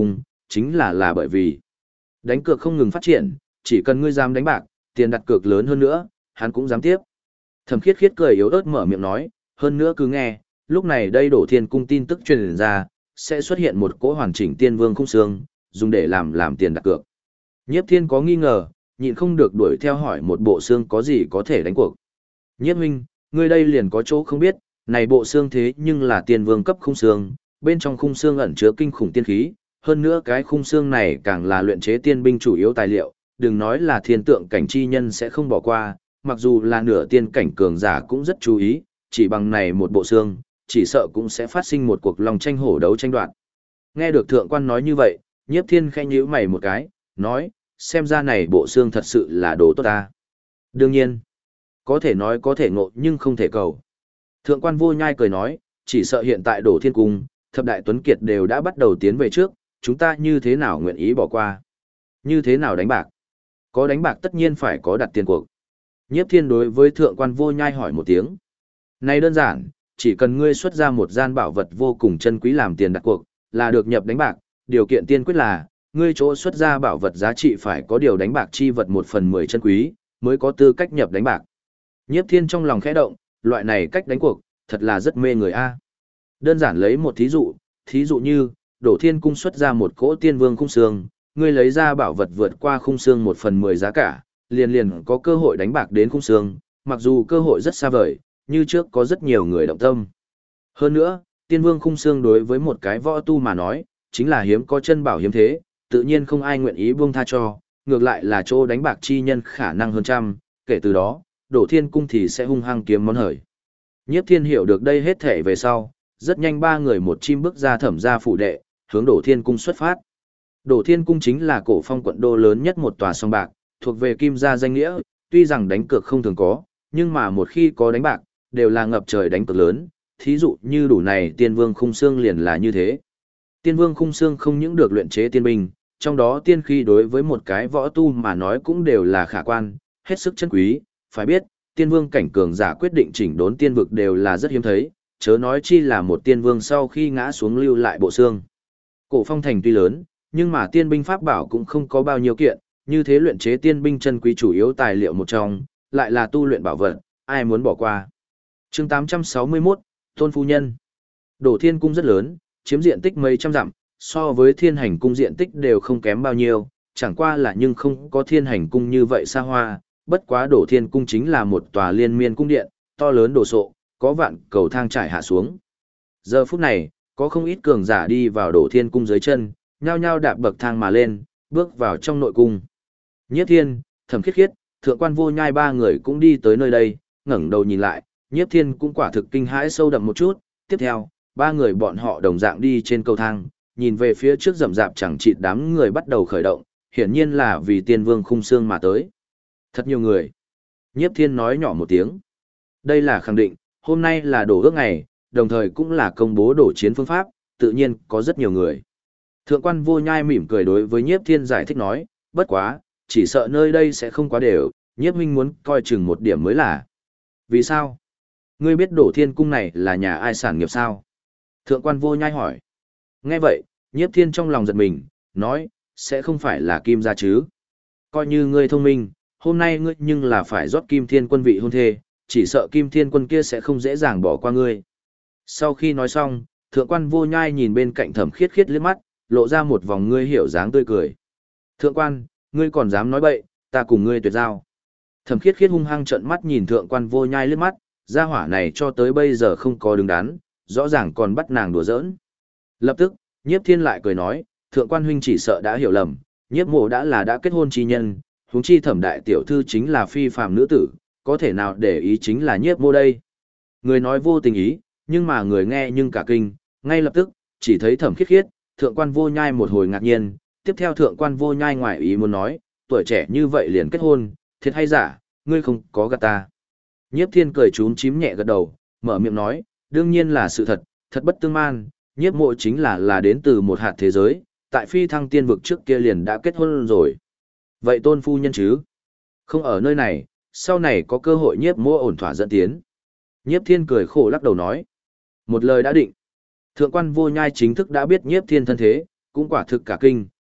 chính là bởi vì đánh cược không ngừng phát triển, chỉ cần ngươi dám đánh bạc, tiền đặt cược lớn hơn nữa, hắn cũng dám tiếp. Thẩm Khiết Khiết cười yếu ớt mở miệng nói, hơn nữa cứ nghe, lúc này đây Đổ Thiên Cung tin tức truyền ra, sẽ xuất hiện một cỗ hoàn chỉnh tiên vương khung xương, dùng để làm tiền đặt cược. Nhiếp Thiên có nghi ngờ, nhịn không được đuổi theo hỏi một bộ xương có gì có thể đánh cuộc. Nhiếp huynh, ngươi đây liền có chỗ không biết, này bộ xương thế nhưng là tiên vương cấp khung xương, bên trong khung xương ẩn chứa kinh khủng tiên khí, hơn nữa cái khung xương này càng là luyện chế tiên binh chủ yếu tài liệu, đừng nói là thiên tượng cảnh chi nhân sẽ không bỏ qua, mặc dù là nửa tiên cảnh cường giả cũng rất chú ý, chỉ bằng này một bộ xương, chỉ sợ cũng sẽ phát sinh một cuộc lòng tranh hổ đấu tranh đoạt. Nghe được thượng quan nói như vậy, Nhiếp Thiên khẽ nhíu mày một cái, nói, xem ra này bộ xương thật sự là đồ tốt ta. Đương nhiên, có thể nói có thể ngộ nhưng không thể cầu. Thượng quan Vô Nhai cười nói, chỉ sợ hiện tại Đổ Thiên Cung, thập đại tuấn kiệt đều đã bắt đầu tiến về trước, chúng ta như thế nào nguyện ý bỏ qua? Như thế nào đánh bạc? Có đánh bạc tất nhiên phải có đặt tiền cuộc. Nhiếp Thiên đối với thượng quan Vô Nhai hỏi một tiếng. Này đơn giản, chỉ cần ngươi xuất ra một gian bảo vật vô cùng chân quý làm tiền đặt cuộc, là được nhập đánh bạc, điều kiện tiên quyết là, ngươi chỗ xuất ra bảo vật giá trị phải có điều đánh bạc chi vật 1/10 chân quý, mới có tư cách nhập đánh bạc. Nhiếp Thiên trong lòng khẽ động, loại này cách đánh cuộc, thật là rất mê người a. Đơn giản lấy một thí dụ như, Đổ Thiên Cung xuất ra một cỗ tiên vương khung xương, ngươi lấy ra bảo vật vượt qua khung xương 1/10 giá cả, liền có cơ hội đánh bạc đến khung xương, mặc dù cơ hội rất xa vời, như trước có rất nhiều người động tâm. Hơn nữa, tiên vương khung xương đối với một cái võ tu mà nói, chính là hiếm có chân bảo hiếm thế, tự nhiên không ai nguyện ý buông tha cho, ngược lại là chỗ đánh bạc chi nhân khả năng hơn trăm, kể từ đó, Đổ Thiên Cung thì sẽ hung hăng kiếm món hời. Nhiếp Thiên hiểu được đây hết thể về sau, rất nhanh ba người một chim bước ra Thẩm gia phủ đệ, hướng Đổ Thiên Cung xuất phát. Đổ Thiên Cung chính là cổ phong quận đô lớn nhất một tòa song bạc, thuộc về Kim gia danh nghĩa, tuy rằng đánh cược không thường có, nhưng mà một khi có đánh bạc, đều là ngập trời đánh cược lớn, thí dụ như đủ này tiên vương khung xương liền là như thế. Tiên vương khung xương không những được luyện chế tiên binh, trong đó tiên khí đối với một cái võ tu mà nói cũng đều là khả quan, hết sức chân quý, phải biết, tiên vương cảnh cường giả quyết định chỉnh đốn tiên vực đều là rất hiếm thấy, chớ nói chi là một tiên vương sau khi ngã xuống lưu lại bộ xương. Cổ phong thành tuy lớn, nhưng mà tiên binh pháp bảo cũng không có bao nhiêu kiện, như thế luyện chế tiên binh chân quý chủ yếu tài liệu một trong, lại là tu luyện bảo vật, ai muốn bỏ qua. Chương 861, Tôn Phu Nhân. Đổ Thiên Cung rất lớn, chiếm diện tích mấy trăm dặm, so với Thiên Hành Cung diện tích đều không kém bao nhiêu, chẳng qua là nhưng không có Thiên Hành Cung như vậy xa hoa, bất quá Đổ Thiên Cung chính là một tòa liên miên cung điện, to lớn đồ sộ, có vạn cầu thang trải hạ xuống. Giờ phút này, có không ít cường giả đi vào Đổ Thiên Cung dưới chân, nhao nhao đạp bậc thang mà lên, bước vào trong nội cung. Nhiếp Thiên, Thẩm Khiết Khiết, Thượng quan Vô Nhai ba người cũng đi tới nơi đây, ngẩng đầu nhìn lại, Nhiếp Thiên cũng quả thực kinh hãi sâu đậm một chút, tiếp theo, ba người bọn họ đồng dạng đi trên cầu thang, nhìn về phía trước rậm rạp chẳng chịt đám người bắt đầu khởi động, hiển nhiên là vì tiên vương khung xương mà tới. Thật nhiều người. Nhiếp Thiên nói nhỏ một tiếng. Đây là khẳng định, hôm nay là đổ ước ngày, đồng thời cũng là công bố đổ chiến phương pháp, tự nhiên có rất nhiều người. Thượng quan Vô Nhai mỉm cười đối với Nhiếp Thiên giải thích nói, bất quá, chỉ sợ nơi đây sẽ không quá đều, Nhiếp huynh muốn coi chừng một điểm mới là. Vì sao? Ngươi biết Đổ Thiên Cung này là nhà ai sản nghiệp sao? Thượng quan Vô Nhai hỏi. Nghe vậy, Nhiếp Thiên trong lòng giật mình, nói, sẽ không phải là Kim gia chứ? Coi như ngươi thông minh, hôm nay ngươi nhưng là phải rót Kim Thiên Quân vị hôn thê, chỉ sợ Kim Thiên Quân kia sẽ không dễ dàng bỏ qua ngươi. Sau khi nói xong, Thượng quan Vô Nhai nhìn bên cạnh Thẩm Khiết Khiết liếc mắt, lộ ra một vòng ngươi hiểu dáng tươi cười. Thượng quan, ngươi còn dám nói bậy, ta cùng ngươi tuyệt giao. Thẩm Khiết Khiết hung hăng trợn mắt nhìn Thượng quan Vô Nhai liếc mắt, gia hỏa này cho tới bây giờ không có đứng đắn, rõ ràng còn bắt nàng đùa giỡn. Lập tức, Nhiếp Thiên lại cười nói, Thượng quan huynh chỉ sợ đã hiểu lầm, Nhiếp mộ đã kết hôn chi nhân, huống chi Thẩm đại tiểu thư chính là phi phàm nữ tử, có thể nào để ý chính là Nhiếp mộ đây. Người nói vô tình ý, nhưng mà người nghe nhưng cả kinh, ngay lập tức, chỉ thấy Thẩm Khiết Khiết, Thượng quan Vô Nhai một hồi ngạc nhiên, tiếp theo Thượng quan Vô Nhai ngoài ý muốn nói, tuổi trẻ như vậy liền kết hôn, thiệt hay giả, ngươi không có gạt ta. Nhiếp Thiên cười chúm chím nhẹ gật đầu, mở miệng nói, đương nhiên là sự thật, thật bất tương man, Nhiếp mộ chính là đến từ một hạt thế giới, tại phi thăng tiên vực trước kia liền đã kết hôn rồi. Vậy Tôn phu nhân chứ? Không ở nơi này, sau này có cơ hội Nhiếp mộ ổn thỏa dẫn tiến. Nhiếp Thiên cười khổ lắc đầu nói, một lời đã định. Thượng quan Vô Nhai chính thức đã biết Nhiếp Thiên thân thế, cũng quả thực cả kinh,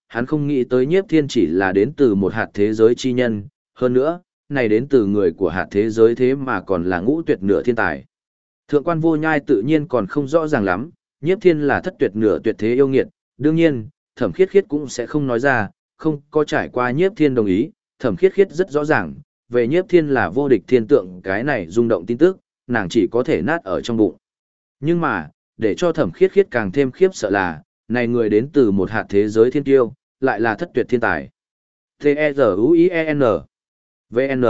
hắn không nghĩ tới nhiếp thiên chỉ là đến từ một hạt thế giới chi nhân, hơn nữa, này đến từ người của hạt thế giới thế mà còn là ngũ tuyệt nửa thiên tài. Thượng quan vô nhai tự nhiên còn không rõ ràng lắm, nhiếp thiên là thất tuyệt nửa tuyệt thế yêu nghiệt, đương nhiên, thẩm khiết khiết cũng sẽ không nói ra, không có trải qua nhiếp thiên đồng ý, thẩm khiết khiết rất rõ ràng, về nhiếp thiên là vô địch thiên tượng cái này rung động tin tức, nàng chỉ có thể nát ở trong bụng. Nhưng mà, để cho thẩm khiết khiết càng thêm khiếp sợ là, này người đến từ một hạt thế giới thiên tiêu, lại là thất tuyệt thiên tài. T-E-Z-U-I-E-N V-N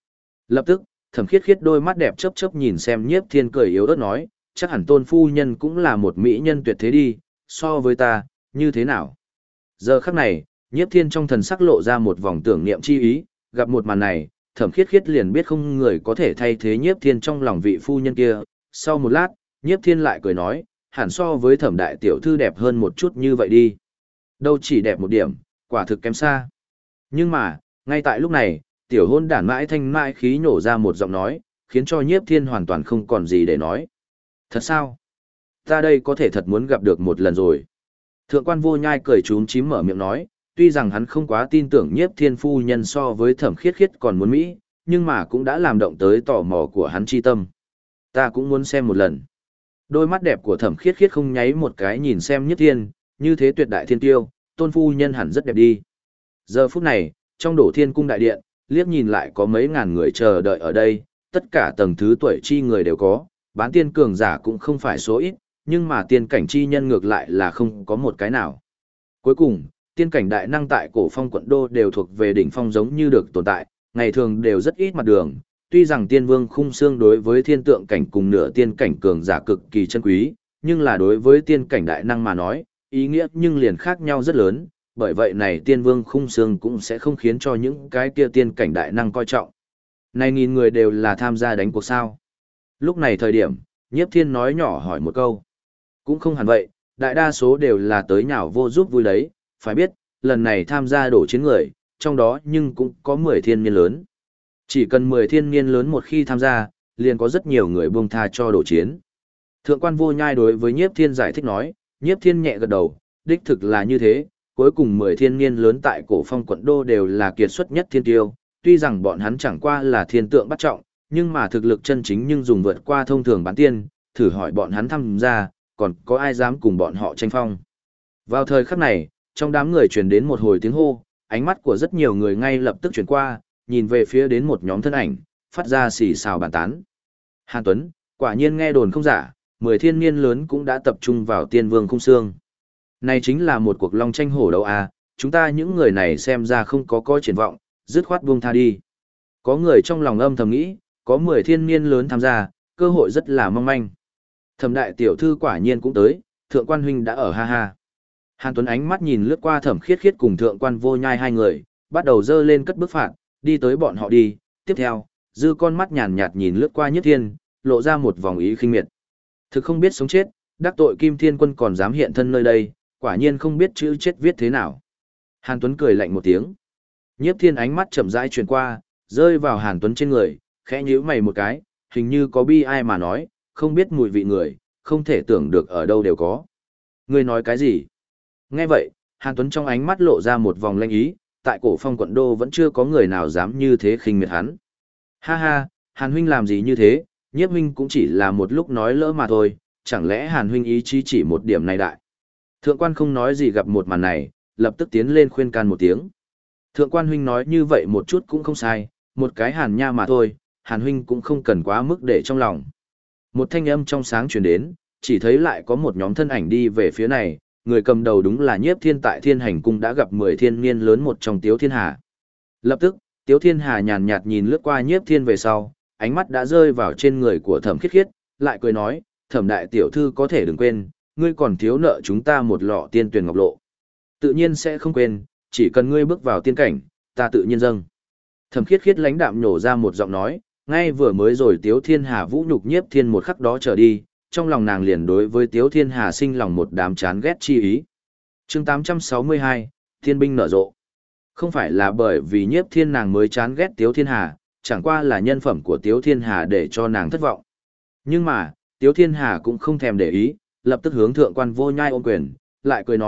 Lập tức, thẩm khiết khiết đôi mắt đẹp chớp chớp nhìn xem nhiếp thiên cười yếu ớt nói, chắc hẳn tôn phu nhân cũng là một mỹ nhân tuyệt thế đi, so với ta, như thế nào? Giờ khắc này, nhiếp thiên trong thần sắc lộ ra một vòng tưởng niệm chi ý, gặp một màn này, thẩm khiết khiết liền biết không người có thể thay thế nhiếp thiên trong lòng vị phu nhân kia. Sau một lát, nhiếp thiên lại cười nói, hẳn so với thẩm đại tiểu thư đẹp hơn một chút như vậy đi. Đâu chỉ đẹp một điểm, quả thực kém xa. Nhưng mà, ngay tại lúc này, tiểu hôn đản mãi thanh mãi khí nhổ ra một giọng nói, khiến cho nhiếp thiên hoàn toàn không còn gì để nói. Thật sao? Ta đây có thể thật muốn gặp được một lần rồi. Thượng quan vô nhai cười trúng chím mở miệng nói, tuy rằng hắn không quá tin tưởng nhiếp thiên phu nhân so với thẩm khiết khiết còn muốn Mỹ, nhưng mà cũng đã làm động tới tò mò của hắn chi tâm. Ta cũng muốn xem một lần. Đôi mắt đẹp của thẩm khiết khiết không nháy một cái nhìn xem nhiếp thiên, như thế tuyệt đại thiên tiêu, tôn phu nhân hẳn rất đẹp đi. Giờ phút này, trong đổ thiên cung đại điện, liếc nhìn lại có mấy ngàn người chờ đợi ở đây, tất cả tầng thứ tuổi chi người đều có, bán tiên cường giả cũng không phải số ít, nhưng mà tiên cảnh chi nhân ngược lại là không có một cái nào. Cuối cùng, tiên cảnh đại năng tại cổ phong quận đô đều thuộc về đỉnh phong giống như được tồn tại, ngày thường đều rất ít mặt đường, tuy rằng tiên vương khung xương đối với thiên tượng cảnh cùng nửa tiên cảnh cường giả cực kỳ chân quý, nhưng là đối với tiên cảnh đại năng mà nói, ý nghĩa nhưng liền khác nhau rất lớn, bởi vậy này tiên vương khung xương cũng sẽ không khiến cho những cái kia tiên cảnh đại năng coi trọng. Này nghìn người đều là tham gia đánh cuộc sao. Lúc này thời điểm, nhiếp thiên nói nhỏ hỏi một câu. Cũng không hẳn vậy, đại đa số đều là tới nhào vô giúp vui đấy, phải biết, lần này tham gia đổ chiến người, trong đó nhưng cũng có 10 thiên niên lớn. Chỉ cần 10 thiên niên lớn một khi tham gia, liền có rất nhiều người buông tha cho đổ chiến. Thượng quan vô nhai đối với nhiếp thiên giải thích nói, nhiếp thiên nhẹ gật đầu, đích thực là như thế, cuối cùng 10 thiên niên lớn tại cổ phong quận đô đều là kiệt xuất nhất thiên tiêu, tuy rằng bọn hắn chẳng qua là thiên tượng bắt trọng, nhưng mà thực lực chân chính nhưng dùng vượt qua thông thường bán tiên, thử hỏi bọn hắn tham gia, còn có ai dám cùng bọn họ tranh phong. Vào thời khắc này, trong đám người truyền đến một hồi tiếng hô, ánh mắt của rất nhiều người ngay lập tức chuyển qua, nhìn về phía đến một nhóm thân ảnh, phát ra xì xào bàn tán. Hàn Tuấn, quả nhiên nghe đồn không giả, 10 thiên niên lớn cũng đã tập trung vào tiên vương khung xương. Này chính là một cuộc long tranh hổ đấu à, chúng ta những người này xem ra không có triển vọng, dứt khoát buông tha đi. Có người trong lòng âm thầm nghĩ, có 10 thiên niên lớn tham gia, cơ hội rất là mong manh. Thẩm đại tiểu thư quả nhiên cũng tới, thượng quan huynh đã ở ha ha. Hàn Tuấn ánh mắt nhìn lướt qua thẩm khiết khiết cùng thượng quan vô nhai hai người, bắt đầu dơ lên cất bước phạt, đi tới bọn họ đi. Tiếp theo, dư con mắt nhàn nhạt nhìn lướt qua Nhất Thiên, lộ ra một vòng ý khinh miệt. Thực không biết sống chết, đắc tội Kim Thiên Quân còn dám hiện thân nơi đây, quả nhiên không biết chữ chết viết thế nào. Hàn Tuấn cười lạnh một tiếng. Nhiếp Thiên ánh mắt chậm rãi truyền qua, rơi vào Hàn Tuấn trên người, khẽ nhíu mày một cái, hình như có bi ai mà nói, không biết mùi vị người, không thể tưởng được ở đâu đều có. Ngươi nói cái gì? Nghe vậy, Hàn Tuấn trong ánh mắt lộ ra một vòng lanh ý, tại cổ phong quận đô vẫn chưa có người nào dám như thế khinh miệt hắn. Ha ha, Hàn huynh làm gì như thế, Nhiếp huynh cũng chỉ là một lúc nói lỡ mà thôi, chẳng lẽ Hàn huynh ý chí chỉ một điểm này đại. Thượng quan không nói gì gặp một màn này, lập tức tiến lên khuyên can một tiếng. Thượng quan huynh nói như vậy một chút cũng không sai, một cái Hàn nha mà thôi, Hàn huynh cũng không cần quá mức để trong lòng. Một thanh âm trong sáng truyền đến, chỉ thấy lại có một nhóm thân ảnh đi về phía này, người cầm đầu đúng là Nhiếp Thiên tại Thiên Hành Cung đã gặp 10 thiên niên lớn một trong Tiếu Thiên Hà. Lập tức, Tiếu Thiên Hà nhàn nhạt nhìn lướt qua Nhiếp Thiên về sau, ánh mắt đã rơi vào trên người của Thẩm Khiết Khiết, lại cười nói, Thẩm đại tiểu thư có thể đừng quên, ngươi còn thiếu nợ chúng ta một lọ tiên tuyền ngọc lộ. Tự nhiên sẽ không quên, chỉ cần ngươi bước vào tiên cảnh, ta tự nhiên dâng. Thẩm Khiết Khiết lãnh đạm nhổ ra một giọng nói, ngay vừa mới rồi Tiếu Thiên Hà vũ nhục Nhiếp Thiên một khắc đó trở đi, trong lòng nàng liền đối với Tiếu Thiên Hà sinh lòng một đám chán ghét chi ý. Chương 862, Thiên binh nở rộ. Không phải là bởi vì Nhiếp Thiên nàng mới chán ghét Tiếu Thiên Hà, chẳng qua là nhân phẩm của Tiếu Thiên Hà để cho nàng thất vọng. Nhưng mà, Tiếu Thiên Hà cũng không thèm để ý, lập tức hướng thượng quan vô nhai ôm quyền, lại cười nói,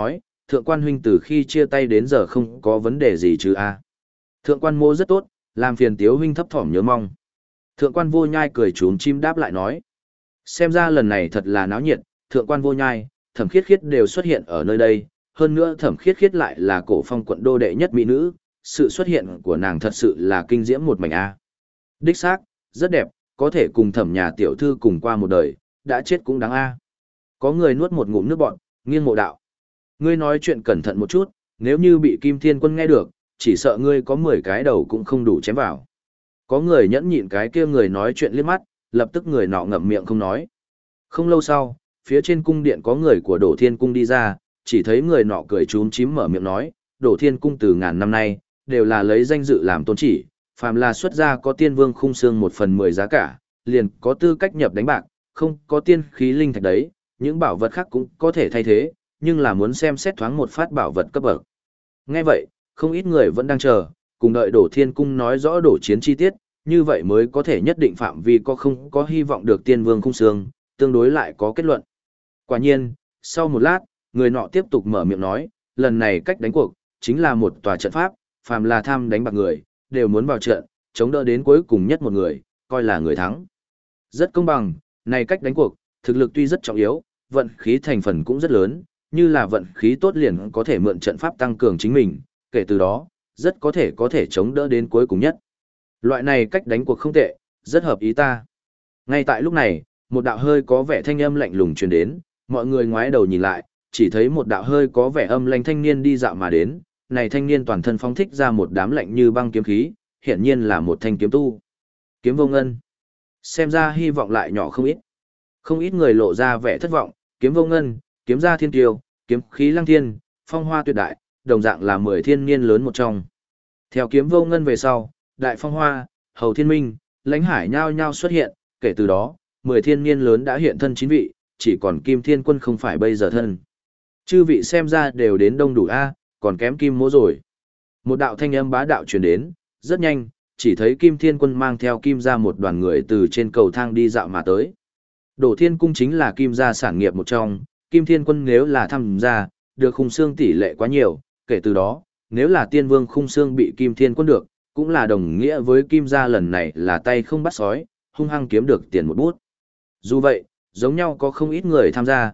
thượng quan huynh từ khi chia tay đến giờ không có vấn đề gì chứ a? Thượng quan mô rất tốt, làm phiền tiếu huynh thấp thỏm nhớ mong. Thượng quan vô nhai cười trốn chim đáp lại nói. Xem ra lần này thật là náo nhiệt, thượng quan vô nhai, thẩm khiết khiết đều xuất hiện ở nơi đây, hơn nữa thẩm khiết khiết lại là cổ phong quận đô đệ nhất mỹ nữ, sự xuất hiện của nàng thật sự là kinh diễm một mảnh a. Đích xác, rất đẹp, có thể cùng thẩm nhà tiểu thư cùng qua một đời, đã chết cũng đáng a. Có người nuốt một ngụm nước bọt, nghiêng mộ đạo. Ngươi nói chuyện cẩn thận một chút, nếu như bị Kim Thiên Quân nghe được, chỉ sợ ngươi có 10 cái đầu cũng không đủ chém vào. Có người nhẫn nhịn cái kia người nói chuyện liếc mắt, lập tức người nọ ngậm miệng không nói. Không lâu sau, phía trên cung điện có người của Đổ Thiên Cung đi ra, chỉ thấy người nọ cười chúm chím mở miệng nói, Đổ Thiên Cung từ ngàn năm nay, đều là lấy danh dự làm tôn chỉ, phàm là xuất gia có tiên vương khung xương 1/10 giá cả, liền có tư cách nhập đánh bạc, không có tiên khí linh thạch đấy, những bảo vật khác cũng có thể thay thế, nhưng là muốn xem xét thoáng một phát bảo vật cấp bậc. Nghe vậy, không ít người vẫn đang chờ, cùng đợi Đổ Thiên Cung nói rõ đổ chiến chi tiết, như vậy mới có thể nhất định phạm vi có không có hy vọng được tiên vương khung xương, tương đối lại có kết luận. Quả nhiên, sau một lát, người nọ tiếp tục mở miệng nói, lần này cách đánh cuộc, chính là một tòa trận pháp, phàm là tham đánh bạc người, đều muốn vào trận, chống đỡ đến cuối cùng nhất một người, coi là người thắng. Rất công bằng, này cách đánh cuộc, thực lực tuy rất trọng yếu, vận khí thành phần cũng rất lớn, như là vận khí tốt liền có thể mượn trận pháp tăng cường chính mình, kể từ đó, rất có thể chống đỡ đến cuối cùng nhất. Loại này cách đánh cuộc không tệ, rất hợp ý ta. Ngay tại lúc này, một đạo hơi có vẻ thanh âm lạnh lùng truyền đến, mọi người ngoái đầu nhìn lại, chỉ thấy một đạo hơi có vẻ âm lãnh thanh niên đi dạo mà đến, này thanh niên toàn thân phóng thích ra một đám lạnh như băng kiếm khí, hiển nhiên là một thanh kiếm tu. Kiếm Vô Ngân. Xem ra hy vọng lại nhỏ không ít. Không ít người lộ ra vẻ thất vọng, Kiếm Vô Ngân, kiếm gia thiên tiêu, kiếm khí lăng thiên, phong hoa tuyệt đại, đồng dạng là 10 thiên niên lớn một trong. Theo Kiếm Vô Ngân về sau, Đại Phong Hoa, Hầu Thiên Minh, Lãnh Hải nhao nhao xuất hiện, kể từ đó, 10 thiên niên lớn đã hiện thân 9 vị, chỉ còn Kim Thiên Quân không phải bây giờ thân. Chư vị xem ra đều đến đông đủ a, còn kém Kim Mỗ rồi. Một đạo thanh âm bá đạo truyền đến, rất nhanh, chỉ thấy Kim Thiên Quân mang theo Kim gia một đoàn người từ trên cầu thang đi dạo mà tới. Đổ Thiên Cung chính là Kim gia sản nghiệp một trong, Kim Thiên Quân nếu là tham gia, được khung xương tỷ lệ quá nhiều, kể từ đó, nếu là tiên vương khung xương bị Kim Thiên Quân được, cũng là đồng nghĩa với Kim gia lần này là tay không bắt sói, hung hăng kiếm được tiền một bút. Dù vậy, giống nhau có không ít người tham gia,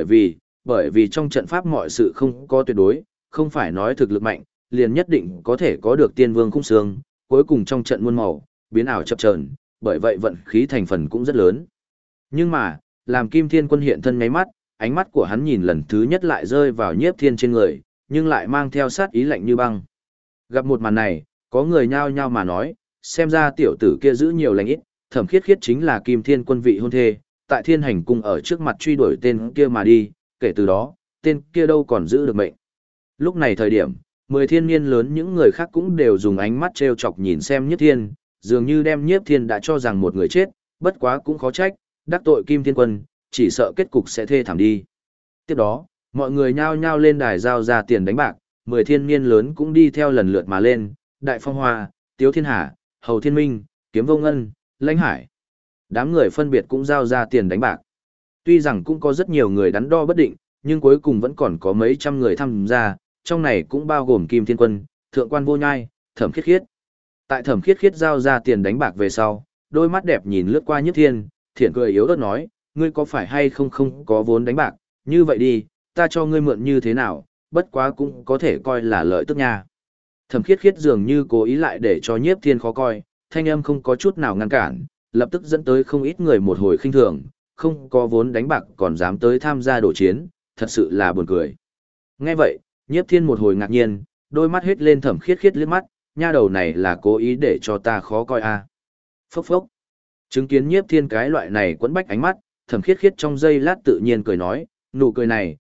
bởi vì trong trận pháp mọi sự không có tuyệt đối, không phải nói thực lực mạnh, liền nhất định có thể có được tiên vương khung xương, cuối cùng trong trận muôn màu, biến ảo chập chờn, bởi vậy vận khí thành phần cũng rất lớn. Nhưng mà, làm Kim Thiên Quân hiện thân nháy mắt, ánh mắt của hắn nhìn lần thứ nhất lại rơi vào Nhiếp Thiên trên người, nhưng lại mang theo sát ý lạnh như băng. Gặp một màn này, có người nhao nhao mà nói, xem ra tiểu tử kia giữ nhiều lành ít, Thẩm Khiết Khiết chính là Kim Thiên Quân vị hôn thê, tại Thiên Hành Cung ở trước mặt truy đuổi tên kia mà đi, kể từ đó, tên kia đâu còn giữ được mệnh. Lúc này thời điểm, 10 thiên niên lớn những người khác cũng đều dùng ánh mắt trêu chọc nhìn xem Nhiếp Thiên, dường như đem Nhiếp Thiên đã cho rằng một người chết, bất quá cũng khó trách, đắc tội Kim Thiên Quân, chỉ sợ kết cục sẽ thê thảm đi. Tiếp đó, mọi người nhao nhao lên đài giao ra tiền đánh bạc, 10 thiên niên lớn cũng đi theo lần lượt mà lên, Đại Phong Hoa, Tiếu Thiên Hà, Hầu Thiên Minh, Kiếm Vô Ngân, Lãnh Hải. Đám người phân biệt cũng giao ra tiền đánh bạc. Tuy rằng cũng có rất nhiều người đắn đo bất định, nhưng cuối cùng vẫn còn có mấy trăm người tham gia, trong này cũng bao gồm Kim Thiên Quân, Thượng quan Vô Nhai, Thẩm Khiết Khiết. Tại Thẩm Khiết Khiết giao ra tiền đánh bạc về sau, đôi mắt đẹp nhìn lướt qua Nhiếp Thiên, thiện cười yếu ớt nói, ngươi có phải hay không có vốn đánh bạc, như vậy đi, ta cho ngươi mượn như thế nào, bất quá cũng có thể coi là lợi tức nha. Thẩm Khiết Khiết dường như cố ý lại để cho Nhiếp Thiên khó coi, thanh âm không có chút nào ngăn cản, lập tức dẫn tới không ít người một hồi khinh thường, không có vốn đánh bạc còn dám tới tham gia đổ chiến, thật sự là buồn cười. Nghe vậy, Nhiếp Thiên một hồi ngạc nhiên, đôi mắt hết lên Thẩm Khiết Khiết liếc mắt, nha đầu này là cố ý để cho ta khó coi à. Phốc phốc. Chứng kiến Nhiếp Thiên cái loại này quẫn bách ánh mắt, Thẩm Khiết Khiết trong giây lát tự nhiên cười nói, nụ cười này,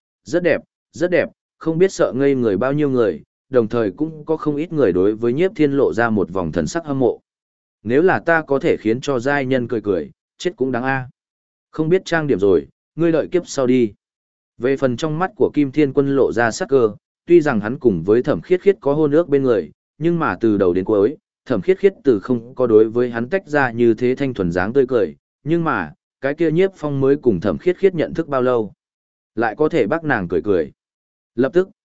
rất đẹp, không biết sợ ngây người bao nhiêu người, đồng thời cũng có không ít người đối với Nhiếp Thiên lộ ra một vòng thần sắc hâm mộ. Nếu là ta có thể khiến cho giai nhân cười cười, chết cũng đáng a. Không biết trang điểm rồi, ngươi đợi kiếp sau đi. Về phần trong mắt của Kim Thiên Quân lộ ra sắc cơ, tuy rằng hắn cùng với Thẩm Khiết Khiết có hôn ước bên người, nhưng mà từ đầu đến cuối, Thẩm Khiết Khiết từ không có đối với hắn tách ra như thế thanh thuần dáng tươi cười, nhưng mà, cái kia Nhiếp Phong mới cùng Thẩm Khiết Khiết nhận thức bao lâu, lại có thể bác nàng cười cười. Lập tức,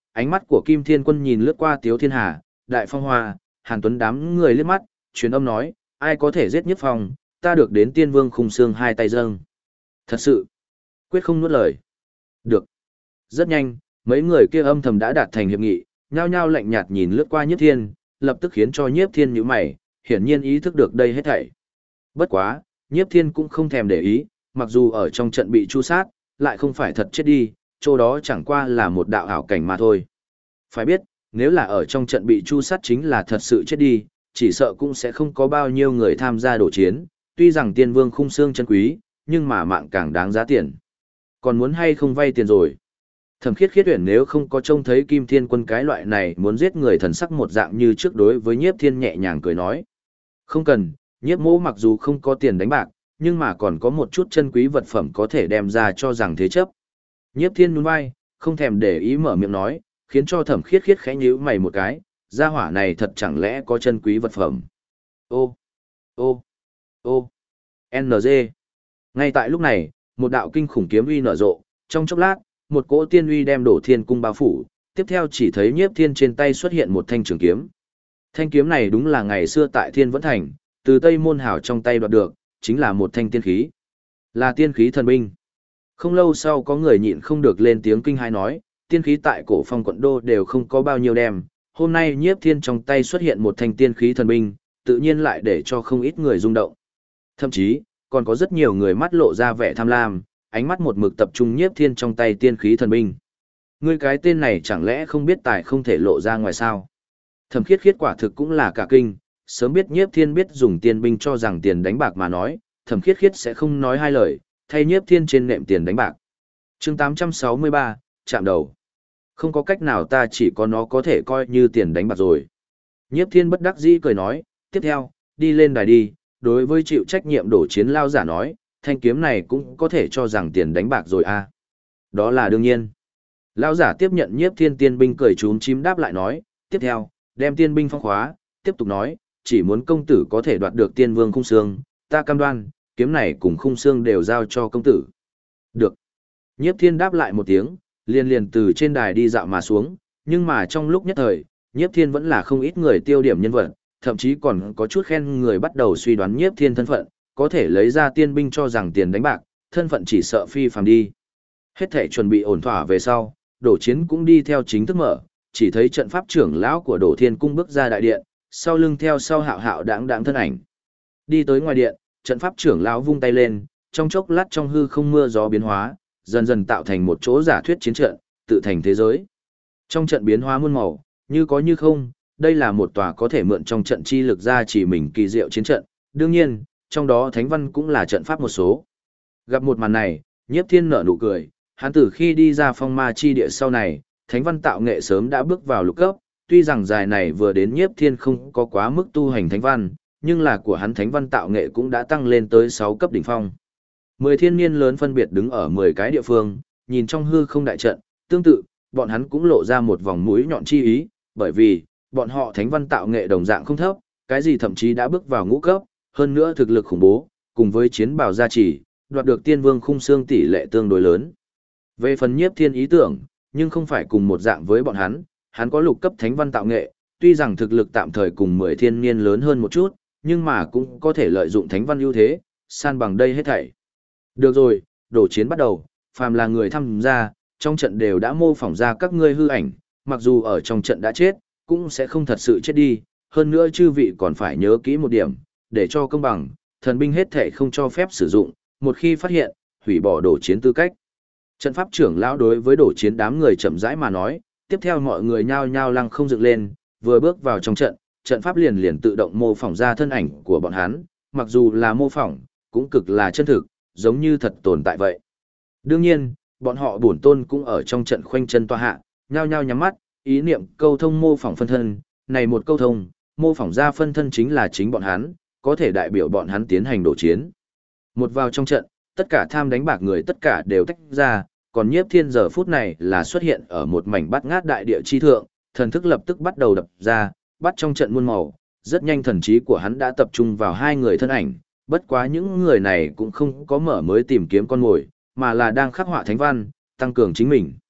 ánh mắt của Kim Thiên Quân nhìn lướt qua Tiếu Thiên Hà, Đại Phong Hoa, Hàn Tuấn đám người liếc mắt, truyền âm nói, ai có thể giết Nhiếp Phong, ta được đến Tiên Vương Khung Xương hai tay dâng. Thật sự, quyết không nuốt lời. Được. Rất nhanh, mấy người kia âm thầm đã đạt thành hiệp nghị, nhao nhao lạnh nhạt nhìn lướt qua Nhiếp Thiên, lập tức khiến cho Nhiếp Thiên nhíu mày, hiển nhiên ý thức được đây hết thảy. Bất quá, Nhiếp Thiên cũng không thèm để ý, mặc dù ở trong trận bị tru sát, lại không phải thật chết đi, chỗ đó chẳng qua là một đạo ảo cảnh mà thôi. Phải biết, nếu là ở trong trận bị tru sát chính là thật sự chết đi, chỉ sợ cũng sẽ không có bao nhiêu người tham gia đổ chiến, tuy rằng Tiên Vương Khung Xương chân quý, nhưng mà mạng càng đáng giá tiền. Còn muốn hay không vay tiền rồi? Thẩm Khiết Khiết Uyển nếu không có trông thấy Kim Thiên Quân cái loại này muốn giết người thần sắc một dạng như trước đối với Nhiếp Thiên nhẹ nhàng cười nói. Không cần, Nhiếp mỗ mặc dù không có tiền đánh bạc, nhưng mà còn có một chút chân quý vật phẩm có thể đem ra cho rằng thế chấp. Nhiếp Thiên nhún vai, không thèm để ý mở miệng nói, khiến cho Thẩm Khiết Khiết khẽ nhíu mày một cái, gia hỏa này thật chẳng lẽ có chân quý vật phẩm. Ô, ô, ô, NG. Ngay tại lúc này, một đạo kinh khủng kiếm uy nở rộ, trong chốc lát, một cỗ tiên uy đem Đổ Thiên cung bao phủ, tiếp theo chỉ thấy Nhiếp Thiên trên tay xuất hiện một thanh trường kiếm. Thanh kiếm này đúng là ngày xưa tại Thiên Vẫn Thành, từ Tây Môn Hảo trong tay đoạt được, chính là một thanh tiên khí. Là tiên khí thần binh. Không lâu sau có người nhịn không được lên tiếng kinh hãi nói, tiên khí tại Cổ Phong quận đô đều không có bao nhiêu đem, hôm nay Nhiếp Thiên trong tay xuất hiện một thanh tiên khí thần binh, tự nhiên lại để cho không ít người rung động. Thậm chí, còn có rất nhiều người mắt lộ ra vẻ tham lam, ánh mắt một mực tập trung Nhiếp Thiên trong tay tiên khí thần binh. Ngươi cái tên này chẳng lẽ không biết tài không thể lộ ra ngoài sao? Thẩm Khiết Khiết quả thực cũng là cả kinh, sớm biết Nhiếp Thiên biết dùng tiên binh cho rằng tiền đánh bạc mà nói, Thẩm Khiết Khiết sẽ không nói hai lời, thay Nhiếp Thiên trên nệm tiền đánh bạc. Chương 863, chạm đầu. Không có cách nào, ta chỉ có nó có thể coi như tiền đánh bạc rồi. Nhiếp Thiên bất đắc dĩ cười nói, tiếp theo, đi lên đài đi, đối với chịu trách nhiệm đổ chiến lao giả nói, thanh kiếm này cũng có thể cho rằng tiền đánh bạc rồi à. Đó là đương nhiên. Lao giả tiếp nhận Nhiếp Thiên tiên binh cười trúm chím đáp lại nói, tiếp theo, đem tiên binh phong khóa, tiếp tục nói, chỉ muốn công tử có thể đoạt được Tiên Vương Khung Xương, ta cam đoan, kiếm này cùng khung xương đều giao cho công tử. Được. Nhiếp Thiên đáp lại một tiếng, liền từ trên đài đi dạo mà xuống, nhưng mà trong lúc nhất thời, Nhiếp Thiên vẫn là không ít người tiêu điểm nhân vật, thậm chí còn có chút khen người bắt đầu suy đoán Nhiếp Thiên thân phận, có thể lấy ra tiên binh cho rằng tiền đánh bạc, thân phận chỉ sợ phi phàm đi. Hết thể chuẩn bị ổn thỏa về sau, đổ chiến cũng đi theo chính thức mở, chỉ thấy trận pháp trưởng lão của Đổ Thiên cung bước ra đại điện, sau lưng theo sau Hạo Hạo đãng đãng thân ảnh. Đi tới ngoài điện, trận pháp trưởng lão vung tay lên, trong chốc lát trong hư không mưa gió biến hóa, dần dần tạo thành một chỗ giả thuyết chiến trận, tự thành thế giới. Trong trận biến hóa muôn màu, như có như không, đây là một tòa có thể mượn trong trận chi lực ra chỉ mình kỳ diệu chiến trận, đương nhiên, trong đó thánh văn cũng là trận pháp một số. Gặp một màn này, Nhiếp Thiên nở nụ cười, hắn từ khi đi ra phong ma chi địa sau này, thánh văn tạo nghệ sớm đã bước vào lục cấp, tuy rằng dài này vừa đến Nhiếp Thiên không có quá mức tu hành thánh văn, nhưng là của hắn thánh văn tạo nghệ cũng đã tăng lên tới 6 cấp đỉnh phong. 10 thiên niên lớn phân biệt đứng ở 10 cái địa phương, nhìn trong hư không đại trận, tương tự, bọn hắn cũng lộ ra một vòng mũi nhọn chi ý, bởi vì, bọn họ thánh văn tạo nghệ đồng dạng không thấp, cái gì thậm chí đã bước vào ngũ cấp, hơn nữa thực lực khủng bố, cùng với chiến bào gia trì, đoạt được Tiên Vương Khung Xương tỷ lệ tương đối lớn. Về phần Nhiếp Thiên ý tưởng, nhưng không phải cùng một dạng với bọn hắn có lục cấp thánh văn tạo nghệ, tuy rằng thực lực tạm thời cùng 10 thiên niên lớn hơn một chút, nhưng mà cũng có thể lợi dụng thánh văn ưu thế, san bằng đây hết thảy. Được rồi, đổ chiến bắt đầu, phàm là người tham gia, trong trận đều đã mô phỏng ra các ngươi hư ảnh, mặc dù ở trong trận đã chết, cũng sẽ không thật sự chết đi, hơn nữa chư vị còn phải nhớ kỹ một điểm, để cho công bằng, thần binh hết thảy không cho phép sử dụng, một khi phát hiện, hủy bỏ đổ chiến tư cách. Trận pháp trưởng lão đối với đổ chiến đám người chậm rãi mà nói, tiếp theo mọi người nhao nhao lăng không dựng lên, vừa bước vào trong trận, trận pháp liền tự động mô phỏng ra thân ảnh của bọn hắn, mặc dù là mô phỏng, cũng cực là chân thực, giống như thật tồn tại vậy. Đương nhiên, bọn họ bổn tôn cũng ở trong trận khoanh chân tọa hạ, nhao nhao nhắm mắt, ý niệm câu thông mô phỏng phân thân, này một câu thông, mô phỏng ra phân thân chính là chính bọn hắn, có thể đại biểu bọn hắn tiến hành đổ chiến. Một vào trong trận, tất cả tham đánh bạc người tất cả đều tách ra, còn Nhiếp Thiên giờ phút này là xuất hiện ở một mảnh bát ngát đại địa chi thượng, thần thức lập tức bắt đầu đập ra, bắt trong trận muôn màu, rất nhanh thần trí của hắn đã tập trung vào hai người thân ảnh, bất quá những người này cũng không có mở mới tìm kiếm con mồi, mà là đang khắc họa thánh văn, tăng cường chính mình.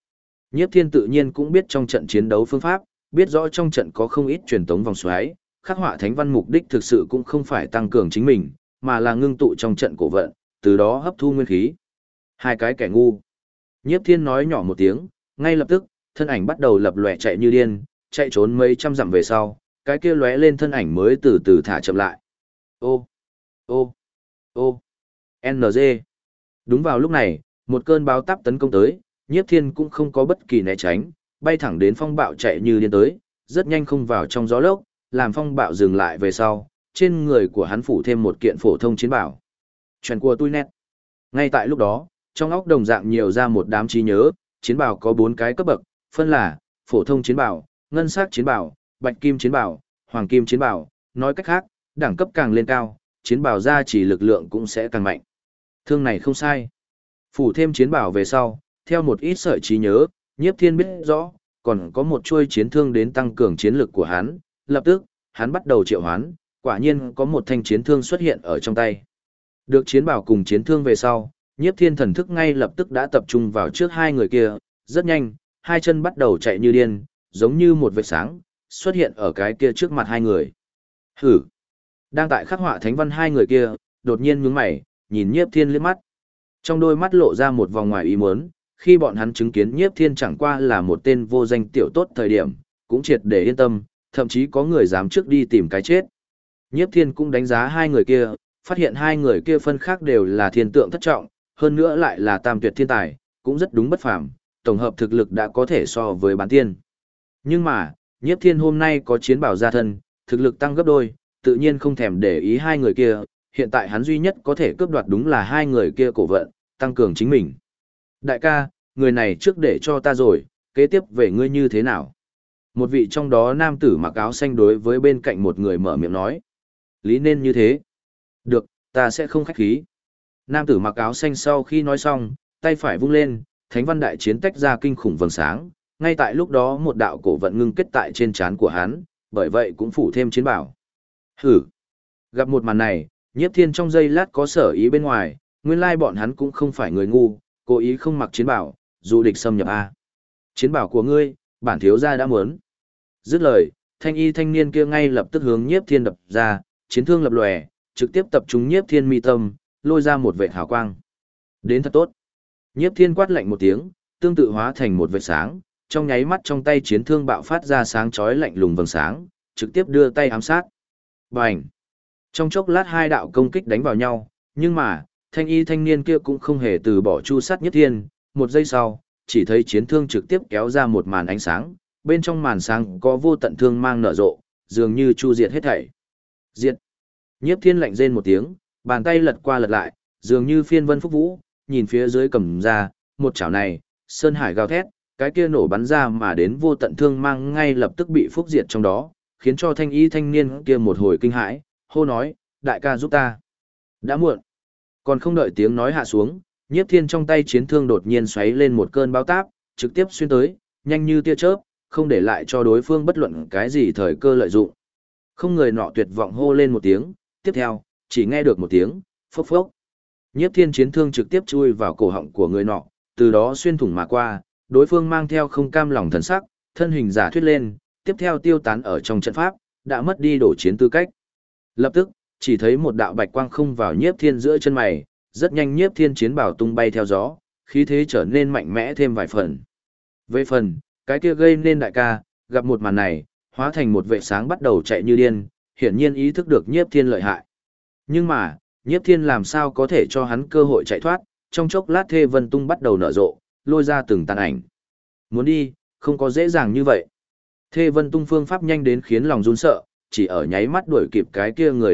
Nhiếp Thiên tự nhiên cũng biết trong trận chiến đấu phương pháp, biết rõ trong trận có không ít truyền tống vòng xoáy, khắc họa thánh văn mục đích thực sự cũng không phải tăng cường chính mình, mà là ngưng tụ trong trận cổ vận, từ đó hấp thu nguyên khí. Hai cái kẻ ngu. Nhiếp Thiên nói nhỏ một tiếng, ngay lập tức, thân ảnh bắt đầu lập lòe chạy như điên, chạy trốn mấy trăm dặm về sau, cái kia lóe lên thân ảnh mới từ từ thả chậm lại. Ô, ô, ô, NG. Đúng vào lúc này, một cơn báo táp tấn công tới, Nhiếp Thiên cũng không có bất kỳ né tránh, bay thẳng đến phong bạo chạy như điên tới, rất nhanh không vào trong gió lốc, làm phong bạo dừng lại về sau, trên người của hắn phủ thêm một kiện phổ thông chiến bảo. Chuyện của tôi nét. Ngay tại lúc đó, trong óc đồng dạng nhiều ra một đám trí nhớ, chiến bảo có 4 cái cấp bậc, phân là phổ thông chiến bảo, ngân sắc chiến bảo, bạch kim chiến bảo, hoàng kim chiến bảo, nói cách khác, đẳng cấp càng lên cao, chiến bảo gia chỉ lực lượng cũng sẽ càng mạnh. Thương này không sai. Phủ thêm chiến bảo về sau, theo một ít sợi trí nhớ, Nhiếp Thiên biết rõ, còn có một chuôi chiến thương đến tăng cường chiến lực của hắn, lập tức, hắn bắt đầu triệu hoán, quả nhiên có một thanh chiến thương xuất hiện ở trong tay. Được chiến bảo cùng chiến thương về sau, Nhiếp Thiên thần thức ngay lập tức đã tập trung vào trước hai người kia, rất nhanh, hai chân bắt đầu chạy như điên, giống như một vệt sáng, xuất hiện ở cái kia trước mặt hai người. Hử! Đang tại khắc họa thánh văn hai người kia, đột nhiên nhướng mày, nhìn Nhiếp Thiên liếc mắt. Trong đôi mắt lộ ra một vòng ngoài ý muốn, khi bọn hắn chứng kiến Nhiếp Thiên chẳng qua là một tên vô danh tiểu tốt thời điểm, cũng triệt để yên tâm, thậm chí có người dám trước đi tìm cái chết. Nhiếp Thiên cũng đánh giá hai người kia, phát hiện hai người kia phân khác đều là thiên tượng thất trọng, hơn nữa lại là tam tuyệt thiên tài, cũng rất đúng bất phàm, tổng hợp thực lực đã có thể so với bán tiên. Nhưng mà, Nhiếp Thiên hôm nay có chiến bảo gia thân, thực lực tăng gấp đôi, tự nhiên không thèm để ý hai người kia, hiện tại hắn duy nhất có thể cướp đoạt đúng là hai người kia cổ vận, tăng cường chính mình. Đại ca, người này trước để cho ta rồi, kế tiếp về ngươi như thế nào? Một vị trong đó nam tử mặc áo xanh đối với bên cạnh một người mở miệng nói. Lý nên như thế. Được, ta sẽ không khách khí. Nam tử mặc áo xanh sau khi nói xong, tay phải vung lên, thánh văn đại chiến tách ra kinh khủng vầng sáng, ngay tại lúc đó một đạo cổ vận ngưng kết tại trên trán của hắn, bởi vậy cũng phủ thêm chiến bảo. Hử! Gặp một màn này, Nhiếp Thiên trong giây lát có sở ý bên ngoài, nguyên lai bọn hắn cũng không phải người ngu, cố ý không mặc chiến bảo, dù địch xâm nhập A. Chiến bảo của ngươi, bản thiếu gia đã muốn. Dứt lời, thanh y thanh niên kia ngay lập tức hướng Nhiếp Thiên đập ra, chiến thương lập lòe, trực tiếp tập trung Nhiếp Thiên mi tâm, lôi ra một vệt hào quang. Đến thật tốt. Nhiếp Thiên quát lạnh một tiếng, tương tự hóa thành một vệt sáng, trong nháy mắt trong tay chiến thương bạo phát ra sáng chói lạnh lùng vầng sáng, trực tiếp đưa tay ám sát. Bành! Trong chốc lát hai đạo công kích đánh vào nhau, nhưng mà, thanh y thanh niên kia cũng không hề từ bỏ chu sát Nhiếp Thiên, một giây sau, chỉ thấy chiến thương trực tiếp kéo ra một màn ánh sáng, bên trong màn sáng có vô tận thương mang nở rộ, dường như chu diệt hết thảy. Diệt! Nhiếp Thiên lạnh rên một tiếng, bàn tay lật qua lật lại, dường như phiên vân phúc vũ, nhìn phía dưới cầm ra, một chảo này, sơn hải gào thét, cái kia nổ bắn ra mà đến vô tận thương mang ngay lập tức bị phúc diệt trong đó, khiến cho thanh y thanh niên kia một hồi kinh hãi, hô nói, đại ca giúp ta. Đã muộn. Còn không đợi tiếng nói hạ xuống, Nhiếp Thiên trong tay chiến thương đột nhiên xoáy lên một cơn bão táp, trực tiếp xuyên tới, nhanh như tia chớp, không để lại cho đối phương bất luận cái gì thời cơ lợi dụng. Không người nọ tuyệt vọng hô lên một tiếng, tiếp theo, chỉ nghe được một tiếng, phốc phốc. Nhiếp Thiên chiến thương trực tiếp chui vào cổ họng của người nọ, từ đó xuyên thủng mà qua, đối phương mang theo không cam lòng thần sắc, thân hình giả thuyết lên, tiếp theo tiêu tán ở trong trận pháp, đã mất đi đổ chiến tư cách. Lập tức, chỉ thấy một đạo bạch quang không vào Nhiếp Thiên giữa chân mày, rất nhanh Nhiếp Thiên chiến bảo tung bay theo gió, khí thế trở nên mạnh mẽ thêm vài phần. Về phần, cái kia gây nên đại ca, gặp một màn này, hóa thành một vệ sáng bắt đầu chạy như điên, hiển nhiên ý thức được Nhiếp Thiên lợi hại. Nhưng mà, Nhiếp Thiên làm sao có thể cho hắn cơ hội chạy thoát, trong chốc lát Thê Vân Tung bắt đầu nở rộ, lôi ra từng tàn ảnh. Muốn đi, không có dễ dàng như vậy. Thê Vân Tung phương pháp nhanh đến khiến lòng run sợ, chỉ ở nháy mắt đuổi kịp cái kia người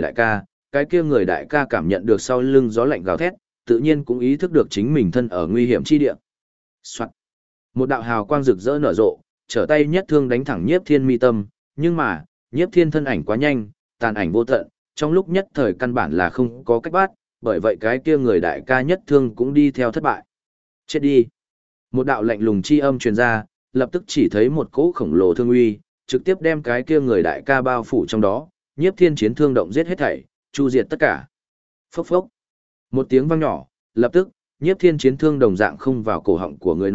đại ca cảm nhận được sau lưng gió lạnh gào thét, tự nhiên cũng ý thức được chính mình thân ở nguy hiểm chi địa. Soạt. Một đạo hào quang rực rỡ nở rộ, trở tay nhất thương đánh thẳng Nhiếp Thiên mi tâm, nhưng mà, Nhiếp Thiên thân ảnh quá nhanh, tàn ảnh vô tận, trong lúc nhất thời căn bản là không có cách bắt, bởi vậy cái kia người đại ca nhất thương cũng đi theo thất bại. Chết đi. Một đạo lạnh lùng chi âm truyền ra, lập tức chỉ thấy một cỗ khổng lồ thương uy, trực tiếp đem cái kia người đại ca bao phủ trong đó, Nhiếp Thiên chiến thương động giết hết thảy, chu diệt tất cả. Phốc phốc. Một tiếng vang nhỏ, lập tức, Nhiếp Thiên chiến thương đồng dạng không vào cổ họng của người nọ,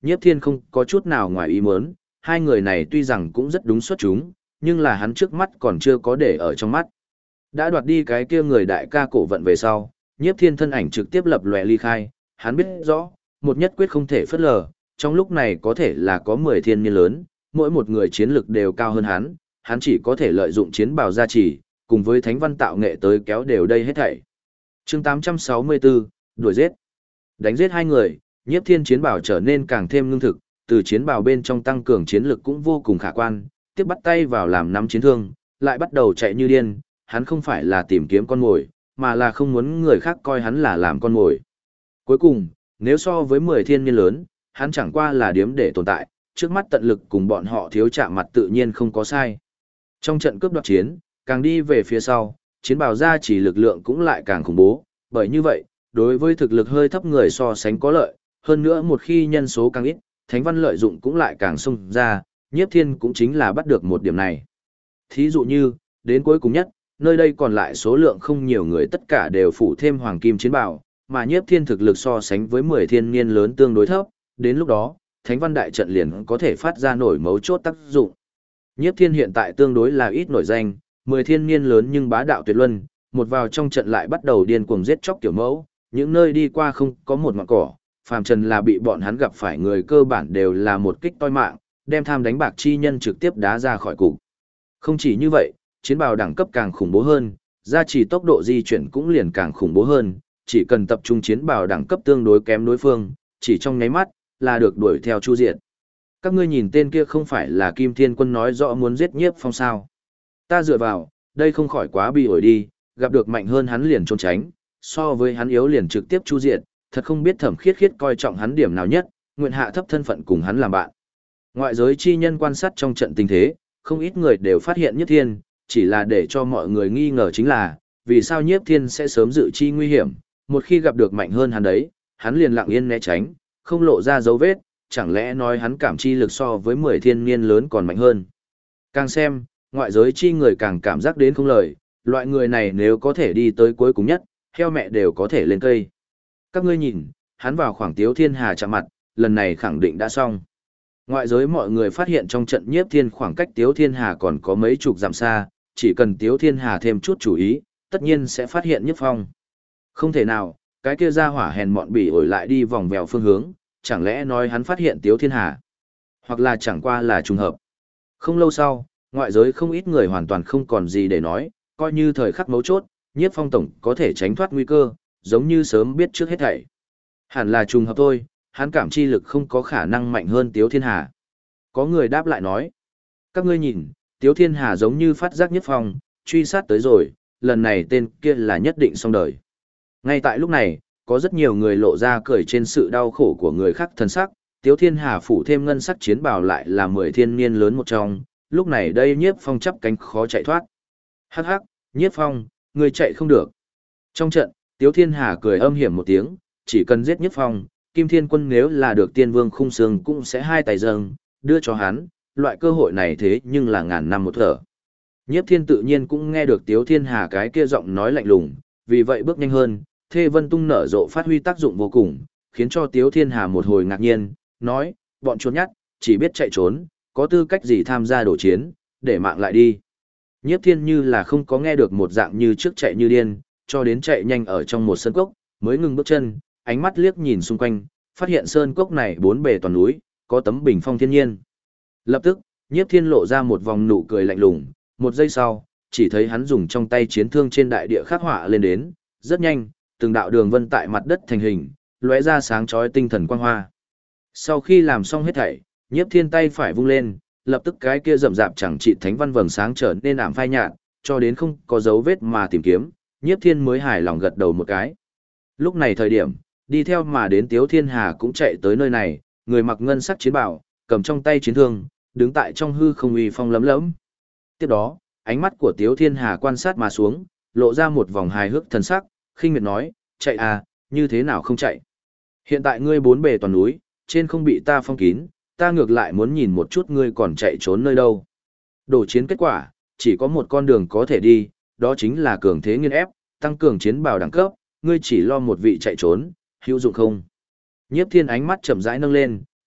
Nhiếp Thiên không có chút nào ngoài ý muốn, hai người này tuy rằng cũng rất đúng xuất chúng, nhưng là hắn trước mắt còn chưa có để ở trong mắt. Đã đoạt đi cái kia người đại ca cổ vận về sau, Nhiếp Thiên thân ảnh trực tiếp lập lòe ly khai, hắn biết rõ, một nhất quyết không thể phất lờ, trong lúc này có thể là có 10 thiên niên lớn, mỗi một người chiến lực đều cao hơn hắn chỉ có thể lợi dụng chiến bào gia trì, cùng với thánh văn tạo nghệ tới kéo đều đây hết thảy. Chương 864, đuổi giết. Đánh giết hai người, Nhiếp Thiên chiến bào trở nên càng thêm ngưng thực, từ chiến bào bên trong tăng cường chiến lực cũng vô cùng khả quan, tiếp bắt tay vào làm nắm chiến thương, lại bắt đầu chạy như điên, hắn không phải là tìm kiếm con mồi, mà là không muốn người khác coi hắn là làm con mồi. Cuối cùng, nếu so với 10 thiên niên lớn, hắn chẳng qua là điếm để tồn tại, trước mắt tận lực cùng bọn họ thiếu chạm mặt tự nhiên không có sai. Trong trận cướp đoạt chiến, càng đi về phía sau, chiến bào gia chỉ lực lượng cũng lại càng khủng bố, bởi như vậy, đối với thực lực hơi thấp người so sánh có lợi, hơn nữa một khi nhân số càng ít, thánh văn lợi dụng cũng lại càng xông ra, Nhiếp Thiên cũng chính là bắt được một điểm này. Thí dụ như, đến cuối cùng nhất, nơi đây còn lại số lượng không nhiều người tất cả đều phủ thêm hoàng kim chiến bào, mà Nhiếp Thiên thực lực so sánh với 10 thiên niên lớn tương đối thấp, đến lúc đó, thánh văn đại trận liền có thể phát ra nổi mấu chốt tác dụng. Nhiếp Thiên hiện tại tương đối là ít nổi danh, 10 thiên niên lớn nhưng bá đạo tuyệt luân, một vào trong trận lại bắt đầu điên cuồng giết chóc kiểu mẫu, những nơi đi qua không có một ngọn cỏ, phàm trần là bị bọn hắn gặp phải người cơ bản đều là một kích toi mạng, đem tham đánh bạc chi nhân trực tiếp đá ra khỏi cục. Không chỉ như vậy, chiến bào đẳng cấp càng khủng bố hơn, gia trì tốc độ di chuyển cũng liền càng khủng bố hơn, chỉ cần tập trung chiến bào đẳng cấp tương đối kém đối phương, chỉ trong nháy mắt là được đuổi theo chu diệt. Các ngươi nhìn tên kia không phải là Kim Thiên Quân nói rõ muốn giết Nhiếp Phong sao? Ta dựa vào, đây không khỏi quá bị ổi đi, gặp được mạnh hơn hắn liền trốn tránh, so với hắn yếu liền trực tiếp chu diệt, thật không biết Thẩm Khiết Khiết coi trọng hắn điểm nào nhất, nguyện hạ thấp thân phận cùng hắn làm bạn. Ngoại giới chi nhân quan sát trong trận tình thế, không ít người đều phát hiện Nhiếp Thiên, chỉ là để cho mọi người nghi ngờ chính là, vì sao Nhiếp Thiên sẽ sớm dự chi nguy hiểm, một khi gặp được mạnh hơn hắn đấy, hắn liền lặng yên né tránh, không lộ ra dấu vết, chẳng lẽ nói hắn cảm chi lực so với 10 thiên niên lớn còn mạnh hơn. Càng xem, ngoại giới chi người càng cảm giác đến không lời, loại người này nếu có thể đi tới cuối cùng nhất, heo mẹ đều có thể lên cây. Các ngươi nhìn, hắn vào khoảng Tiếu Thiên Hà chạm mặt, lần này khẳng định đã xong. Ngoại giới mọi người phát hiện trong trận Nhiếp Thiên khoảng cách Tiếu Thiên Hà còn có mấy chục dặm xa, chỉ cần Tiếu Thiên Hà thêm chút chú ý, tất nhiên sẽ phát hiện Nhiếp Phong. Không thể nào, cái kia ra hỏa hèn mọn bỉ ổi lại đi vòng vèo phương hướng, chẳng lẽ nói hắn phát hiện Tiếu Thiên Hà? Hoặc là chẳng qua là trùng hợp. Không lâu sau, ngoại giới không ít người hoàn toàn không còn gì để nói, coi như thời khắc mấu chốt, Nhiếp Phong tổng có thể tránh thoát nguy cơ, giống như sớm biết trước hết thảy. Hẳn là trùng hợp thôi, hắn cảm chi lực không có khả năng mạnh hơn Tiếu Thiên Hà. Có người đáp lại nói, các ngươi nhìn, Tiếu Thiên Hà giống như phát giác Nhiếp Phong, truy sát tới rồi, lần này tên kia là nhất định xong đời. Ngay tại lúc này, có rất nhiều người lộ ra cười trên sự đau khổ của người khác thân sắc, Tiếu Thiên Hà phủ thêm ngân sắc chiến bào lại là 10 thiên niên lớn một trong, lúc này đây Nhiếp Phong chắp cánh khó chạy thoát. Hắc hắc, Nhiếp Phong, ngươi chạy không được. Trong trận, Tiếu Thiên Hà cười âm hiểm một tiếng, chỉ cần giết Nhiếp Phong, Kim Thiên Quân nếu là được Tiên Vương khung xương cũng sẽ hai tay dâng, đưa cho hắn, loại cơ hội này thế nhưng là ngàn năm một thở. Nhiếp Thiên tự nhiên cũng nghe được Tiếu Thiên Hà cái kia giọng nói lạnh lùng, vì vậy bước nhanh hơn, Thê Vân Tung nở rộ phát huy tác dụng vô cùng, khiến cho Tiếu Thiên Hà một hồi ngạc nhiên, nói, bọn trốn nhát, chỉ biết chạy trốn, có tư cách gì tham gia đổ chiến, để mạng lại đi. Nhiếp Thiên như là không có nghe được một dạng như trước chạy như điên, cho đến chạy nhanh ở trong một sân cốc, mới ngừng bước chân, ánh mắt liếc nhìn xung quanh, phát hiện sơn cốc này bốn bề toàn núi, có tấm bình phong thiên nhiên. Lập tức, Nhiếp Thiên lộ ra một vòng nụ cười lạnh lùng, một giây sau, chỉ thấy hắn dùng trong tay chiến thương trên đại địa khắc họa lên đến, rất nhanh, từng đạo đường vân tại mặt đất thành hình, lóe ra sáng chói tinh thần quang hoa. Sau khi làm xong hết thảy, Nhiếp Thiên tay phải vung lên, lập tức cái kia rậm rạp chẳng trị thánh văn vầng sáng trở nên ảm phai nhạt, cho đến không có dấu vết mà tìm kiếm, Nhiếp Thiên mới hài lòng gật đầu một cái. Lúc này thời điểm, đi theo mà đến Tiếu Thiên Hà cũng chạy tới nơi này, người mặc ngân sắc chiến bào, cầm trong tay chiến thương, đứng tại trong hư không uy phong lấm lẫm. Tiếp đó, ánh mắt của Tiếu Thiên Hà quan sát mà xuống, lộ ra một vòng hài hước thần sắc, khinh miệt nói, chạy à, như thế nào không chạy. Hiện tại ngươi bốn bề toàn núi, trên không bị ta phong kín, ta ngược lại muốn nhìn một chút ngươi còn chạy trốn nơi đâu. Đổ chiến kết quả, chỉ có một con đường có thể đi, đó chính là cường thế nghiên ép, tăng cường chiến bào đẳng cấp, ngươi chỉ lo một vị chạy trốn, hữu dụng không. Nhiếp Thiên ánh mắt chậm rãi nâng lên,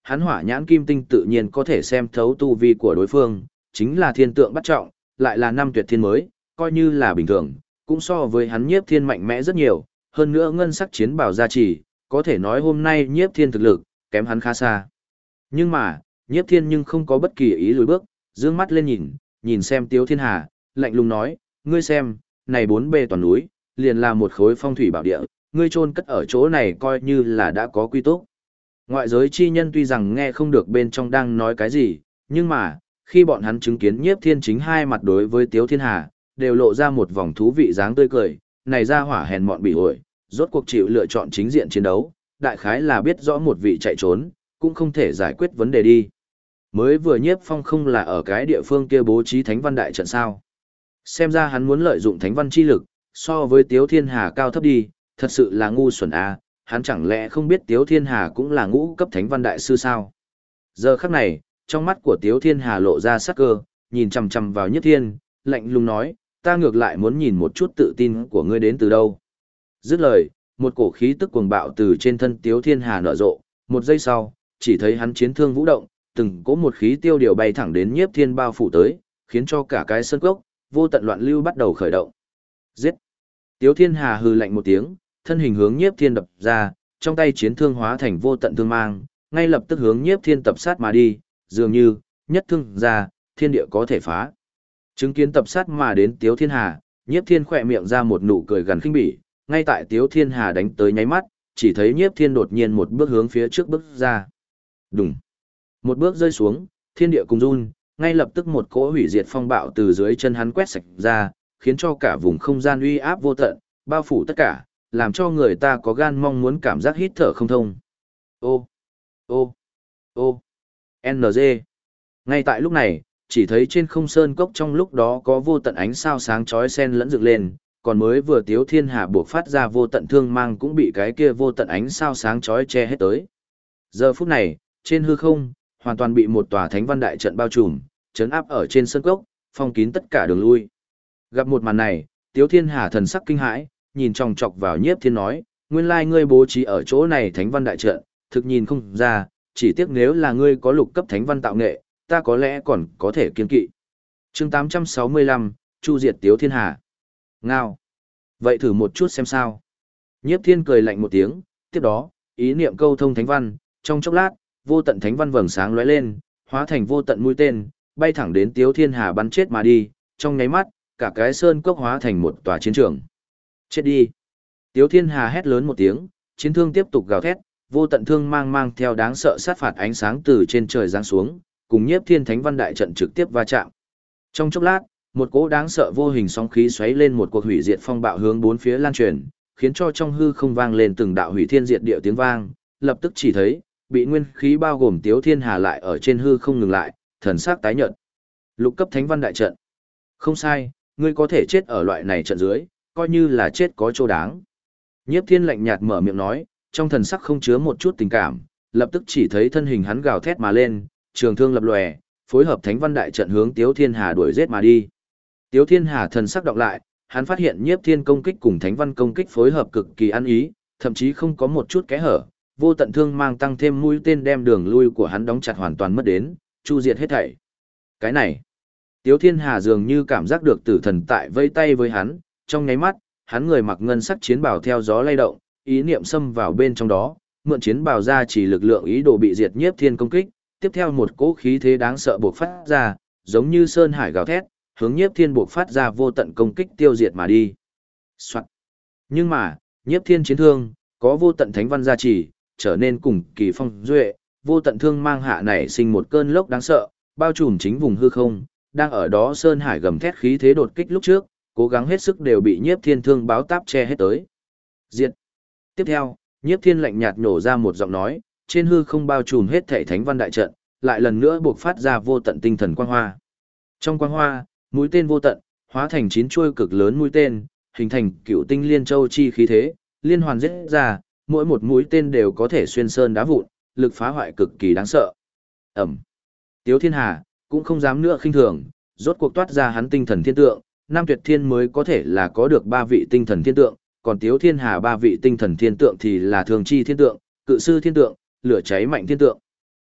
hắn hỏa nhãn kim tinh tự nhiên có thể xem thấu tu vi của đối phương, chính là thiên tượng bắt trọng, lại là năm tuyệt thiên mới, coi như là bình thường, cũng so với hắn nhiếp thiên mạnh mẽ rất nhiều, hơn nữa ngân sắc chiến bào gia trì, có thể nói hôm nay nhiếp thiên thực lực, kém hắn khá xa. Nhưng mà, nhiếp thiên nhưng không có bất kỳ ý lùi bước, dương mắt lên nhìn xem Tiếu Thiên Hà, lạnh lùng nói, ngươi xem, này bốn bề toàn núi, liền là một khối phong thủy bảo địa, ngươi chôn cất ở chỗ này coi như là đã có quy túc. Ngoại giới chi nhân tuy rằng nghe không được bên trong đang nói cái gì, nhưng mà, khi bọn hắn chứng kiến nhiếp thiên chính hai mặt đối với Tiếu Thiên Hà, đều lộ ra một vòng thú vị dáng tươi cười, này ra hỏa hèn mọn bị ổi, rốt cuộc chịu lựa chọn chính diện chiến đấu, đại khái là biết rõ một vị chạy trốn, cũng không thể giải quyết vấn đề đi. Mới vừa nhiếp phong không là ở cái địa phương kia bố trí thánh văn đại trận sao. Xem ra hắn muốn lợi dụng thánh văn chi lực, so với Tiếu Thiên Hà cao thấp đi, thật sự là ngu xuẩn à, hắn chẳng lẽ không biết Tiếu Thiên Hà cũng là ngũ cấp thánh văn đại sư sao. Giờ khắc này, trong mắt của Tiếu Thiên Hà lộ ra sắc cơ, nhìn chằm chằm vào Nhiếp Thiên, lạnh lùng nói, ta ngược lại muốn nhìn một chút tự tin của ngươi đến từ đâu. Dứt lời, một cổ khí tức cuồng bạo từ trên thân Tiếu Thiên Hà nở rộ, một giây sau, chỉ thấy hắn chiến thương vũ động, từng cỗ một khí tiêu điều bay thẳng đến Nhiếp Thiên bao phủ tới, khiến cho cả cái sân cốc, vô tận loạn lưu bắt đầu khởi động. Giết! Tiếu Thiên Hà hừ lạnh một tiếng, thân hình hướng Nhiếp Thiên đập ra, trong tay chiến thương hóa thành vô tận thương mang, ngay lập tức hướng Nhiếp Thiên tập sát mà đi, dường như, nhất thương ra, thiên địa có thể phá. Chứng kiến tập sát mà đến Tiếu Thiên Hà, Nhiếp Thiên khỏe miệng ra một nụ cười gần khinh bỉ, ngay tại Tiếu Thiên Hà đánh tới nháy mắt, chỉ thấy Nhiếp Thiên đột nhiên một bước hướng phía trước bước ra. Đùng! Một bước rơi xuống, thiên địa cùng run, ngay lập tức một cỗ hủy diệt phong bạo từ dưới chân hắn quét sạch ra, khiến cho cả vùng không gian uy áp vô tận, bao phủ tất cả, làm cho người ta có gan mong muốn cảm giác hít thở không thông. Ô, ô, ô, NG. Ngay tại lúc này, chỉ thấy trên không sơn cốc trong lúc đó có vô tận ánh sao sáng chói xen lẫn dựng lên, còn mới vừa Tiếu Thiên Hà buộc phát ra vô tận thương mang cũng bị cái kia vô tận ánh sao sáng chói che hết tới. Giờ phút này, trên hư không, hoàn toàn bị một tòa thánh văn đại trận bao trùm, trấn áp ở trên sơn cốc, phong kín tất cả đường lui. Gặp một màn này, Tiếu Thiên Hà thần sắc kinh hãi, nhìn chòng chọc vào Nhiếp Thiên nói, nguyên lai ngươi bố trí ở chỗ này thánh văn đại trận, thực nhìn không ra, chỉ tiếc nếu là ngươi có lục cấp thánh văn tạo nghệ, ta có lẽ còn có thể kiên kỵ. Chương 865, Chu diệt Tiếu Thiên Hà. Ngao. Vậy thử một chút xem sao. Nhiếp Thiên cười lạnh một tiếng, tiếp đó, ý niệm câu thông thánh văn, trong chốc lát, vô tận thánh văn vầng sáng lóe lên, hóa thành vô tận mũi tên, bay thẳng đến Tiếu Thiên Hà bắn chết mà đi, trong nháy mắt, cả cái sơn cốc hóa thành một tòa chiến trường. Chết đi. Tiếu Thiên Hà hét lớn một tiếng, chiến thương tiếp tục gào thét, vô tận thương mang theo đáng sợ sát phạt ánh sáng từ trên trời giáng xuống, cùng Nhiếp Thiên Thánh Văn đại trận trực tiếp va chạm. Trong chốc lát, một cỗ đáng sợ vô hình sóng khí xoáy lên một cuộc hủy diệt phong bạo hướng bốn phía lan truyền, khiến cho trong hư không vang lên từng đạo hủy thiên diệt địa tiếng vang, lập tức chỉ thấy, bị nguyên khí bao gồm Tiếu Thiên Hà lại ở trên hư không ngừng lại, thần sắc tái nhợt. Lục cấp Thánh Văn đại trận. Không sai, ngươi có thể chết ở loại này trận dưới, coi như là chết có chỗ đáng. Nhiếp Thiên lạnh nhạt mở miệng nói, trong thần sắc không chứa một chút tình cảm, lập tức chỉ thấy thân hình hắn gào thét mà lên, trường thương lập lòe, phối hợp Thánh Văn đại trận hướng Tiếu Thiên Hà đuổi giết mà đi. Tiếu Thiên Hà thần sắc đọc lại, hắn phát hiện Nhiếp Thiên công kích cùng Thánh Văn công kích phối hợp cực kỳ ăn ý, thậm chí không có một chút kẽ hở, vô tận thương mang tăng thêm mũi tên đem đường lui của hắn đóng chặt hoàn toàn mất đến, chu diệt hết thảy. Cái này, Tiếu Thiên Hà dường như cảm giác được tử thần tại vây tay với hắn, trong nháy mắt, hắn người mặc ngân sắc chiến bào theo gió lay động, ý niệm xâm vào bên trong đó, mượn chiến bào ra chỉ lực lượng ý đồ bị diệt Nhiếp Thiên công kích, tiếp theo một cỗ khí thế đáng sợ bộc phát ra, giống như sơn hải gào thét, hướng Nhiếp Thiên bộc phát ra vô tận công kích tiêu diệt mà đi. Soạn. Nhưng mà, Nhiếp Thiên chiến thương, có vô tận thánh văn gia trì, trở nên cùng kỳ phong duệ, vô tận thương mang hạ nảy sinh một cơn lốc đáng sợ, bao trùm chính vùng hư không, đang ở đó sơn hải gầm thét khí thế đột kích lúc trước, cố gắng hết sức đều bị Nhiếp Thiên thương báo táp che hết tới. Diệt. Tiếp theo, Nhiếp Thiên lạnh nhạt nhổ ra một giọng nói, trên hư không bao trùm hết thảy thánh văn đại trận, lại lần nữa buộc phát ra vô tận tinh thần quang hoa. Trong quang hoa, mũi tên vô tận, hóa thành 9 chuôi cực lớn mũi tên, hình thành cựu tinh liên châu chi khí thế, liên hoàn giết ra, mỗi một mũi tên đều có thể xuyên sơn đá vụn, lực phá hoại cực kỳ đáng sợ. Ẩm. Tiếu Thiên Hà cũng không dám nữa khinh thường, rốt cuộc toát ra hắn tinh thần thiên tượng, Nam Tuyệt Thiên mới có thể là có được 3 vị tinh thần thiên tượng, còn Tiếu Thiên Hà 3 vị tinh thần thiên tượng thì là thường chi thiên tượng, cự sư thiên tượng, lửa cháy mạnh thiên tượng.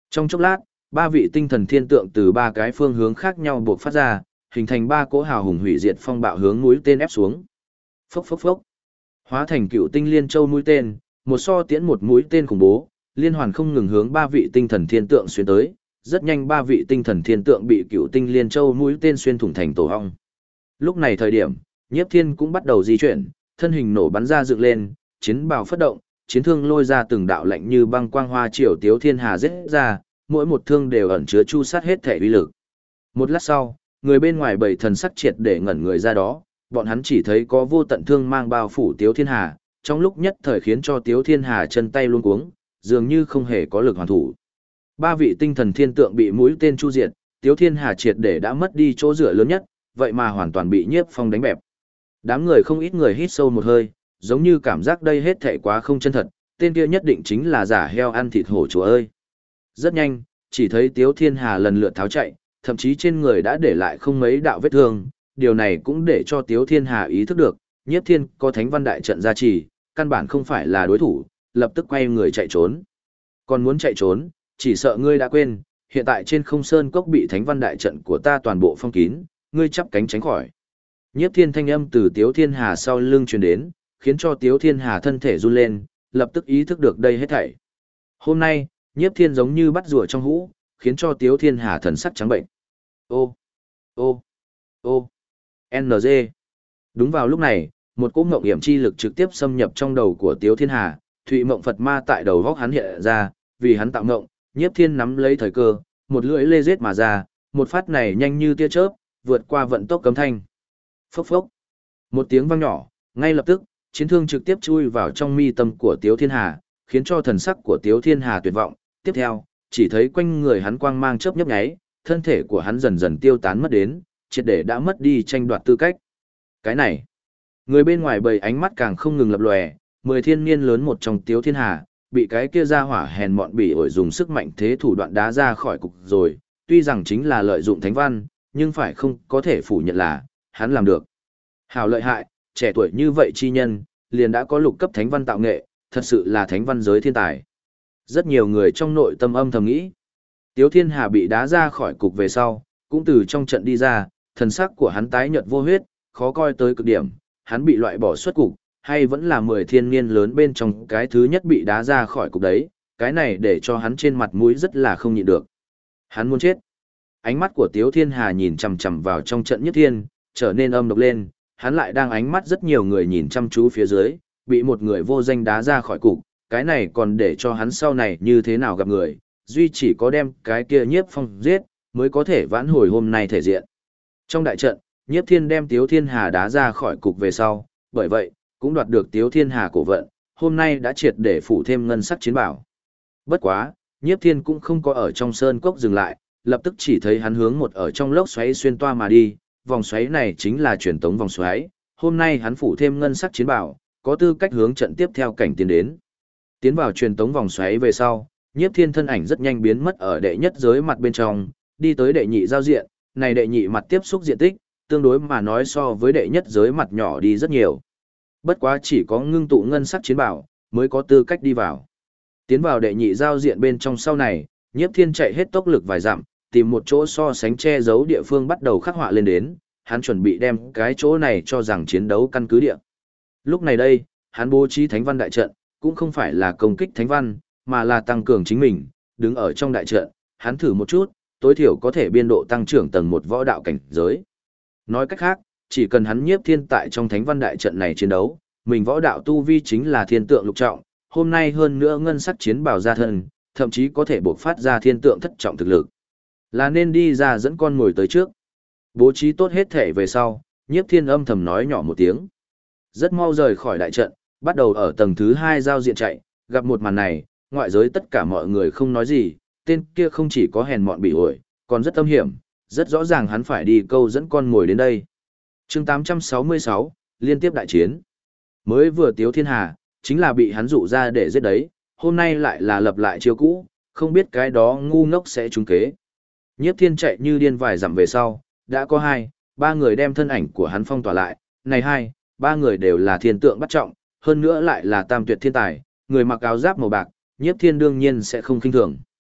Trong chốc lát, ba vị tinh thần thiên tượng từ ba cái phương hướng khác nhau buộc phát ra, hình thành ba cỗ hào hùng hủy diệt phong bạo hướng mũi tên ép xuống. Phốc phốc phốc. Hóa thành cựu tinh liên châu mũi tên, một so tiễn một mũi tên khủng bố, liên hoàn không ngừng hướng ba vị tinh thần thiên tượng xuyên tới, rất nhanh ba vị tinh thần thiên tượng bị cựu tinh liên châu mũi tên xuyên thủng thành tổ ong. Lúc này thời điểm, Nhiếp Thiên cũng bắt đầu di chuyển, thân hình nổ bắn ra dựng lên, chiến bào phất động, chiến thương lôi ra từng đạo lạnh như băng quang hoa triều Tiếu Thiên Hà giết ra, mỗi một thương đều ẩn chứa chu sát hết thể uy lực. Một lát sau, người bên ngoài bầy thần sắc triệt để ngẩn người ra đó, bọn hắn chỉ thấy có vô tận thương mang bao phủ Tiếu Thiên Hà, trong lúc nhất thời khiến cho Tiếu Thiên Hà chân tay luống cuống, dường như không hề có lực hoàn thủ. Ba vị tinh thần thiên tượng bị mũi tên chu diệt, Tiếu Thiên Hà triệt để đã mất đi chỗ dựa lớn nhất, vậy mà hoàn toàn bị Nhiếp Phong đánh bẹp. Đám người không ít người hít sâu một hơi, giống như cảm giác đây hết thảy quá không chân thật, tên kia nhất định chính là giả heo ăn thịt hổ chúa ơi. Rất nhanh, chỉ thấy Tiếu Thiên Hà lần lượt tháo chạy, thậm chí trên người đã để lại không mấy đạo vết thương, điều này cũng để cho Tiếu Thiên Hà ý thức được, Nhiếp Thiên có Thánh Văn Đại trận gia trì, căn bản không phải là đối thủ, lập tức quay người chạy trốn. Còn muốn chạy trốn, chỉ sợ ngươi đã quên, hiện tại trên không sơn cốc bị Thánh Văn Đại trận của ta toàn bộ phong kín, ngươi chắp cánh tránh khỏi. Nhiếp Thiên thanh âm từ Tiếu Thiên Hà sau lưng truyền đến, khiến cho Tiếu Thiên Hà thân thể run lên, lập tức ý thức được đây hết thảy. Hôm nay, Nhiếp Thiên giống như bắt rùa trong hũ, khiến cho Tiếu Thiên Hà thần sắc trắng bệnh. Ô, ô, ô, NG. Đúng vào lúc này, một cỗ ngộng hiểm chi lực trực tiếp xâm nhập trong đầu của Tiếu Thiên Hà, Thụy Mộng Phật Ma tại đầu góc hắn hiện ra, vì hắn tạo ngộng, Nhiếp Thiên nắm lấy thời cơ, một lưỡi lê giết mà ra, một phát này nhanh như tia chớp, vượt qua vận tốc cấm thanh. Phốc phốc. Một tiếng vang nhỏ, ngay lập tức, chiến thương trực tiếp chui vào trong mi tâm của Tiếu Thiên Hà, khiến cho thần sắc của Tiếu Thiên Hà tuyệt vọng. Tiếp theo, chỉ thấy quanh người hắn quang mang chớp nhấp nháy, thân thể của hắn dần dần tiêu tán mất đến, triệt để đã mất đi tranh đoạt tư cách. Cái này, người bên ngoài bầy ánh mắt càng không ngừng lập lòe, 10 thiên niên lớn một trong Tiếu Thiên Hà, bị cái kia ra hỏa hèn mọn bỉ ổi dùng sức mạnh thế thủ đoạn đá ra khỏi cục rồi, tuy rằng chính là lợi dụng thánh văn, nhưng phải không có thể phủ nhận là, hắn làm được. Hào lợi hại, trẻ tuổi như vậy chi nhân, liền đã có lục cấp thánh văn tạo nghệ, thật sự là thánh văn giới thiên tài. Rất nhiều người trong nội tâm âm thầm nghĩ. Tiếu Thiên Hà bị đá ra khỏi cục về sau, cũng từ trong trận đi ra, thần sắc của hắn tái nhợt vô huyết, khó coi tới cực điểm, hắn bị loại bỏ xuất cục, hay vẫn là 10 thiên niên lớn bên trong cái thứ nhất bị đá ra khỏi cục đấy, cái này để cho hắn trên mặt mũi rất là không nhịn được. Hắn muốn chết. Ánh mắt của Tiếu Thiên Hà nhìn chằm chằm vào trong trận Nhất Thiên, trở nên âm độc lên, hắn lại đang ánh mắt rất nhiều người nhìn chăm chú phía dưới, bị một người vô danh đá ra khỏi cục, cái này còn để cho hắn sau này như thế nào gặp người, duy chỉ có đem cái kia Nhiếp Phong giết, mới có thể vãn hồi hôm nay thể diện. Trong đại trận, Nhiếp Thiên đem Tiếu Thiên Hà đá ra khỏi cục về sau, bởi vậy, cũng đoạt được Tiếu Thiên Hà cổ vận, hôm nay đã triệt để phủ thêm ngân sắc chiến bảo. Bất quá, Nhiếp Thiên cũng không có ở trong sơn cốc dừng lại, lập tức chỉ thấy hắn hướng một ở trong lốc xoáy xuyên toa mà đi, vòng xoáy này chính là truyền tống vòng xoáy, hôm nay hắn phủ thêm ngân sắc chiến bảo, có tư cách hướng trận tiếp theo cảnh tiến đến. Tiến vào truyền tống vòng xoáy về sau, Nhiếp Thiên thân ảnh rất nhanh biến mất ở đệ nhất giới mặt bên trong, đi tới đệ nhị giao diện, này đệ nhị mặt tiếp xúc diện tích, tương đối mà nói so với đệ nhất giới mặt nhỏ đi rất nhiều. Bất quá chỉ có ngưng tụ ngân sắc chiến bảo, mới có tư cách đi vào. Tiến vào đệ nhị giao diện bên trong sau này, Nhiếp Thiên chạy hết tốc lực vài dặm, tìm một chỗ so sánh che giấu địa phương bắt đầu khắc họa lên đến, hắn chuẩn bị đem cái chỗ này cho rằng chiến đấu căn cứ địa. Lúc này đây, hắn bố trí thánh văn đại trận, cũng không phải là công kích thánh văn, mà là tăng cường chính mình, đứng ở trong đại trận, hắn thử một chút, tối thiểu có thể biên độ tăng trưởng tầng một võ đạo cảnh giới. Nói cách khác, chỉ cần hắn Nhiếp Thiên tại trong thánh văn đại trận này chiến đấu, mình võ đạo tu vi chính là thiên tượng lục trọng, hôm nay hơn nữa ngân sắc chiến bào ra thân, thậm chí có thể bộc phát ra thiên tượng thất trọng thực lực. Là nên đi ra dẫn con ngồi tới trước. Bố trí tốt hết thể về sau, Nhiếp Thiên âm thầm nói nhỏ một tiếng. Rất mau rời khỏi đại trận, bắt đầu ở tầng thứ 2 giao diện chạy, gặp một màn này, ngoại giới tất cả mọi người không nói gì, tên kia không chỉ có hèn mọn bị ổi, còn rất âm hiểm, rất rõ ràng hắn phải đi câu dẫn con ngồi đến đây. Chương 866, liên tiếp đại chiến. Mới vừa Tiếu Thiên Hà, chính là bị hắn dụ ra để giết đấy, hôm nay lại là lập lại chiêu cũ, không biết cái đó ngu ngốc sẽ trúng kế. Nhiếp Thiên chạy như điên vài dặm về sau, đã có 2, 3 người đem thân ảnh của hắn phong tỏa lại, này 2, 3 người đều là thiên tượng bắt trọng, hơn nữa lại là tam tuyệt thiên tài, người mặc áo giáp màu bạc, Nhiếp Thiên đương nhiên sẽ không khinh thường.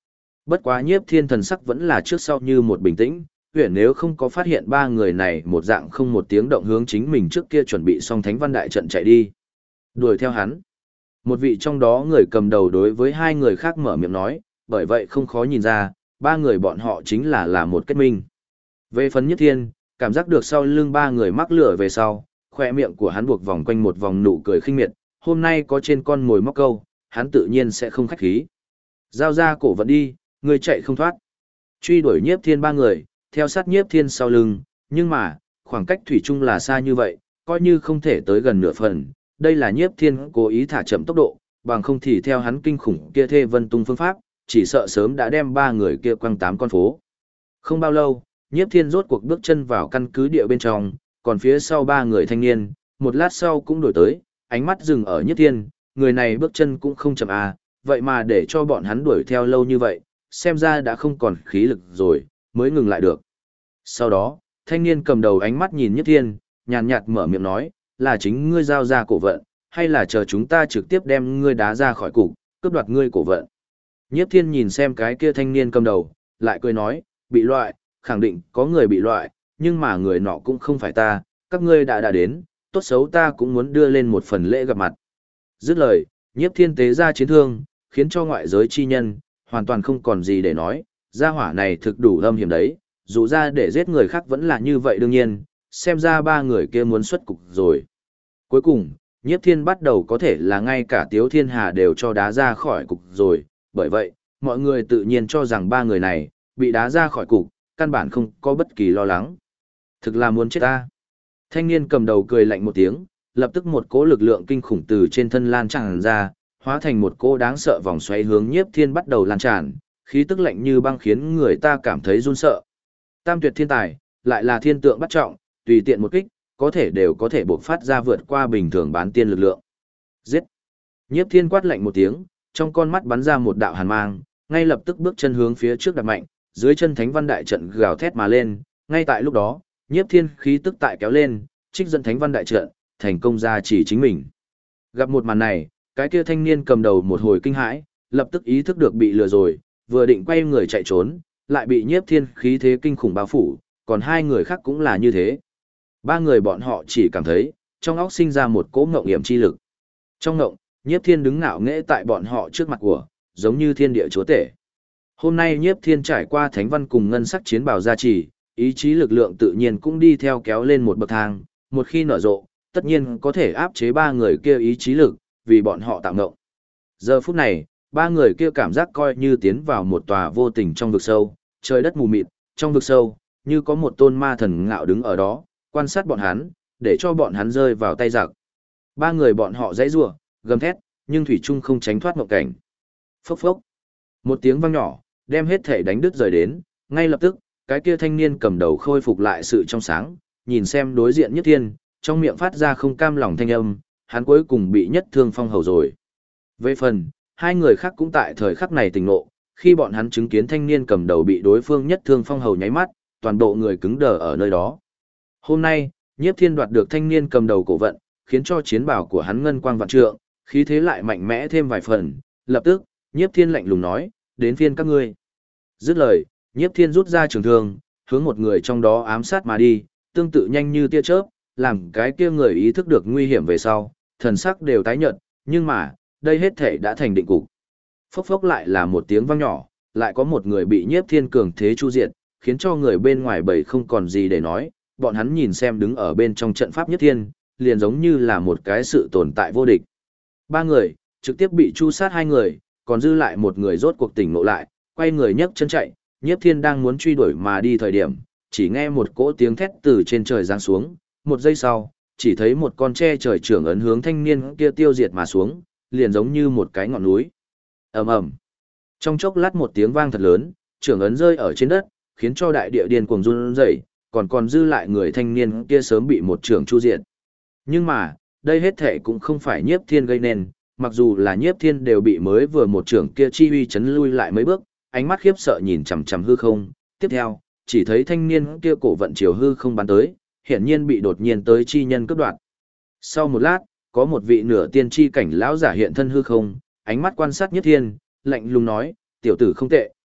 Bất quá Nhiếp Thiên thần sắc vẫn là trước sau như một bình tĩnh, huyền nếu không có phát hiện ba người này một dạng không một tiếng động hướng chính mình trước kia chuẩn bị xong Thánh Văn Đại trận chạy đi. Đuổi theo hắn. Một vị trong đó người cầm đầu đối với hai người khác mở miệng nói, bởi vậy không khó nhìn ra, ba người bọn họ chính là một kết minh. Về phần Nhiếp Thiên, cảm giác được sau lưng ba người mắc lửa về sau, khoe miệng của hắn buộc vòng quanh một vòng nụ cười khinh miệt, hôm nay có trên con mồi móc câu, hắn tự nhiên sẽ không khách khí. Giao ra cổ vận đi, người chạy không thoát. Truy đuổi Nhiếp Thiên ba người, theo sát Nhiếp Thiên sau lưng, nhưng mà, khoảng cách thủy chung là xa như vậy, coi như không thể tới gần nửa phần. Đây là Nhiếp Thiên cố ý thả chậm tốc độ, bằng không thì theo hắn kinh khủng kia thê vân tung phương pháp, chỉ sợ sớm đã đem ba người kia quăng 8 con phố. Không bao lâu, Nhiếp Thiên rốt cuộc bước chân vào căn cứ địa bên trong, còn phía sau ba người thanh niên, một lát sau cũng đổi tới, ánh mắt dừng ở Nhiếp Thiên, người này bước chân cũng không chậm à, vậy mà để cho bọn hắn đuổi theo lâu như vậy, xem ra đã không còn khí lực rồi, mới ngừng lại được. Sau đó, thanh niên cầm đầu ánh mắt nhìn Nhiếp Thiên, nhàn nhạt mở miệng nói, là chính ngươi giao ra cổ vận, hay là chờ chúng ta trực tiếp đem ngươi đá ra khỏi cục, cướp đoạt ngươi cổ vận. Nhiếp Thiên nhìn xem cái kia thanh niên cầm đầu, lại cười nói, bị loại, khẳng định có người bị loại, nhưng mà người nọ cũng không phải ta, các ngươi đã đến, tốt xấu ta cũng muốn đưa lên một phần lễ gặp mặt. Dứt lời, Nhiếp Thiên tế ra chiến thương, khiến cho ngoại giới chi nhân, hoàn toàn không còn gì để nói, gia hỏa này thực đủ âm hiểm đấy, dù ra để giết người khác vẫn là như vậy đương nhiên, xem ra ba người kia muốn xuất cục rồi. Cuối cùng, Nhiếp Thiên bắt đầu có thể là ngay cả Tiếu Thiên Hà đều cho đá ra khỏi cục rồi, bởi vậy, mọi người tự nhiên cho rằng ba người này, bị đá ra khỏi cục, căn bản không có bất kỳ lo lắng. Thực là muốn chết ta. Thanh niên cầm đầu cười lạnh một tiếng, lập tức một cỗ lực lượng kinh khủng từ trên thân lan tràn ra, hóa thành một cỗ đáng sợ vòng xoáy hướng Nhiếp Thiên bắt đầu lan tràn, khí tức lạnh như băng khiến người ta cảm thấy run sợ. Tam tuyệt thiên tài, lại là thiên tượng bắt trọng, tùy tiện một kích, có thể đều có thể bộc phát ra vượt qua bình thường bán tiên lực lượng. Giết! Nhiếp Thiên quát lạnh một tiếng, trong con mắt bắn ra một đạo hàn mang, ngay lập tức bước chân hướng phía trước đặt mạnh, dưới chân Thánh Văn Đại trận gào thét mà lên, ngay tại lúc đó, Nhiếp Thiên khí tức tại kéo lên, trích dẫn Thánh Văn Đại trận, thành công ra chỉ chính mình. Gặp một màn này, cái kia thanh niên cầm đầu một hồi kinh hãi, lập tức ý thức được bị lừa rồi, vừa định quay người chạy trốn, lại bị Nhiếp Thiên khí thế kinh khủng bao phủ, còn hai người khác cũng là như thế. Ba người bọn họ chỉ cảm thấy, trong óc sinh ra một cỗ ngộng hiểm chi lực. Trong ngộng, Nhiếp Thiên đứng ngạo nghễ tại bọn họ trước mặt của, giống như thiên địa chúa tể. Hôm nay Nhiếp Thiên trải qua Thánh Văn cùng ngân sắc chiến bào gia trì, ý chí lực lượng tự nhiên cũng đi theo kéo lên một bậc thang, một khi nở rộ, tất nhiên có thể áp chế ba người kia ý chí lực, vì bọn họ tạo ngộng. Giờ phút này, ba người kia cảm giác coi như tiến vào một tòa vô tình trong vực sâu, trời đất mù mịt, trong vực sâu, như có một tôn ma thần ngạo đứng ở đó, quan sát bọn hắn, để cho bọn hắn rơi vào tay giặc. Ba người bọn họ giãy giụa, gầm thét, nhưng thủy chung không tránh thoát ngộng cảnh. Phốc phốc. Một tiếng vang nhỏ, đem hết thể đánh đứt rời đến, ngay lập tức, cái kia thanh niên cầm đầu khôi phục lại sự trong sáng, nhìn xem đối diện Nhất Thiên, trong miệng phát ra không cam lòng thanh âm, hắn cuối cùng bị nhất thương phong hầu rồi. Về phần, hai người khác cũng tại thời khắc này tỉnh ngộ, khi bọn hắn chứng kiến thanh niên cầm đầu bị đối phương nhất thương phong hầu nháy mắt, toàn bộ người cứng đờ ở nơi đó. Hôm nay, Nhiếp Thiên đoạt được thanh niên cầm đầu cổ vận, khiến cho chiến bào của hắn ngân quang vạn trượng, khí thế lại mạnh mẽ thêm vài phần, lập tức, Nhiếp Thiên lạnh lùng nói, đến phiên các ngươi. Dứt lời, Nhiếp Thiên rút ra trường thương, hướng một người trong đó ám sát mà đi, tương tự nhanh như tia chớp, làm cái kia người ý thức được nguy hiểm về sau, thần sắc đều tái nhợt, nhưng mà, đây hết thể đã thành định cục. Phốc phốc lại là một tiếng vang nhỏ, lại có một người bị Nhiếp Thiên cường thế chu diệt, khiến cho người bên ngoài bầy không còn gì để nói, bọn hắn nhìn xem đứng ở bên trong trận pháp Nhiếp Thiên, liền giống như là một cái sự tồn tại vô địch. Ba người, trực tiếp bị chu sát hai người, còn dư lại một người rốt cuộc tỉnh ngộ lại, quay người nhấc chân chạy, Nhiếp Thiên đang muốn truy đuổi mà đi thời điểm, chỉ nghe một cỗ tiếng thét từ trên trời giáng xuống, một giây sau, chỉ thấy một con tre trời trưởng ấn hướng thanh niên kia tiêu diệt mà xuống, liền giống như một cái ngọn núi. Ầm ầm. Trong chốc lát một tiếng vang thật lớn, trưởng ấn rơi ở trên đất, khiến cho đại địa điên cuồng run rẩy, còn dư lại người thanh niên kia sớm bị một trưởng chu diệt. Nhưng mà, đây hết thể cũng không phải Nhiếp Thiên gây nên, mặc dù là Nhiếp Thiên đều bị mới vừa một trưởng kia chi uy chấn lui lại mấy bước, ánh mắt khiếp sợ nhìn chằm chằm hư không, tiếp theo, chỉ thấy thanh niên kia cổ vận chiều hư không bắn tới, hiển nhiên bị đột nhiên tới chi nhân cướp đoạt. Sau một lát, có một vị nửa tiên chi cảnh lão giả hiện thân hư không, ánh mắt quan sát Nhiếp Thiên, lạnh lùng nói, tiểu tử không tệ,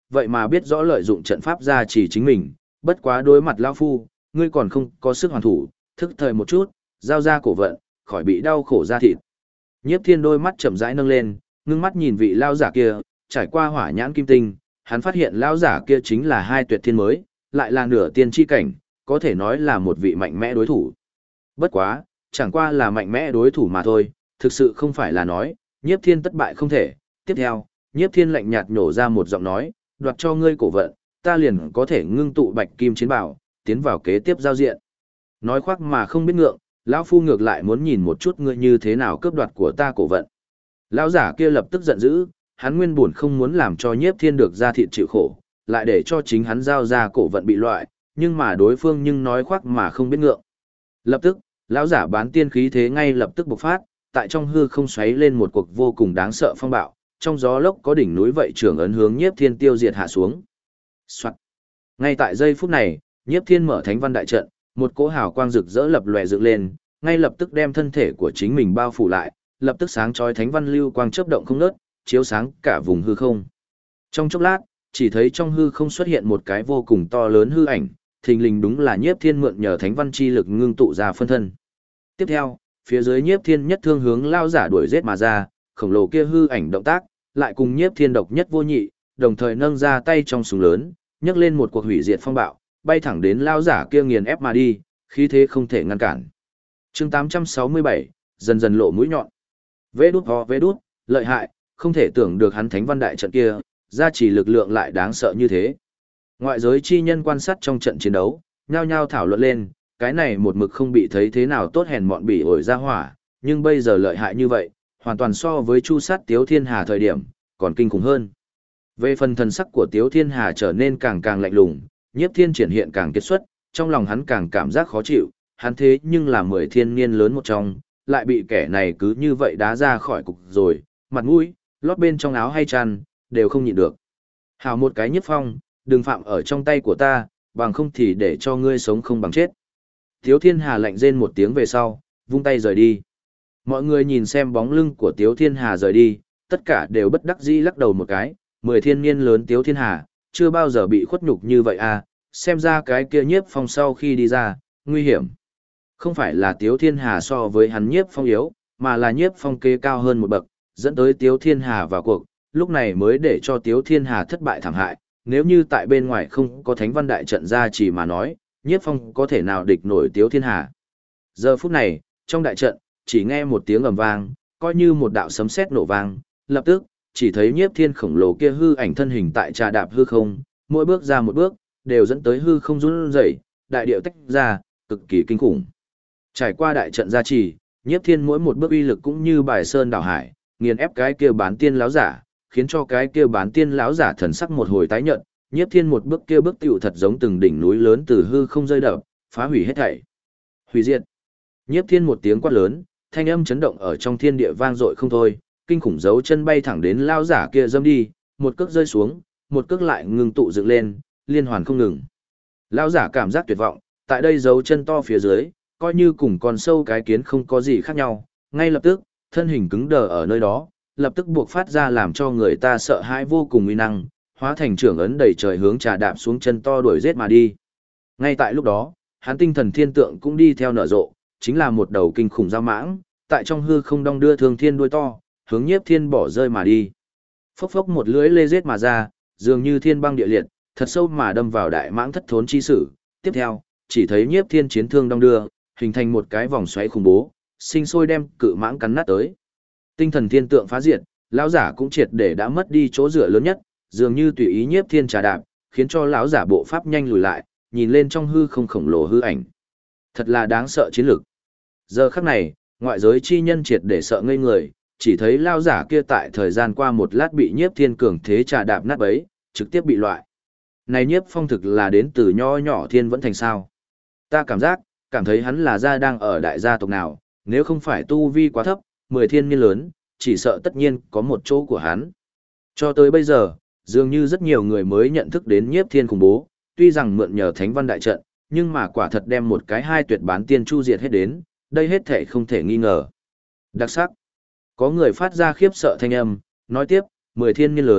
vậy mà biết rõ lợi dụng trận pháp gia trì chính mình, bất quá đối mặt lão phu, ngươi còn không có sức hoàn thủ, thức thời một chút, giao ra cổ vận, khỏi bị đau khổ da thịt. Nhiếp Thiên đôi mắt chậm rãi nâng lên, ngưng mắt nhìn vị lão giả kia, trải qua hỏa nhãn kim tinh, hắn phát hiện lão giả kia chính là hai tuyệt thiên mới, lại là nửa tiên chi cảnh, có thể nói là một vị mạnh mẽ đối thủ. Bất quá, chẳng qua là mạnh mẽ đối thủ mà thôi, thực sự không phải là nói, Nhiếp Thiên tất bại không thể. Tiếp theo, Nhiếp Thiên lạnh nhạt nhổ ra một giọng nói, đoạt cho ngươi cổ vận, ta liền có thể ngưng tụ bạch kim chiến bảo, tiến vào kế tiếp giao diện. Nói khoác mà không biết ngượng, lão phu ngược lại muốn nhìn một chút ngươi như thế nào cướp đoạt của ta cổ vận. Lão giả kia lập tức giận dữ, hắn nguyên buồn không muốn làm cho Nhiếp Thiên được ra thịt chịu khổ, lại để cho chính hắn giao ra cổ vận bị loại, nhưng mà đối phương nhưng nói khoác mà không biết ngượng. Lập tức, lão giả bán tiên khí thế ngay lập tức bộc phát, tại trong hư không xoáy lên một cuộc vô cùng đáng sợ phong bạo, trong gió lốc có đỉnh núi vậy trưởng ấn hướng Nhiếp Thiên tiêu diệt hạ xuống. Soạt. Ngay tại giây phút này, Nhiếp Thiên mở Thánh Văn đại trận, một cỗ hào quang rực rỡ lập lòe dựng lên, ngay lập tức đem thân thể của chính mình bao phủ lại, lập tức sáng chói thánh văn lưu quang chớp động không ngớt, chiếu sáng cả vùng hư không. Trong chốc lát, chỉ thấy trong hư không xuất hiện một cái vô cùng to lớn hư ảnh, thình lình đúng là Nhiếp Thiên mượn nhờ thánh văn chi lực ngưng tụ ra phân thân. Tiếp theo, phía dưới Nhiếp Thiên nhất thương hướng lao giả đuổi giết mà ra, khổng lồ kia hư ảnh động tác, lại cùng Nhiếp Thiên độc nhất vô nhị, đồng thời nâng ra tay trong súng lớn, nhấc lên một cuộc hủy diệt phong bạo, bay thẳng đến lao giả kia nghiền ép mà đi, khí thế không thể ngăn cản. Chương 867, dần dần lộ mũi nhọn. Vê đút, lợi hại, không thể tưởng được hắn thánh văn đại trận kia, gia trì lực lượng lại đáng sợ như thế. Ngoại giới chi nhân quan sát trong trận chiến đấu, nhao nhao thảo luận lên, cái này một mực không bị thấy thế nào tốt hèn mọn bỉ ổi ra hỏa, nhưng bây giờ lợi hại như vậy, hoàn toàn so với chu sát Tiếu Thiên Hà thời điểm, còn kinh khủng hơn. Về phần thần sắc của Tiếu Thiên Hà trở nên càng càng lạnh lùng, Nhiếp Thiên triển hiện càng kết xuất, trong lòng hắn càng cảm giác khó chịu, hắn thế nhưng là 10 thiên niên lớn một trong, lại bị kẻ này cứ như vậy đá ra khỏi cục rồi, mặt mũi, lót bên trong áo hay chăn, đều không nhịn được. Hảo một cái Nhiếp Phong, đừng phạm ở trong tay của ta, bằng không thì để cho ngươi sống không bằng chết. Tiếu Thiên Hà lạnh rên một tiếng về sau, vung tay rời đi. Mọi người nhìn xem bóng lưng của Tiếu Thiên Hà rời đi, tất cả đều bất đắc dĩ lắc đầu một cái, 10 thiên niên lớn Tiếu Thiên Hà, chưa bao giờ bị khuất nhục như vậy à, xem ra cái kia Nhiếp Phong sau khi đi ra, nguy hiểm. Không phải là Tiếu Thiên Hà so với hắn Nhiếp Phong yếu, mà là Nhiếp Phong kế cao hơn một bậc, dẫn tới Tiếu Thiên Hà vào cuộc, lúc này mới để cho Tiếu Thiên Hà thất bại thảm hại, nếu như tại bên ngoài không có Thánh Văn đại trận ra chỉ mà nói, Nhiếp Phong có thể nào địch nổi Tiếu Thiên Hà. Giờ phút này, trong đại trận, chỉ nghe một tiếng ầm vang, coi như một đạo sấm sét nổ vang, lập tức, chỉ thấy Nhiếp Thiên khổng lồ kia hư ảnh thân hình tại trà đạp hư không, mỗi bước ra một bước, đều dẫn tới hư không run rẩy, đại điệu tách ra, cực kỳ kinh khủng. Trải qua đại trận gia trì, Nhiếp Thiên mỗi một bước uy lực cũng như bài sơn đảo hải, nghiền ép cái kia bán tiên láo giả, khiến cho cái kia bán tiên láo giả thần sắc một hồi tái nhợt, Nhiếp Thiên một bước kia bước tựu thật giống từng đỉnh núi lớn từ hư không rơi đập, phá hủy hết thảy. Hủy diệt. Nhiếp Thiên một tiếng quát lớn, thanh âm chấn động ở trong thiên địa vang dội không thôi, kinh khủng dấu chân bay thẳng đến lao giả kia dâm đi, một cước rơi xuống, một cước lại ngừng tụ dựng lên, liên hoàn không ngừng. Lao giả cảm giác tuyệt vọng, tại đây dấu chân to phía dưới, coi như cùng con sâu cái kiến không có gì khác nhau, ngay lập tức, thân hình cứng đờ ở nơi đó, lập tức buộc phát ra làm cho người ta sợ hãi vô cùng uy năng, hóa thành trưởng ấn đầy trời hướng trà đạp xuống chân to đuổi giết mà đi. Ngay tại lúc đó, hắn tinh thần thiên tượng cũng đi theo nở rộ, chính là một đầu kinh khủng dao mãng, tại trong hư không đong đưa thương thiên đuôi to, hướng Nhiếp Thiên bỏ rơi mà đi. Phốc phốc một lưỡi lê giết mà ra, dường như thiên băng địa liệt, thật sâu mà đâm vào đại mãng thất thốn chi sử. Tiếp theo, chỉ thấy Nhiếp Thiên chiến thương đong đưa, hình thành một cái vòng xoáy khủng bố, sinh sôi đem cự mãng cắn nát tới. Tinh thần thiên tượng phá diệt, lão giả cũng triệt để đã mất đi chỗ dựa lớn nhất, dường như tùy ý Nhiếp Thiên trà đạp, khiến cho lão giả bộ pháp nhanh lùi lại, nhìn lên trong hư không khổng lồ hư ảnh. Thật là đáng sợ chiến lược. Giờ khắc này, ngoại giới chi nhân triệt để sợ ngây người, chỉ thấy lão giả kia tại thời gian qua một lát bị Nhiếp Thiên cường thế trà đạp nát bấy, trực tiếp bị loại. Này Nhiếp Phong thực là đến từ nho nhỏ thiên vẫn thành sao? Ta cảm thấy hắn là gia đang ở đại gia tộc nào, nếu không phải tu vi quá thấp, 10 thiên niên lớn, chỉ sợ tất nhiên có một chỗ của hắn. Cho tới bây giờ, dường như rất nhiều người mới nhận thức đến Nhiếp Thiên khủng bố, tuy rằng mượn nhờ Thánh Văn đại trận, nhưng mà quả thật đem một cái hai tuyệt bán tiên chu diệt hết đến, đây hết thể không thể nghi ngờ. Đặc sắc. Có người phát ra khiếp sợ thanh âm, nói tiếp, 10 thiên niên lớn,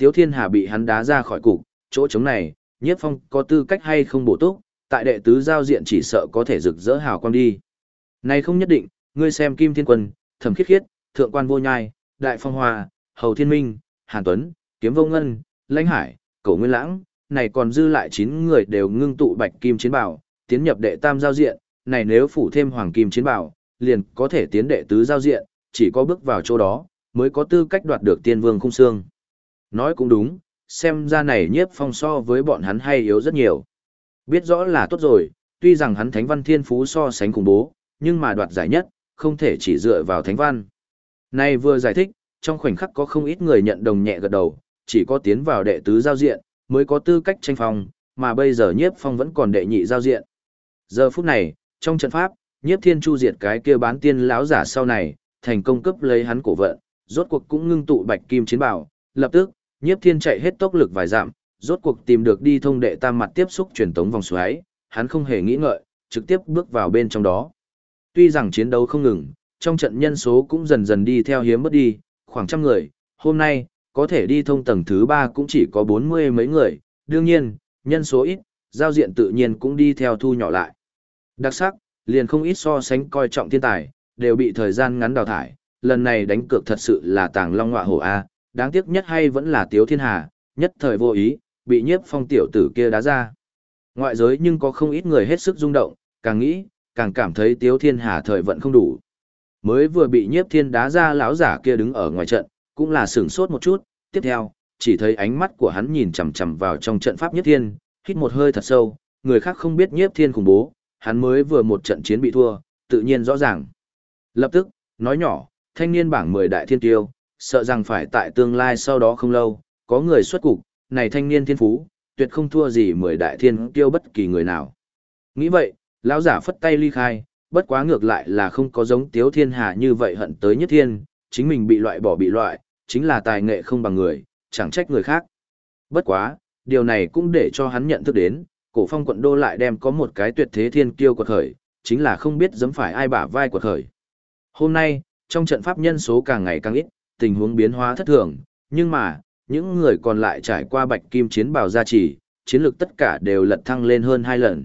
Tiếu Thiên Hà bị hắn đá ra khỏi cục, chỗ trống này, Nhiếp Phong có tư cách hay không bổ túc, tại đệ tứ giao diện chỉ sợ có thể rực rỡ hào quang đi. Này không nhất định, ngươi xem Kim Thiên Quân, Thẩm Khiết Khiết, Thượng Quan Vô Nhai, Đại Phong Hoa, Hầu Thiên Minh, Hàn Tuấn, Kiếm Vô Ngân, Lãnh Hải, Cổ Nguyên Lãng, này còn dư lại 9 người đều ngưng tụ bạch kim chiến bảo, tiến nhập đệ tam giao diện, này nếu phủ thêm hoàng kim chiến bảo, liền có thể tiến đệ tứ giao diện, chỉ có bước vào chỗ đó, mới có tư cách đoạt được tiên vương khung xương. Nói cũng đúng, xem ra này Nhiếp Phong so với bọn hắn hay yếu rất nhiều. Biết rõ là tốt rồi, tuy rằng hắn thánh văn thiên phú so sánh khủng bố, nhưng mà đoạt giải nhất, không thể chỉ dựa vào thánh văn. Này vừa giải thích, trong khoảnh khắc có không ít người nhận đồng nhẹ gật đầu, chỉ có tiến vào đệ tứ giao diện, mới có tư cách tranh phong, mà bây giờ Nhiếp Phong vẫn còn đệ nhị giao diện. Giờ phút này, trong trận pháp, Nhiếp Thiên Chu diệt cái kia bán tiên lão giả sau này, thành công cấp lấy hắn cổ vận, rốt cuộc cũng ngưng tụ bạch kim chiến bảo, lập tức, Nhiếp Thiên chạy hết tốc lực vài dặm, rốt cuộc tìm được đi thông đệ tam mặt tiếp xúc truyền tống vòng xoáy, hắn không hề nghĩ ngợi, trực tiếp bước vào bên trong đó. Tuy rằng chiến đấu không ngừng, trong trận nhân số cũng dần dần đi theo hiếm mất đi, khoảng trăm người, hôm nay, có thể đi thông tầng thứ 3 cũng chỉ có 40 mấy người, đương nhiên, nhân số ít, giao diện tự nhiên cũng đi theo thu nhỏ lại. Đặc sắc, liền không ít so sánh coi trọng thiên tài, đều bị thời gian ngắn đào thải, lần này đánh cược thật sự là tàng long ngọa hổ A, đáng tiếc nhất hay vẫn là Tiếu Thiên Hà, nhất thời vô ý, bị Nhiếp Phong tiểu tử kia đá ra. Ngoại giới nhưng có không ít người hết sức rung động, càng nghĩ, càng cảm thấy Tiếu Thiên Hà thời vận không đủ. Mới vừa bị Nhiếp Thiên đá ra lão giả kia đứng ở ngoài trận, cũng là sửng sốt một chút, tiếp theo, chỉ thấy ánh mắt của hắn nhìn chằm chằm vào trong trận pháp Nhiếp Thiên, hít một hơi thật sâu, người khác không biết Nhiếp Thiên khủng bố, hắn mới vừa một trận chiến bị thua, tự nhiên rõ ràng. Lập tức, nói nhỏ, thanh niên bảng 10 đại thiên tiêu, sợ rằng phải tại tương lai sau đó không lâu, có người xuất cục, này thanh niên thiên phú, tuyệt không thua gì 10 đại thiên tiêu bất kỳ người nào. Nghĩ vậy, lão giả phất tay ly khai, bất quá ngược lại là không có giống Tiếu Thiên Hà như vậy hận tới Nhất Thiên, chính mình bị loại bỏ bị loại, chính là tài nghệ không bằng người, chẳng trách người khác. Bất quá, điều này cũng để cho hắn nhận thức đến, Cổ Phong quận đô lại đem có một cái tuyệt thế thiên kiêu quật khởi, chính là không biết giẫm phải ai bả vai quật khởi. Hôm nay, trong trận pháp nhân số càng ngày càng ít, tình huống biến hóa thất thường, nhưng mà, những người còn lại trải qua bạch kim chiến bào gia trì, chiến lược tất cả đều lật thăng lên hơn 2 lần.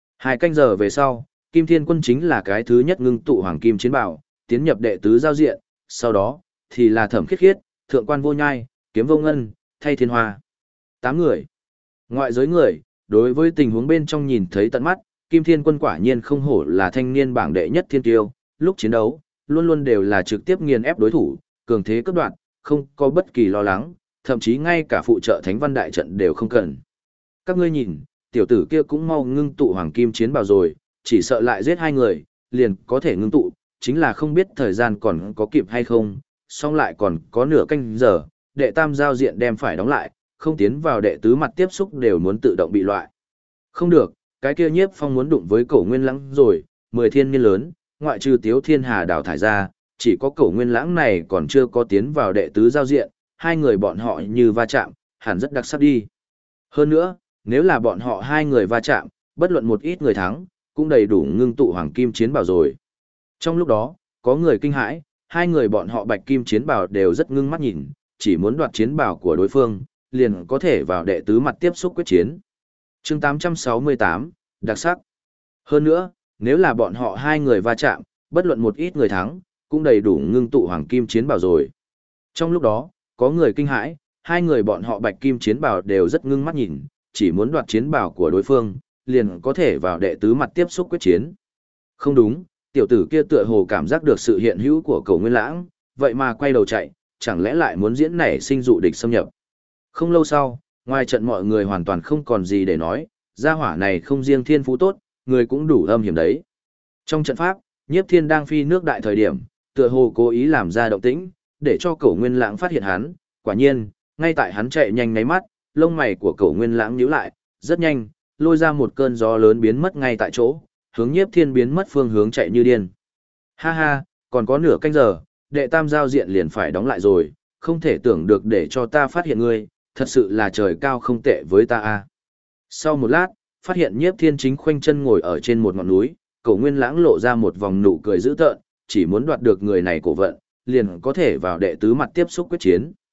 2 canh giờ về sau, Kim Thiên Quân chính là cái thứ nhất ngưng tụ hoàng kim chiến bào, tiến nhập đệ tứ giao diện, sau đó, thì là Thẩm Khiết Khiết, Thượng Quan Vô Nhai, Kiếm Vô Ngân, Thay Thiên Hoa. 8 người. Ngoại giới người, đối với tình huống bên trong nhìn thấy tận mắt, Kim Thiên Quân quả nhiên không hổ là thanh niên bảng đệ nhất thiên tiêu, lúc chiến đấu, luôn luôn đều là trực tiếp nghiền ép đối thủ, cường thế cấp đoạn, không có bất kỳ lo lắng, thậm chí ngay cả phụ trợ thánh văn đại trận đều không cần. Các ngươi nhìn, tiểu tử kia cũng mau ngưng tụ hoàng kim chiến bào rồi, chỉ sợ lại giết 2 người, liền có thể ngưng tụ, chính là không biết thời gian còn có kịp hay không, song lại còn có nửa canh giờ, đệ tam giao diện đem phải đóng lại, không tiến vào đệ tứ mặt tiếp xúc đều muốn tự động bị loại. Không được, cái kia Nhiếp Phong muốn đụng với Cổ Nguyên Lãng rồi, 10 thiên niên lớn, ngoại trừ Tiếu Thiên Hà đào thải ra, chỉ có Cổ Nguyên Lãng này còn chưa có tiến vào đệ tứ giao diện, 2 người bọn họ như va chạm, hẳn rất đặc sắc đi. Hơn nữa, nếu là bọn họ 2 người va chạm, bất luận một ít người thắng, cũng đầy đủ ngưng tụ hoàng kim chiến bào rồi. Trong lúc đó, có người kinh hãi, 2 người bọn họ bạch kim chiến bào đều rất ngưng mắt nhìn, chỉ muốn đoạt chiến bào của đối phương, liền có thể vào đệ tứ mặt tiếp xúc quyết chiến. Chương 868, đặc sắc. Hơn nữa, nếu là bọn họ 2 người va chạm, bất luận một ít người thắng, cũng đầy đủ ngưng tụ hoàng kim chiến bào rồi. Trong lúc đó, có người kinh hãi, 2 người bọn họ bạch kim chiến bào đều rất ngưng mắt nhìn, chỉ muốn đoạt chiến bào của đối phương, liền có thể vào đệ tứ mặt tiếp xúc quyết chiến. Không đúng, tiểu tử kia tựa hồ cảm giác được sự hiện hữu của Cổ Nguyên Lãng, vậy mà quay đầu chạy, chẳng lẽ lại muốn diễn nảy sinh dụ địch xâm nhập. Không lâu sau, ngoài trận mọi người hoàn toàn không còn gì để nói, gia hỏa này không riêng thiên phú tốt, người cũng đủ âm hiểm đấy. Trong trận pháp, Nhiếp Thiên đang phi nước đại thời điểm, tựa hồ cố ý làm ra động tĩnh, để cho Cổ Nguyên Lãng phát hiện hắn, quả nhiên, ngay tại hắn chạy nhanh nháy mắt, lông mày của Cổ Nguyên Lãng nhíu lại, rất nhanh, lôi ra một cơn gió lớn biến mất ngay tại chỗ, hướng Nhiếp Thiên biến mất phương hướng chạy như điên. Ha ha, còn có nửa canh giờ, đệ tam giao diện liền phải đóng lại rồi, không thể tưởng được để cho ta phát hiện ngươi, thật sự là trời cao không tệ với ta a. Sau một lát, phát hiện Nhiếp Thiên chính khoanh chân ngồi ở trên một ngọn núi, Cổ Nguyên Lãng lộ ra một vòng nụ cười dữ tợn, chỉ muốn đoạt được người này cổ vận, liền có thể vào đệ tứ mặt tiếp xúc quyết chiến.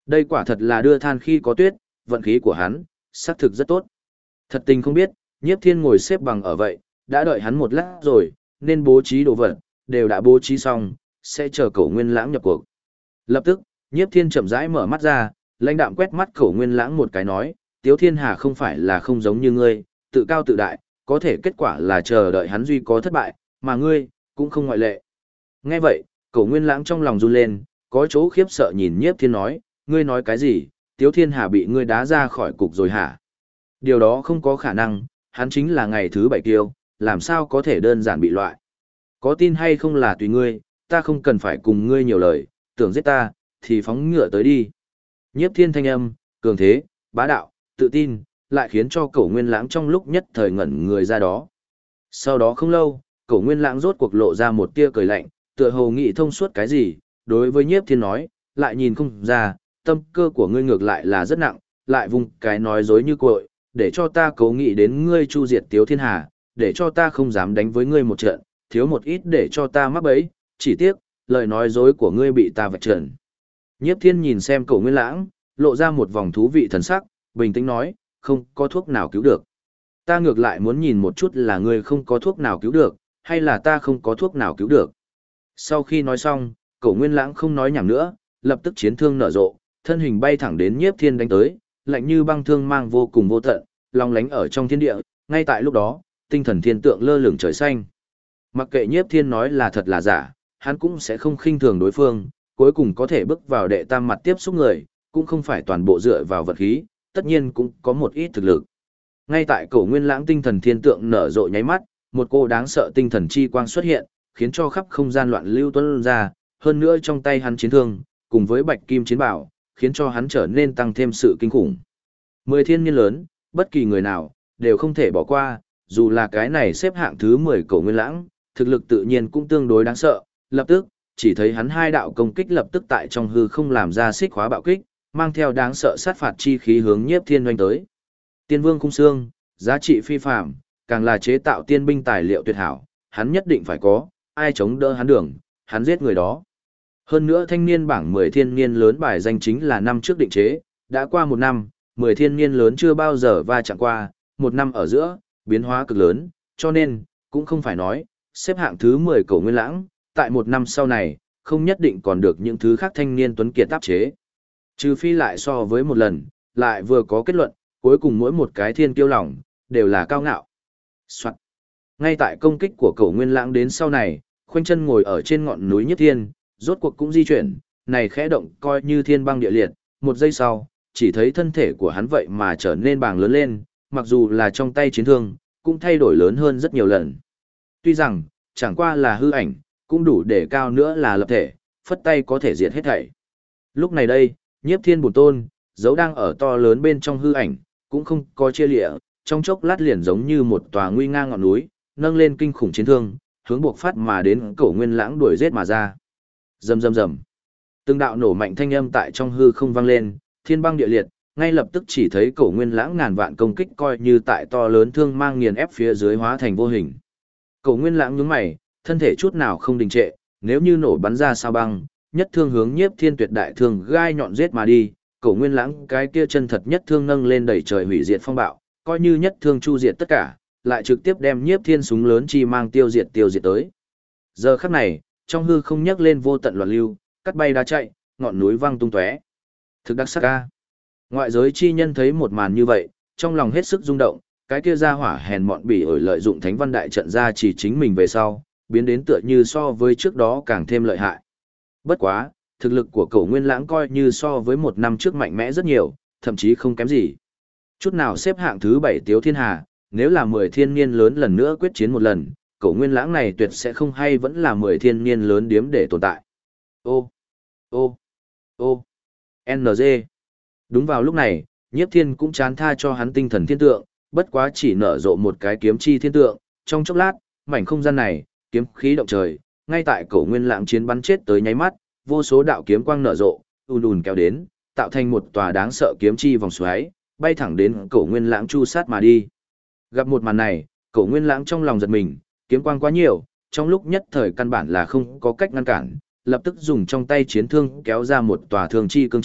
Đây quả thật là đưa than khi có tuyết, vận khí của hắn, xác thực rất tốt. Thật tình không biết, Nhiếp Thiên ngồi xếp bằng ở vậy, đã đợi hắn một lát rồi, nên bố trí đồ vật, đều đã bố trí xong, sẽ chờ Cổ Nguyên Lãng nhập cuộc. Lập tức, Nhiếp Thiên chậm rãi mở mắt ra, lãnh đạm quét mắt Cổ Nguyên Lãng một cái nói, Tiếu Thiên Hà không phải là không giống như ngươi, tự cao tự đại, có thể kết quả là chờ đợi hắn duy có thất bại, mà ngươi, cũng không ngoại lệ. Nghe vậy, Cổ Nguyên Lãng trong lòng run lên, có chỗ khiếp sợ nhìn Nhiếp Thiên nói, ngươi nói cái gì, Tiếu Thiên Hà bị ngươi đá ra khỏi cục rồi hả? Điều đó không có khả năng, hắn chính là ngày thứ 7 kiêu, làm sao có thể đơn giản bị loại. Có tin hay không là tùy ngươi, ta không cần phải cùng ngươi nhiều lời, tưởng giết ta, thì phóng ngựa tới đi. Nhiếp Thiên thanh âm, cường thế, bá đạo, tự tin, lại khiến cho Cổ Nguyên Lãng trong lúc nhất thời ngẩn người ra đó. Sau đó không lâu, Cổ Nguyên Lãng rốt cuộc lộ ra một tia cười lạnh, tựa hồ nghĩ thông suốt cái gì, đối với Nhiếp Thiên nói, lại nhìn không ra, tâm cơ của ngươi ngược lại là rất nặng, lại vùng cái nói dối như cội, để cho ta cố nghĩ đến ngươi chu diệt Tiếu Thiên Hà, để cho ta không dám đánh với ngươi một trận, thiếu một ít để cho ta mắc bẫy, chỉ tiếc, lời nói dối của ngươi bị ta vạch trần. Nhiếp Thiên nhìn xem Cổ Nguyên Lãng, lộ ra một vòng thú vị thần sắc, bình tĩnh nói, không có thuốc nào cứu được. Ta ngược lại muốn nhìn một chút là ngươi không có thuốc nào cứu được, hay là ta không có thuốc nào cứu được. Sau khi nói xong, Cổ Nguyên Lãng không nói nhảm nữa, lập tức chiến thương nở rộ, thân hình bay thẳng đến Nhiếp Thiên đánh tới, lạnh như băng thương mang vô cùng vô tận, long lánh ở trong thiên địa, ngay tại lúc đó, tinh thần thiên tượng lơ lửng trời xanh. Mặc kệ Nhiếp Thiên nói là thật là giả, hắn cũng sẽ không khinh thường đối phương, cuối cùng có thể bước vào đệ tam mặt tiếp xúc người, cũng không phải toàn bộ dựa vào vật khí, tất nhiên cũng có một ít thực lực. Ngay tại Cổ Nguyên Lãng tinh thần thiên tượng nở rộ nháy mắt, một cô đáng sợ tinh thần chi quang xuất hiện, khiến cho khắp không gian loạn lưu tuôn ra, hơn nữa trong tay hắn chiến thương, cùng với bạch kim chiến bảo, khiến cho hắn trở nên tăng thêm sự kinh khủng. 10 thiên niên lớn, bất kỳ người nào, đều không thể bỏ qua, dù là cái này xếp hạng thứ 10 Cổ Nguyên Lãng, thực lực tự nhiên cũng tương đối đáng sợ, lập tức, chỉ thấy hắn hai đạo công kích lập tức tại trong hư không làm ra xích khóa bạo kích, mang theo đáng sợ sát phạt chi khí hướng Nhiếp Thiên oanh tới. Tiên Vương khung xương, giá trị phi phàm, càng là chế tạo tiên binh tài liệu tuyệt hảo, hắn nhất định phải có, ai chống đỡ hắn đường, hắn giết người đó. Hơn nữa thanh niên bảng 10 thiên niên lớn bài danh chính là năm trước định chế, đã qua một năm, 10 thiên niên lớn chưa bao giờ va chạm qua, một năm ở giữa, biến hóa cực lớn, cho nên, cũng không phải nói, xếp hạng thứ 10 Cổ Nguyên Lãng, tại một năm sau này, không nhất định còn được những thứ khác thanh niên tuấn kiệt áp chế. Trừ phi lại so với một lần, lại vừa có kết luận, cuối cùng mỗi một cái thiên kiêu lòng, đều là cao ngạo. Soạn. Ngay tại công kích của Cổ Nguyên Lãng đến sau này, khoanh chân ngồi ở trên ngọn núi Nhất Thiên, rốt cuộc cũng di chuyển, này khẽ động coi như thiên băng địa liệt, một giây sau, chỉ thấy thân thể của hắn vậy mà trở nên bàng lớn lên, mặc dù là trong tay chiến thương, cũng thay đổi lớn hơn rất nhiều lần. Tuy rằng, chẳng qua là hư ảnh, cũng đủ để cao nữa là lập thể, phất tay có thể diệt hết thảy. Lúc này đây, Nhiếp Thiên bổn tôn, dấu đang ở to lớn bên trong hư ảnh, cũng không có chia lịa, trong chốc lát liền giống như một tòa nguy nga ngọn núi, nâng lên kinh khủng chiến thương, hướng buộc phát mà đến Cổ Nguyên Lãng đuổi giết mà ra. Rầm rầm rầm. Từng đạo nổ mạnh thanh âm tại trong hư không vang lên, thiên băng địa liệt, ngay lập tức chỉ thấy Cổ Nguyên Lãng ngàn vạn công kích coi như tại to lớn thương mang nghiền ép phía dưới hóa thành vô hình. Cổ Nguyên Lãng nhướng mày, thân thể chút nào không đình trệ, nếu như nổ bắn ra sao băng, nhất thương hướng Nhiếp Thiên tuyệt đại thương gai nhọn giết mà đi, Cổ Nguyên Lãng cái kia chân thật nhất thương nâng lên đẩy trời hủy diệt phong bạo, coi như nhất thương chu diệt tất cả, lại trực tiếp đem Nhiếp Thiên súng lớn chi mang tiêu diệt tới. Giờ khắc này, trong hư không nhấc lên vô tận loạn lưu, cắt bay đá chạy, ngọn núi văng tung tóe. Thực đặc sắc ca. Ngoại giới chi nhân thấy một màn như vậy, trong lòng hết sức rung động, cái kia ra hỏa hèn mọn bỉ ổi lợi dụng thánh văn đại trận ra chỉ chính mình về sau, biến đến tựa như so với trước đó càng thêm lợi hại. Bất quá, thực lực của Cổ Nguyên Lãng coi như so với một năm trước mạnh mẽ rất nhiều, thậm chí không kém gì. Chút nào xếp hạng thứ 7 Tiếu Thiên Hà, nếu là 10 thiên niên lớn lần nữa quyết chiến một lần, Cổ Nguyên Lãng này tuyệt sẽ không hay vẫn là 10 thiên niên lớn điếm để tồn tại. Ô, ô, ô, NG. Đúng vào lúc này, Nhiếp Thiên cũng chán tha cho hắn tinh thần thiên tượng, bất quá chỉ nở rộ một cái kiếm chi thiên tượng, trong chốc lát, mảnh không gian này, kiếm khí động trời, ngay tại Cổ Nguyên Lãng chiến bắn chết tới nháy mắt, vô số đạo kiếm quang nở rộ, ùn ùn kéo đến, tạo thành một tòa đáng sợ kiếm chi vòng xoáy, bay thẳng đến Cổ Nguyên Lãng chu sát mà đi. Gặp một màn này, Cổ Nguyên Lãng trong lòng giật mình, kiếm quang quá nhiều, trong lúc nhất thời căn bản là không có cách ngăn cản, lập tức dùng trong tay chiến thương kéo ra một tòa thương chi cương cháo,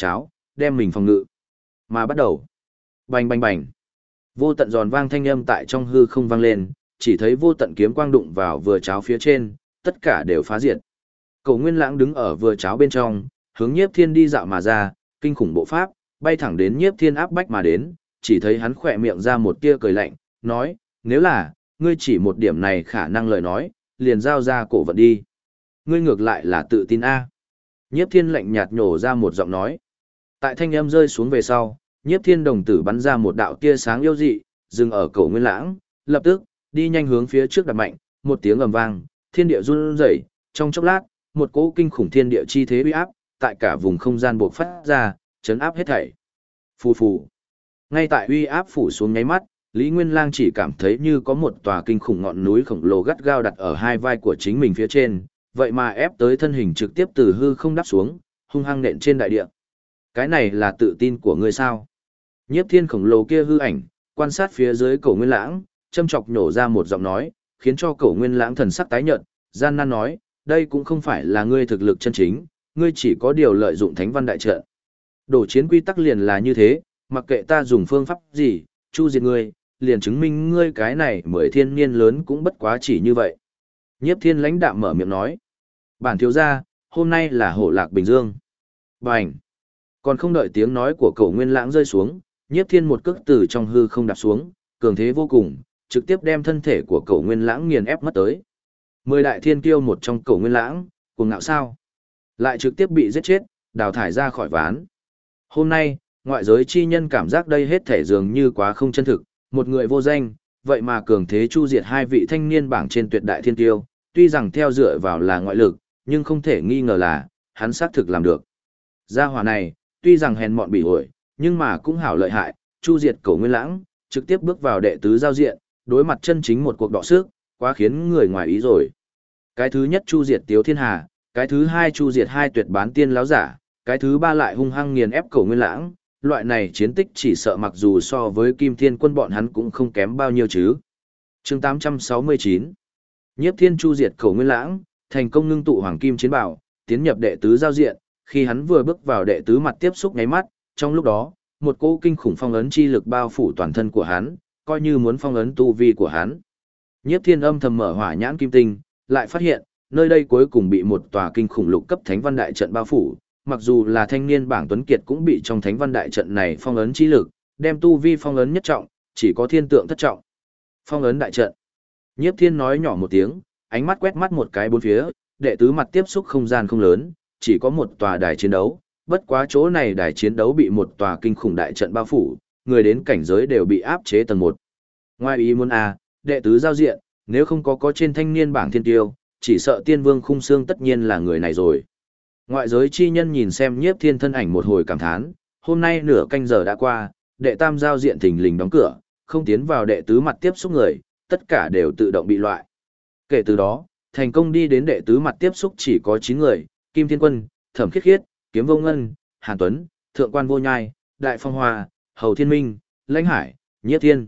đem mình phòng ngự. Mà bắt đầu. Bành bành bành. Vô tận giòn vang thanh âm tại trong hư không vang lên, chỉ thấy vô tận kiếm quang đụng vào vừa cháo phía trên, tất cả đều phá diệt. Cổ Nguyên Lãng đứng ở vừa cháo bên trong, hướng Nhiếp Thiên đi dạo mà ra, kinh khủng bộ pháp, bay thẳng đến Nhiếp Thiên áp bách mà đến, chỉ thấy hắn khỏe miệng ra một tia cười lạnh, nói, nếu là, ngươi chỉ một điểm này khả năng lời nói, liền giao ra cổ vận đi. Ngươi ngược lại là tự tin a. Nhiếp Thiên lạnh nhạt nhổ ra một giọng nói. Tại thanh âm rơi xuống về sau, Nhiếp Thiên đồng tử bắn ra một đạo tia sáng yêu dị, dừng ở Cổ Nguyên Lãng, lập tức đi nhanh hướng phía trước đạp mạnh, một tiếng ầm vang, thiên địa run rẩy, trong chốc lát, một cỗ kinh khủng thiên địa chi thế uy áp, tại cả vùng không gian bộc phát ra, chấn áp hết thảy. Phù phù. Ngay tại uy áp phủ xuống nháy mắt, Lý Nguyên Lang chỉ cảm thấy như có một tòa kinh khủng ngọn núi khổng lồ gắt gao đặt ở hai vai của chính mình phía trên, vậy mà ép tới thân hình trực tiếp từ hư không đáp xuống, hung hăng nện trên đại địa. Cái này là tự tin của ngươi sao? Nhiếp Thiên khổng lồ kia hư ảnh, quan sát phía dưới Cổ Nguyên Lãng, châm chọc nhổ ra một giọng nói, khiến cho Cổ Nguyên Lãng thần sắc tái nhợt, gian nan nói, đây cũng không phải là ngươi thực lực chân chính, ngươi chỉ có điều lợi dụng Thánh Văn đại trận. Đổ chiến quy tắc liền là như thế, mặc kệ ta dùng phương pháp gì, chu diệt ngươi, liền chứng minh ngươi cái này 10 thiên niên lớn cũng bất quá chỉ như vậy. Nhiếp Thiên lãnh đạm mở miệng nói, bản thiếu gia, hôm nay là hổ lạc Bình Dương. Bành! Còn không đợi tiếng nói của Cổ Nguyên Lãng rơi xuống, Nhiếp Thiên một cước từ trong hư không đạp xuống, cường thế vô cùng, trực tiếp đem thân thể của Cổ Nguyên Lãng nghiền ép mất tới. 10 đại thiên kiêu một trong Cổ Nguyên Lãng, cuồng ngạo sao? Lại trực tiếp bị giết chết, đào thải ra khỏi ván. Hôm nay, ngoại giới chi nhân cảm giác đây hết thể dường như quá không chân thực, một người vô danh, vậy mà cường thế chu diệt hai vị thanh niên bảng trên tuyệt đại thiên kiêu, tuy rằng theo dựa vào là ngoại lực, nhưng không thể nghi ngờ là, hắn xác thực làm được. Gia hỏa này, tuy rằng hèn mọn bị ổi, nhưng mà cũng hảo lợi hại, chu diệt Cổ Nguyên Lãng, trực tiếp bước vào đệ tứ giao diện, đối mặt chân chính một cuộc đọ sức, quá khiến người ngoài ý rồi. Cái thứ nhất chu diệt Tiếu Thiên Hà, cái thứ hai chu diệt hai tuyệt bán tiên láo giả, cái thứ ba lại hung hăng nghiền ép Cổ Nguyên Lãng, loại này chiến tích chỉ sợ mặc dù so với Kim Thiên Quân bọn hắn cũng không kém bao nhiêu chứ. Chương 869. Nhiếp Thiên chu diệt Cổ Nguyên Lãng, thành công ngưng tụ hoàng kim chiến bảo, tiến nhập đệ tứ giao diện, khi hắn vừa bước vào đệ tứ mặt tiếp xúc nháy mắt, trong lúc đó, một cỗ kinh khủng phong ấn chi lực bao phủ toàn thân của hắn, coi như muốn phong ấn tu vi của hắn. Nhiếp Thiên âm thầm mở hỏa nhãn kim tinh, lại phát hiện, nơi đây cuối cùng bị một tòa kinh khủng lục cấp thánh văn đại trận bao phủ, mặc dù là thanh niên bảng tuấn kiệt cũng bị trong thánh văn đại trận này phong ấn chi lực, đem tu vi phong ấn nhất trọng, chỉ có thiên tượng thất trọng. Phong ấn đại trận. Nhiếp Thiên nói nhỏ một tiếng, ánh mắt quét mắt một cái bốn phía, đệ tứ mặt tiếp xúc không gian không lớn, chỉ có một tòa đài chiến đấu, bất quá chỗ này đài chiến đấu bị một tòa kinh khủng đại trận bao phủ, người đến cảnh giới đều bị áp chế tầng 1. Ngoài ý muốn đệ tứ giao diện, nếu không có trên thanh niên bảng thiên tiêu, chỉ sợ Tiên Vương Khung Xương tất nhiên là người này rồi. Ngoại giới chi nhân nhìn xem Nhiếp Thiên thân ảnh một hồi cảm thán, hôm nay nửa canh giờ đã qua, đệ tam giao diện thình lình đóng cửa, không tiến vào đệ tứ mặt tiếp xúc người, tất cả đều tự động bị loại. Kể từ đó, thành công đi đến đệ tứ mặt tiếp xúc chỉ có 9 người, Kim Thiên Quân, Thẩm Khiết Khiết, Kiếm Vô Ngân, Hàn Tuấn, Thượng Quan Vô Nhai, Đại Phong Hoa, Hầu Thiên Minh, Lãnh Hải, Nhiếp Thiên.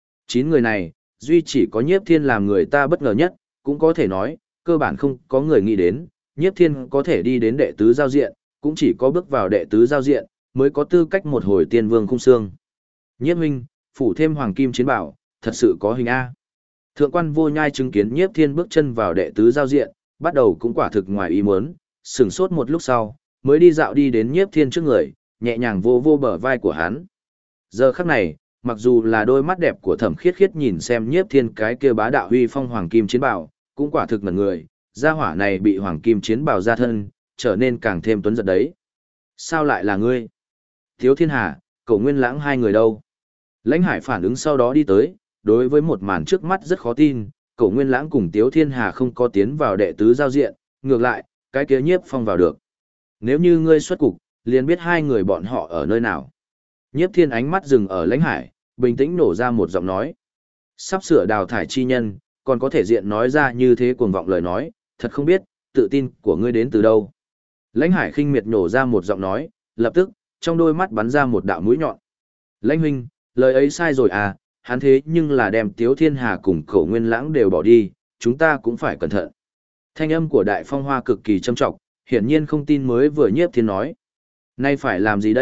9 người này, duy chỉ có Nhiếp Thiên làm người ta bất ngờ nhất, cũng có thể nói, cơ bản không có người nghĩ đến, Nhiếp Thiên có thể đi đến đệ tứ giao diện, cũng chỉ có bước vào đệ tứ giao diện, mới có tư cách một hồi Tiên Vương Khung Xương. Nhiếp huynh, phủ thêm hoàng kim chiến bảo, thật sự có hình A. Thượng Quan Vô Nhai chứng kiến Nhiếp Thiên bước chân vào đệ tứ giao diện, bắt đầu cũng quả thực ngoài ý muốn, sửng sốt một lúc sau, mới đi dạo đi đến Nhiếp Thiên trước người, nhẹ nhàng vô vô bờ vai của hắn. Giờ khắc này, mặc dù là đôi mắt đẹp của Thẩm Khiết Khiết nhìn xem Nhiếp Thiên cái kia bá đạo huy phong hoàng kim chiến bảo, cũng quả thực ngẩn người, gia hỏa này bị hoàng kim chiến bảo ra thân, trở nên càng thêm tuấn giật đấy. Sao lại là ngươi? Tiếu Thiên Hà, Cổ Nguyên Lãng hai người đâu? Lãnh Hải phản ứng sau đó đi tới, đối với một màn trước mắt rất khó tin, Cổ Nguyên Lãng cùng Tiếu Thiên Hà không có tiến vào đệ tứ giao diện, ngược lại, cái kia Nhiếp Phong vào được. Nếu như ngươi xuất cục, liền biết hai người bọn họ ở nơi nào. Nhiếp Thiên ánh mắt dừng ở Lãnh Hải, bình tĩnh nổ ra một giọng nói. Sắp sửa đào thải chi nhân, còn có thể diện nói ra như thế cuồng vọng lời nói, thật không biết, tự tin của ngươi đến từ đâu. Lãnh Hải khinh miệt nổ ra một giọng nói, lập tức, trong đôi mắt bắn ra một đạo mũi nhọn. Lãnh huynh, lời ấy sai rồi à, hắn thế nhưng là đem Tiếu Thiên Hà cùng Cổ Nguyên Lãng đều bỏ đi, chúng ta cũng phải cẩn thận. Thanh âm của Đại Phong Hoa cực kỳ trầm trọng, hiển nhiên không tin mới vừa Nhiếp Thiên nói. Nay phải làm gì đây,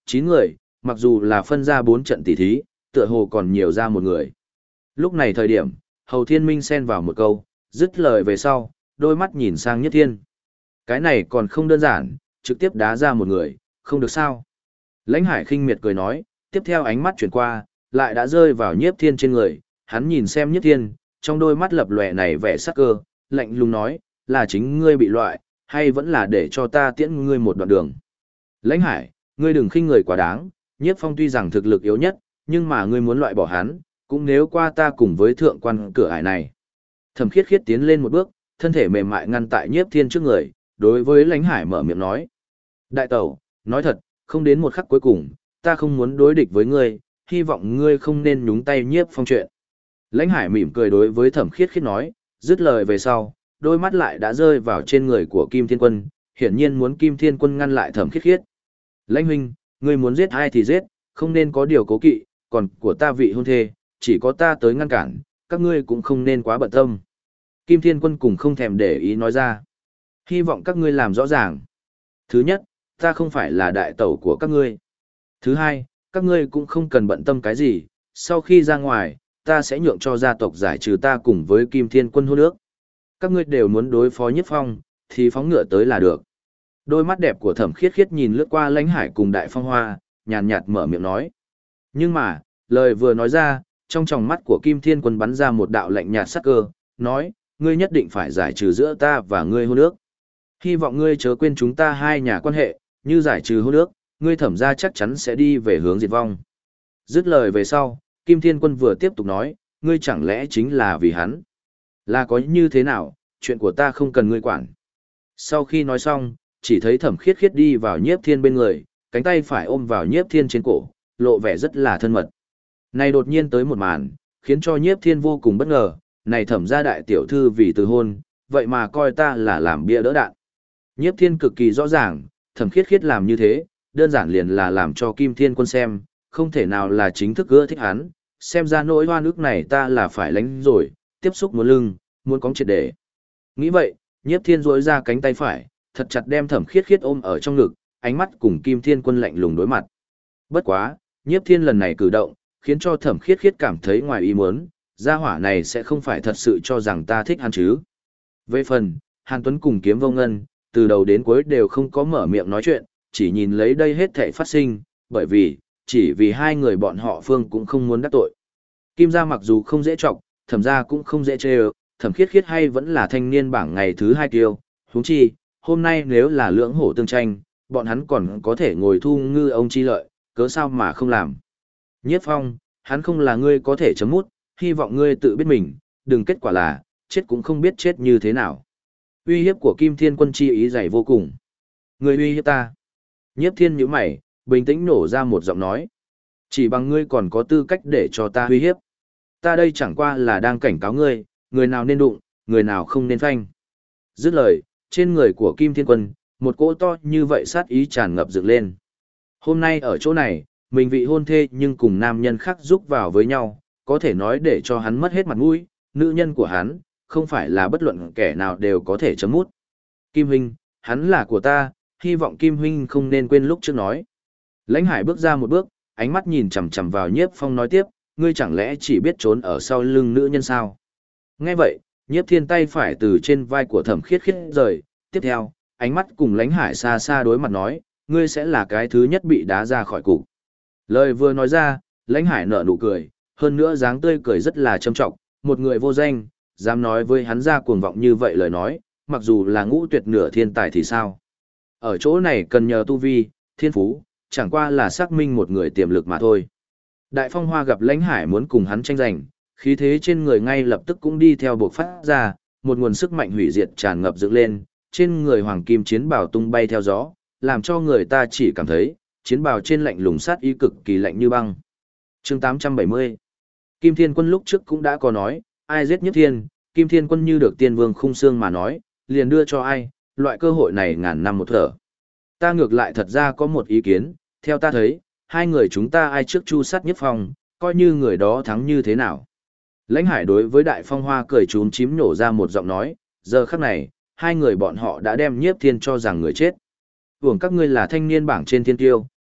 9 người, mặc dù là phân ra 4 trận tỷ thí, tựa hồ còn nhiều ra một người. Lúc này thời điểm, Hầu Thiên Minh xen vào một câu, dứt lời về sau, đôi mắt nhìn sang Nhiếp Thiên. Cái này còn không đơn giản, trực tiếp đá ra một người, không được sao. Lãnh Hải khinh miệt cười nói, tiếp theo ánh mắt chuyển qua, lại đã rơi vào Nhiếp Thiên trên người, hắn nhìn xem Nhiếp Thiên, trong đôi mắt lập lòe này vẻ sắc cơ, lạnh lùng nói, là chính ngươi bị loại, hay vẫn là để cho ta tiễn ngươi một đoạn đường. Lãnh Hải, ngươi đừng khinh người quá đáng, Nhiếp Phong tuy rằng thực lực yếu nhất, nhưng mà ngươi muốn loại bỏ hắn, cũng nếu qua ta cùng với thượng quan cửa ải này. Thẩm Khiết Khiết tiến lên một bước, thân thể mềm mại ngăn tại Nhiếp Thiên trước người, đối với Lãnh Hải mở miệng nói. Đại tẩu, nói thật, không đến một khắc cuối cùng, ta không muốn đối địch với ngươi, hy vọng ngươi không nên nhúng tay Nhiếp Phong chuyện. Lãnh Hải mỉm cười đối với Thẩm Khiết Khiết nói, dứt lời về sau, đôi mắt lại đã rơi vào trên người của Kim Thiên Quân, hiển nhiên muốn Kim Thiên Quân ngăn lại Thẩm Khiết Khiết. Lãnh huynh, ngươi muốn giết ai thì giết, không nên có điều cố kỵ, còn của ta vị hôn thê, chỉ có ta tới ngăn cản, các ngươi cũng không nên quá bận tâm. Kim Thiên Quân cùng không thèm để ý nói ra. Hy vọng các ngươi làm rõ ràng. Thứ nhất, ta không phải là đại tẩu của các ngươi. Thứ hai, các ngươi cũng không cần bận tâm cái gì, sau khi ra ngoài, ta sẽ nhượng cho gia tộc giải trừ ta cùng với Kim Thiên Quân hôn ước. Các ngươi đều muốn đối phó Nhiếp Phong, thì phóng ngựa tới là được. Đôi mắt đẹp của Thẩm Khiết Khiết nhìn lướt qua Lãnh Hải cùng Đại Phong Hoa, nhàn nhạt mở miệng nói. Nhưng mà, lời vừa nói ra, trong tròng mắt của Kim Thiên Quân bắn ra một đạo lạnh nhạt sắc cơ, nói, ngươi nhất định phải giải trừ giữa ta và ngươi hôn ước. Hy vọng ngươi chớ quên chúng ta hai nhà quan hệ, như giải trừ hôn ước, ngươi Thẩm gia chắc chắn sẽ đi về hướng diệt vong. Dứt lời về sau, Kim Thiên Quân vừa tiếp tục nói, ngươi chẳng lẽ chính là vì hắn? Là có như thế nào, chuyện của ta không cần ngươi quản. Sau khi nói xong, chỉ thấy Thẩm Khiết Khiết đi vào Nhiếp Thiên bên người, cánh tay phải ôm vào Nhiếp Thiên trên cổ, lộ vẻ rất là thân mật. Này đột nhiên tới một màn, khiến cho Nhiếp Thiên vô cùng bất ngờ, này Thẩm gia đại tiểu thư vì từ hôn, vậy mà coi ta là làm bia đỡ đạn. Nhiếp Thiên cực kỳ rõ ràng, Thẩm Khiết Khiết làm như thế, đơn giản liền là làm cho Kim Thiên Quân xem, không thể nào là chính thức ưa thích hắn, xem ra nỗi oan ức này ta là phải lánh rồi, tiếp xúc muốn lưng, muốn cóng triệt để. Nghĩ vậy, Nhiếp Thiên duỗi ra cánh tay phải, thật chặt đem Thẩm Khiết Khiết ôm ở trong ngực, ánh mắt cùng Kim Thiên Quân lạnh lùng đối mặt. Bất quá, Nhiếp Thiên lần này cử động, khiến cho Thẩm Khiết Khiết cảm thấy ngoài ý muốn, gia hỏa này sẽ không phải thật sự cho rằng ta thích hắn chứ. Về phần, Hàn Tuấn cùng Kiếm Vô Ngân, từ đầu đến cuối đều không có mở miệng nói chuyện, chỉ nhìn lấy đây hết thảy phát sinh, bởi vì, chỉ vì hai người bọn họ Phương cũng không muốn đắc tội. Kim gia mặc dù không dễ trọng, Thẩm gia cũng không dễ chê ơ, Thẩm Khiết Khiết hay vẫn là thanh niên bảng ngày thứ 2 kiêu, huống chi, hôm nay nếu là lưỡng hổ tương tranh, bọn hắn còn có thể ngồi thu ngư ông chi lợi, cớ sao mà không làm. Nhiếp Phong, hắn không là ngươi có thể chấm mút, hy vọng ngươi tự biết mình, đừng kết quả là, chết cũng không biết chết như thế nào. Uy hiếp của Kim Thiên Quân chi ý dày vô cùng. Ngươi uy hiếp ta. Nhiếp Thiên nhíu mày, bình tĩnh nổ ra một giọng nói. Chỉ bằng ngươi còn có tư cách để cho ta uy hiếp. Ta đây chẳng qua là đang cảnh cáo ngươi, người nào nên đụng, người nào không nên phanh. Dứt lời, trên người của Kim Thiên Quân, một cỗ to như vậy sát ý tràn ngập dựng lên. Hôm nay ở chỗ này, mình vị hôn thê nhưng cùng nam nhân khác giúp vào với nhau, có thể nói để cho hắn mất hết mặt mũi, nữ nhân của hắn, không phải là bất luận kẻ nào đều có thể chấm mút. Kim Huynh, hắn là của ta, hy vọng Kim Huynh không nên quên lúc trước nói. Lãnh Hải bước ra một bước, ánh mắt nhìn chằm chằm vào Nhiếp Phong nói tiếp, ngươi chẳng lẽ chỉ biết trốn ở sau lưng nữ nhân sao? Nghe vậy, Nhiếp Thiên tay phải từ trên vai của Thẩm Khiết Khiết rời, tiếp theo, ánh mắt cùng Lãnh Hải xa xa đối mặt nói, ngươi sẽ là cái thứ nhất bị đá ra khỏi cục. Lời vừa nói ra, Lãnh Hải nở nụ cười, hơn nữa dáng tươi cười rất là trâm trọng, một người vô danh, dám nói với hắn ra cuồng vọng như vậy lời nói, mặc dù là ngũ tuyệt nửa thiên tài thì sao? Ở chỗ này cần nhờ tu vi, thiên phú, chẳng qua là xác minh một người tiềm lực mà thôi. Đại Phong Hoa gặp Lãnh Hải muốn cùng hắn tranh giành, khí thế trên người ngay lập tức cũng đi theo bộc phát ra, một nguồn sức mạnh hủy diệt tràn ngập dựng lên, trên người hoàng kim chiến bào tung bay theo gió, làm cho người ta chỉ cảm thấy, chiến bào trên lạnh lùng sát ý cực kỳ lạnh như băng. Chương 870. Kim Thiên Quân lúc trước cũng đã có nói, ai giết Nhiếp Thiên, Kim Thiên Quân như được tiên vương khung xương mà nói, liền đưa cho ai, loại cơ hội này ngàn năm một thở. Ta ngược lại thật ra có một ý kiến, theo ta thấy, hai người chúng ta ai trước chu sát Nhiếp Phong, coi như người đó thắng như thế nào. Lãnh Hải đối với Đại Phong Hoa cười trốn chím nổ ra một giọng nói, giờ khắc này, hai người bọn họ đã đem Nhiếp Thiên cho rằng người chết. Hưởng các ngươi là thanh niên bảng trên thiên tiêu,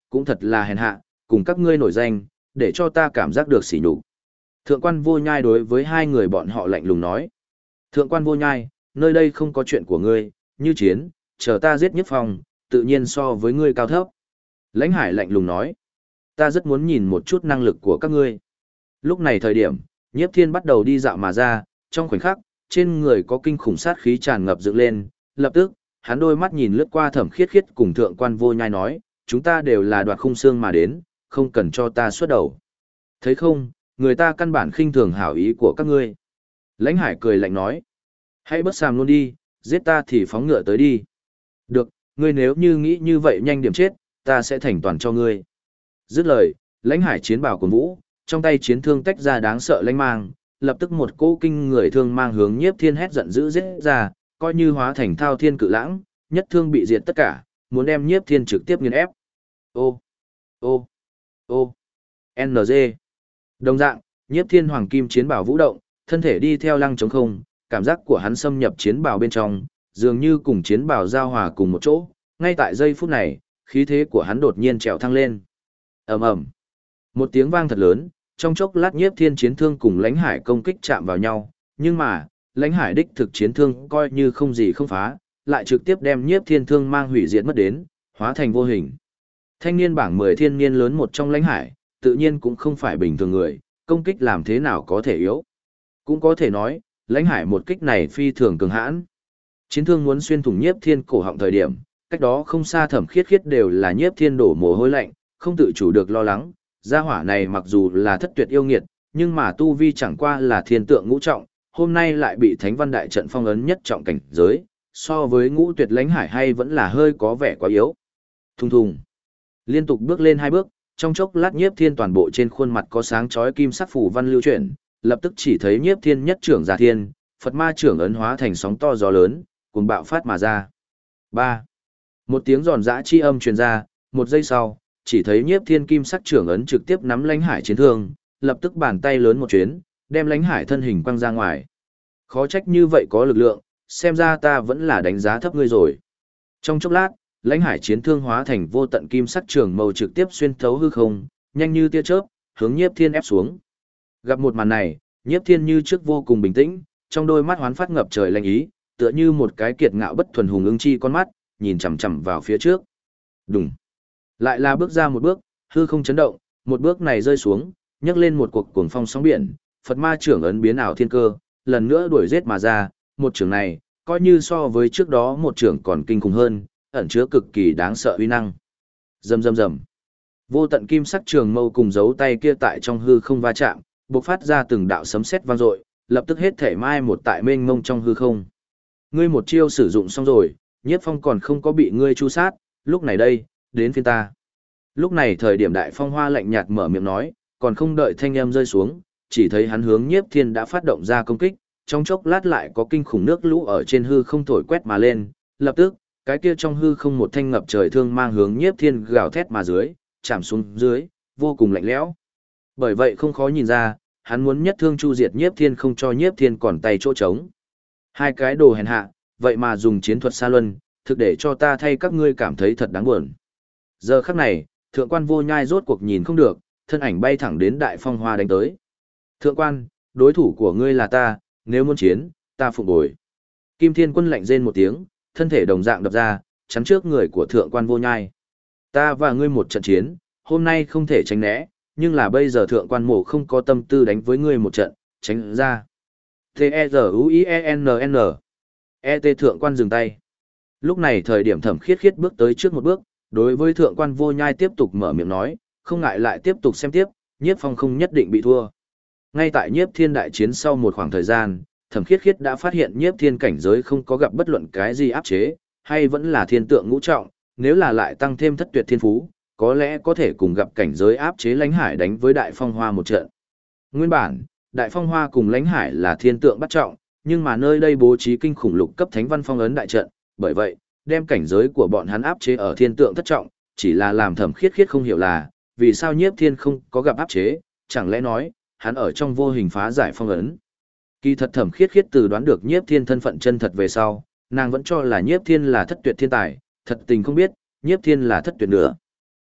cũng thật là hèn hạ, cùng các ngươi nổi danh, để cho ta cảm giác được sỉ nhục. Thượng quan vô nhai đối với hai người bọn họ lạnh lùng nói. Thượng quan vô nhai, nơi đây không có chuyện của ngươi, như chiến, chờ ta giết Nhiếp Phong, tự nhiên so với ngươi cao thấp. Lãnh Hải lạnh lùng nói. Ta rất muốn nhìn một chút năng lực của các ngươi. Lúc này thời điểm, Nhiếp Thiên bắt đầu đi dạo mà ra, trong khoảnh khắc, trên người có kinh khủng sát khí tràn ngập dựng lên, lập tức, hắn đôi mắt nhìn lướt qua Thẩm Khiết Khiết cùng Thượng quan vô nhai nói, chúng ta đều là đoạt khung xương mà đến, không cần cho ta xuất đầu. Thấy không, người ta căn bản khinh thường hảo ý của các ngươi. Lãnh Hải cười lạnh nói, hãy bất sàm luôn đi, giết ta thì phóng ngựa tới đi. Được, ngươi nếu như nghĩ như vậy nhanh điểm chết, ta sẽ thành toàn cho ngươi. Dứt lời, Lãnh Hải chiến bào của vũ, trong tay chiến thương tách ra đáng sợ lãnh mang, lập tức một cỗ kinh người thương mang hướng Nhiếp Thiên hét giận dữ giết ra, coi như hóa thành thao thiên cự lãng, nhất thương bị diệt tất cả, muốn đem Nhiếp Thiên trực tiếp nghiền ép. Ô, ô, ô, NG. Đồng dạng, Nhiếp Thiên hoàng kim chiến bào vũ động, thân thể đi theo lăng trống không, cảm giác của hắn xâm nhập chiến bào bên trong, dường như cùng chiến bào giao hòa cùng một chỗ. Ngay tại giây phút này, khí thế của hắn đột nhiên trèo thăng lên. Ầm ầm. Một tiếng vang thật lớn, trong chốc lát Nhiếp Thiên chiến thương cùng Lãnh Hải công kích chạm vào nhau, nhưng mà, Lãnh Hải đích thực chiến thương coi như không gì không phá, lại trực tiếp đem Nhiếp Thiên thương mang hủy diệt mất đến, hóa thành vô hình. Thanh niên bảng 10 thiên niên lớn một trong Lãnh Hải, tự nhiên cũng không phải bình thường người, công kích làm thế nào có thể yếu. Cũng có thể nói, Lãnh Hải một kích này phi thường cường hãn. Chiến thương muốn xuyên thủng Nhiếp Thiên cổ họng thời điểm, cách đó không xa Thẩm Khiết Khiết đều là Nhiếp Thiên đổ mồ hôi lạnh, không tự chủ được lo lắng. Gia hỏa này mặc dù là thất tuyệt yêu nghiệt, nhưng mà tu vi chẳng qua là thiên tượng ngũ trọng, hôm nay lại bị Thánh Văn Đại Trận phong ấn nhất trọng cảnh giới, so với ngũ tuyệt Lãnh Hải hay vẫn là hơi có vẻ quá yếu. Thùng thùng. Liên tục bước lên hai bước, trong chốc lát Nhiếp Thiên toàn bộ trên khuôn mặt có sáng chói kim sắc phủ văn lưu chuyển, lập tức chỉ thấy Nhiếp Thiên nhất trưởng giả thiên, Phật ma trưởng ấn hóa thành sóng to gió lớn, cuồng bạo phát mà ra. 3. Một tiếng giòn giã chi âm truyền ra, một giây sau, chỉ thấy Nhiếp Thiên kim sắc trưởng ấn trực tiếp nắm Lãnh Hải chiến thương, lập tức bàn tay lớn một chuyến, đem Lãnh Hải thân hình quăng ra ngoài. Khó trách như vậy có lực lượng, xem ra ta vẫn là đánh giá thấp ngươi rồi. Trong chốc lát, Lãnh Hải chiến thương hóa thành vô tận kim sắc trường mâu trực tiếp xuyên thấu hư không, nhanh như tia chớp, hướng Nhiếp Thiên ép xuống. Gặp một màn này, Nhiếp Thiên như trước vô cùng bình tĩnh, trong đôi mắt hoán phát ngập trời lanh ý, tựa như một cái kiệt ngạo bất thuần hùng ưng chi con mắt, nhìn chằm chằm vào phía trước. Đùng. Lại là bước ra một bước, hư không chấn động, một bước này rơi xuống, nhấc lên một cuộc cuồng phong sóng biển, Phật ma trưởng ấn biến ảo thiên cơ, lần nữa đuổi giết mà ra, một trưởng này, coi như so với trước đó một trưởng còn kinh khủng hơn, ẩn chứa cực kỳ đáng sợ uy năng. Rầm rầm rầm. Vô tận kim sắc trường mâu cùng dấu tay kia tại trong hư không va chạm, bộc phát ra từng đạo sấm sét vang dội, lập tức hết thể mai một tại mênh mông trong hư không. Ngươi một chiêu sử dụng xong rồi, Nhiếp Phong còn không có bị ngươi chu sát, lúc này đây, đến phiên ta. Lúc này thời điểm Đại Phong Hoa lạnh nhạt mở miệng nói, còn không đợi thanh âm rơi xuống, chỉ thấy hắn hướng Nhiếp Thiên đã phát động ra công kích, trong chốc lát lại có kinh khủng nước lũ ở trên hư không thổi quét mà lên, lập tức, cái kia trong hư không một thanh ngập trời thương mang hướng Nhiếp Thiên gào thét mà dưới, chạm xuống dưới, vô cùng lạnh lẽo. Bởi vậy không khó nhìn ra, hắn muốn nhất thương chu diệt Nhiếp Thiên không cho Nhiếp Thiên còn tay chỗ trống. Hai cái đồ hèn hạ, vậy mà dùng chiến thuật xa luân, thực để cho ta thay các ngươi cảm thấy thật đáng buồn. Giờ khắc này, Thượng quan Vô Nhai rốt cuộc nhìn không được, thân ảnh bay thẳng đến Đại Phong Hoa đánh tới. Thượng quan, đối thủ của ngươi là ta, nếu muốn chiến, ta phục bồi. Kim Thiên Quân lạnh rên một tiếng, thân thể đồng dạng đập ra, chắn trước người của Thượng quan Vô Nhai. Ta và ngươi một trận chiến, hôm nay không thể tránh né, nhưng là bây giờ Thượng quan mộ không có tâm tư đánh với ngươi một trận, tránh ra. T-E-Z-U-I-E-N-N E.T. Thượng quan dừng tay. Lúc này thời điểm Thẩm Khiết Khiết bước tới trước một bước, đối với Thượng quan Vô Nhai tiếp tục mở miệng nói, không ngại lại tiếp tục xem tiếp, Nhiếp Phong không nhất định bị thua. Ngay tại Nhiếp Thiên đại chiến sau một khoảng thời gian, Thẩm Khiết Khiết đã phát hiện Nhiếp Thiên cảnh giới không có gặp bất luận cái gì áp chế, hay vẫn là thiên tượng ngũ trọng, nếu là lại tăng thêm thất tuyệt thiên phú, có lẽ có thể cùng gặp cảnh giới áp chế Lãnh Hải đánh với Đại Phong Hoa một trận. Nguyên bản, Đại Phong Hoa cùng Lãnh Hải là thiên tượng bắt trọng, nhưng mà nơi đây bố trí kinh khủng lục cấp thánh văn phong ấn đại trận, bởi vậy, đem cảnh giới của bọn hắn áp chế ở thiên tượng thất trọng, chỉ là làm Thẩm Khiết Khiết không hiểu là, vì sao Nhiếp Thiên không có gặp áp chế, chẳng lẽ nói, hắn ở trong vô hình phá giải phong ấn. Kỳ thật Thẩm Khiết Khiết từ đoán được Nhiếp Thiên thân phận chân thật về sau, nàng vẫn cho là Nhiếp Thiên là thất tuyệt thiên tài, thật tình không biết, Nhiếp Thiên là thất tuyệt nữa.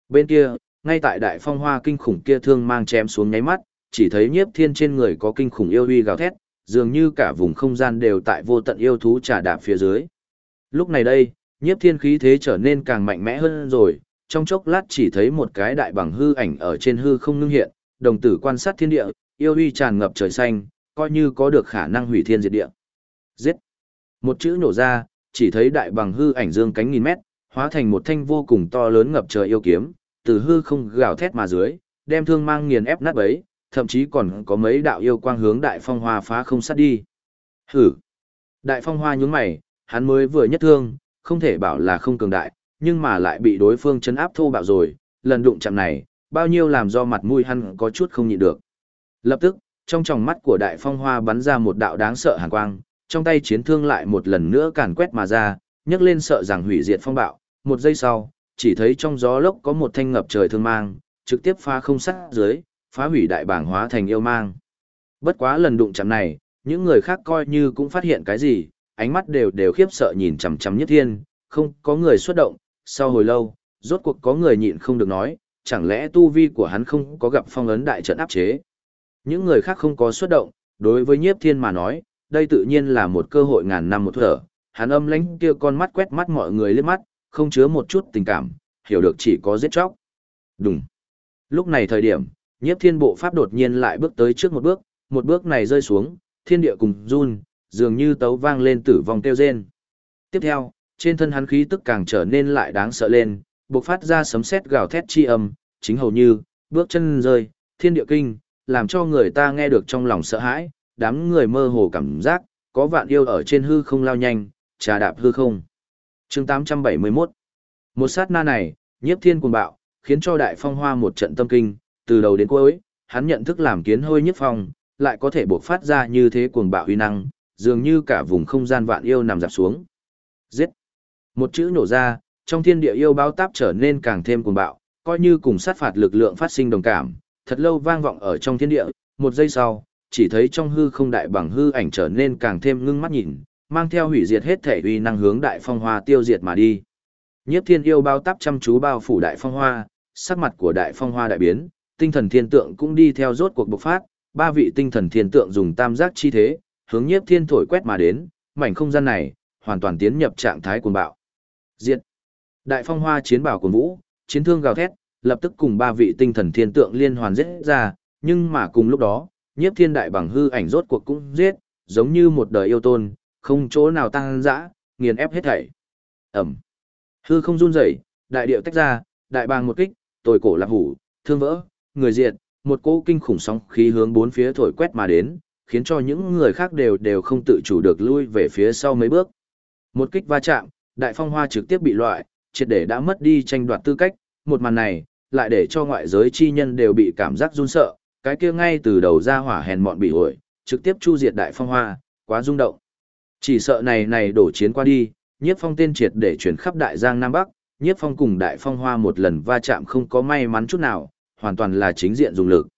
Bên kia, ngay tại đại phong hoa kinh khủng kia thương mang chém xuống nháy mắt, chỉ thấy Nhiếp Thiên trên người có kinh khủng yêu uy gào thét, dường như cả vùng không gian đều tại vô tận yêu thú trà đạp phía dưới. Lúc này đây, Nhiếp Thiên khí thế trở nên càng mạnh mẽ hơn rồi, trong chốc lát chỉ thấy một cái đại bằng hư ảnh ở trên hư không ngưng hiện, đồng tử quan sát thiên địa, yêu uy tràn ngập trời xanh, coi như có được khả năng hủy thiên diệt địa. Giết! Một chữ nổ ra, chỉ thấy đại bằng hư ảnh dương cánh nghìn mét, hóa thành một thanh vô cùng to lớn ngập trời yêu kiếm, từ hư không gào thét mà dưới, đem thương mang nghiền ép nát bấy, thậm chí còn có mấy đạo yêu quang hướng đại phong hoa phá không sát đi. Hử! Đại phong hoa nhướng mày, hắn mới vừa nhất thương, không thể bảo là không cường đại, nhưng mà lại bị đối phương chấn áp thô bạo rồi, lần đụng chạm này, bao nhiêu làm do mặt mũi hắn có chút không nhịn được. Lập tức, trong tròng mắt của đại phong hoa bắn ra một đạo đáng sợ hàn quang, trong tay chiến thương lại một lần nữa càn quét mà ra, nhấc lên sợ rằng hủy diệt phong bạo, một giây sau, chỉ thấy trong gió lốc có một thanh ngập trời thương mang, trực tiếp phá không sát dưới, phá hủy đại bảng hóa thành yêu mang. Bất quá lần đụng chạm này, những người khác coi như cũng phát hiện cái gì, ánh mắt đều khiếp sợ nhìn chằm chằm Nhiếp Thiên, không có người xuất động, sau hồi lâu, rốt cuộc có người nhịn không được nói, chẳng lẽ tu vi của hắn không có gặp phong ấn đại trận áp chế. Những người khác không có xuất động, đối với Nhiếp Thiên mà nói, đây tự nhiên là một cơ hội ngàn năm một thở, hắn âm lãnh kia con mắt quét mắt mọi người liếc mắt, không chứa một chút tình cảm, hiểu được chỉ có giết chóc. Đùng. Lúc này thời điểm, Nhiếp Thiên bộ pháp đột nhiên lại bước tới trước một bước này rơi xuống, thiên địa cùng run, dường như tấu vang lên tử vong kêu rên. Tiếp theo, trên thân hắn khí tức càng trở nên lại đáng sợ lên, bộc phát ra sấm sét gào thét chi âm, chính hầu như, bước chân rơi, thiên địa kinh, làm cho người ta nghe được trong lòng sợ hãi, đám người mơ hồ cảm giác, có vạn yêu ở trên hư không lao nhanh, trà đạp hư không. Chương 871. Một sát na này, Nhiếp Thiên cuồng bạo, khiến cho đại phong hoa một trận tâm kinh, từ đầu đến cuối, hắn nhận thức làm kiến hôi nhất phong, lại có thể bộc phát ra như thế cuồng bạo uy năng, dường như cả vùng không gian vạn yêu nằm dạp xuống. Giết! Một chữ nổ ra, trong thiên địa yêu báo táp trở nên càng thêm cuồng bạo, coi như cùng sát phạt lực lượng phát sinh đồng cảm, thật lâu vang vọng ở trong thiên địa, một giây sau, chỉ thấy trong hư không đại bằng hư ảnh trở nên càng thêm ngưng mắt nhìn, mang theo hủy diệt hết thể uy năng hướng đại phong hoa tiêu diệt mà đi. Nhiếp Thiên yêu bao táp chăm chú bao phủ đại phong hoa, sắc mặt của đại phong hoa đại biến, tinh thần thiên tượng cũng đi theo rốt cuộc bộc phát, ba vị tinh thần thiên tượng dùng tam giác chi thế, hướng Nhiếp Thiên thổi quét mà đến, mảnh không gian này hoàn toàn tiến nhập trạng thái cuồng bạo. Diệt. Đại phong hoa chiến bảo cuồng vũ, chiến thương gào thét, lập tức cùng ba vị tinh thần thiên tượng liên hoàn giết ra, nhưng mà cùng lúc đó, Nhiếp Thiên đại bằng hư ảnh rốt cuộc cũng giết, giống như một đời yêu tôn, không chỗ nào tăng dã, nghiền ép hết thảy. Ẩm. Hư không run rẩy, đại điệu tách ra, đại bàng một kích, tồi cổ lạc hủ, thương vỡ, người diệt, một cỗ kinh khủng sóng khí hướng bốn phía thổi quét mà đến, khiến cho những người khác đều không tự chủ được lui về phía sau mấy bước. Một kích va chạm, đại phong hoa trực tiếp bị loại, triệt để đã mất đi tranh đoạt tư cách, một màn này, lại để cho ngoại giới chi nhân đều bị cảm giác run sợ, cái kia ngay từ đầu ra hỏa hèn mọn bị ổi, trực tiếp chu diệt đại phong hoa, quá rung động. Chỉ sợ này đổ chiến qua đi, Nhiếp Phong tên triệt để chuyển khắp đại giang Nam Bắc, Nhiếp Phong cùng đại phong hoa một lần va chạm không có may mắn chút nào, hoàn toàn là chính diện dùng lực.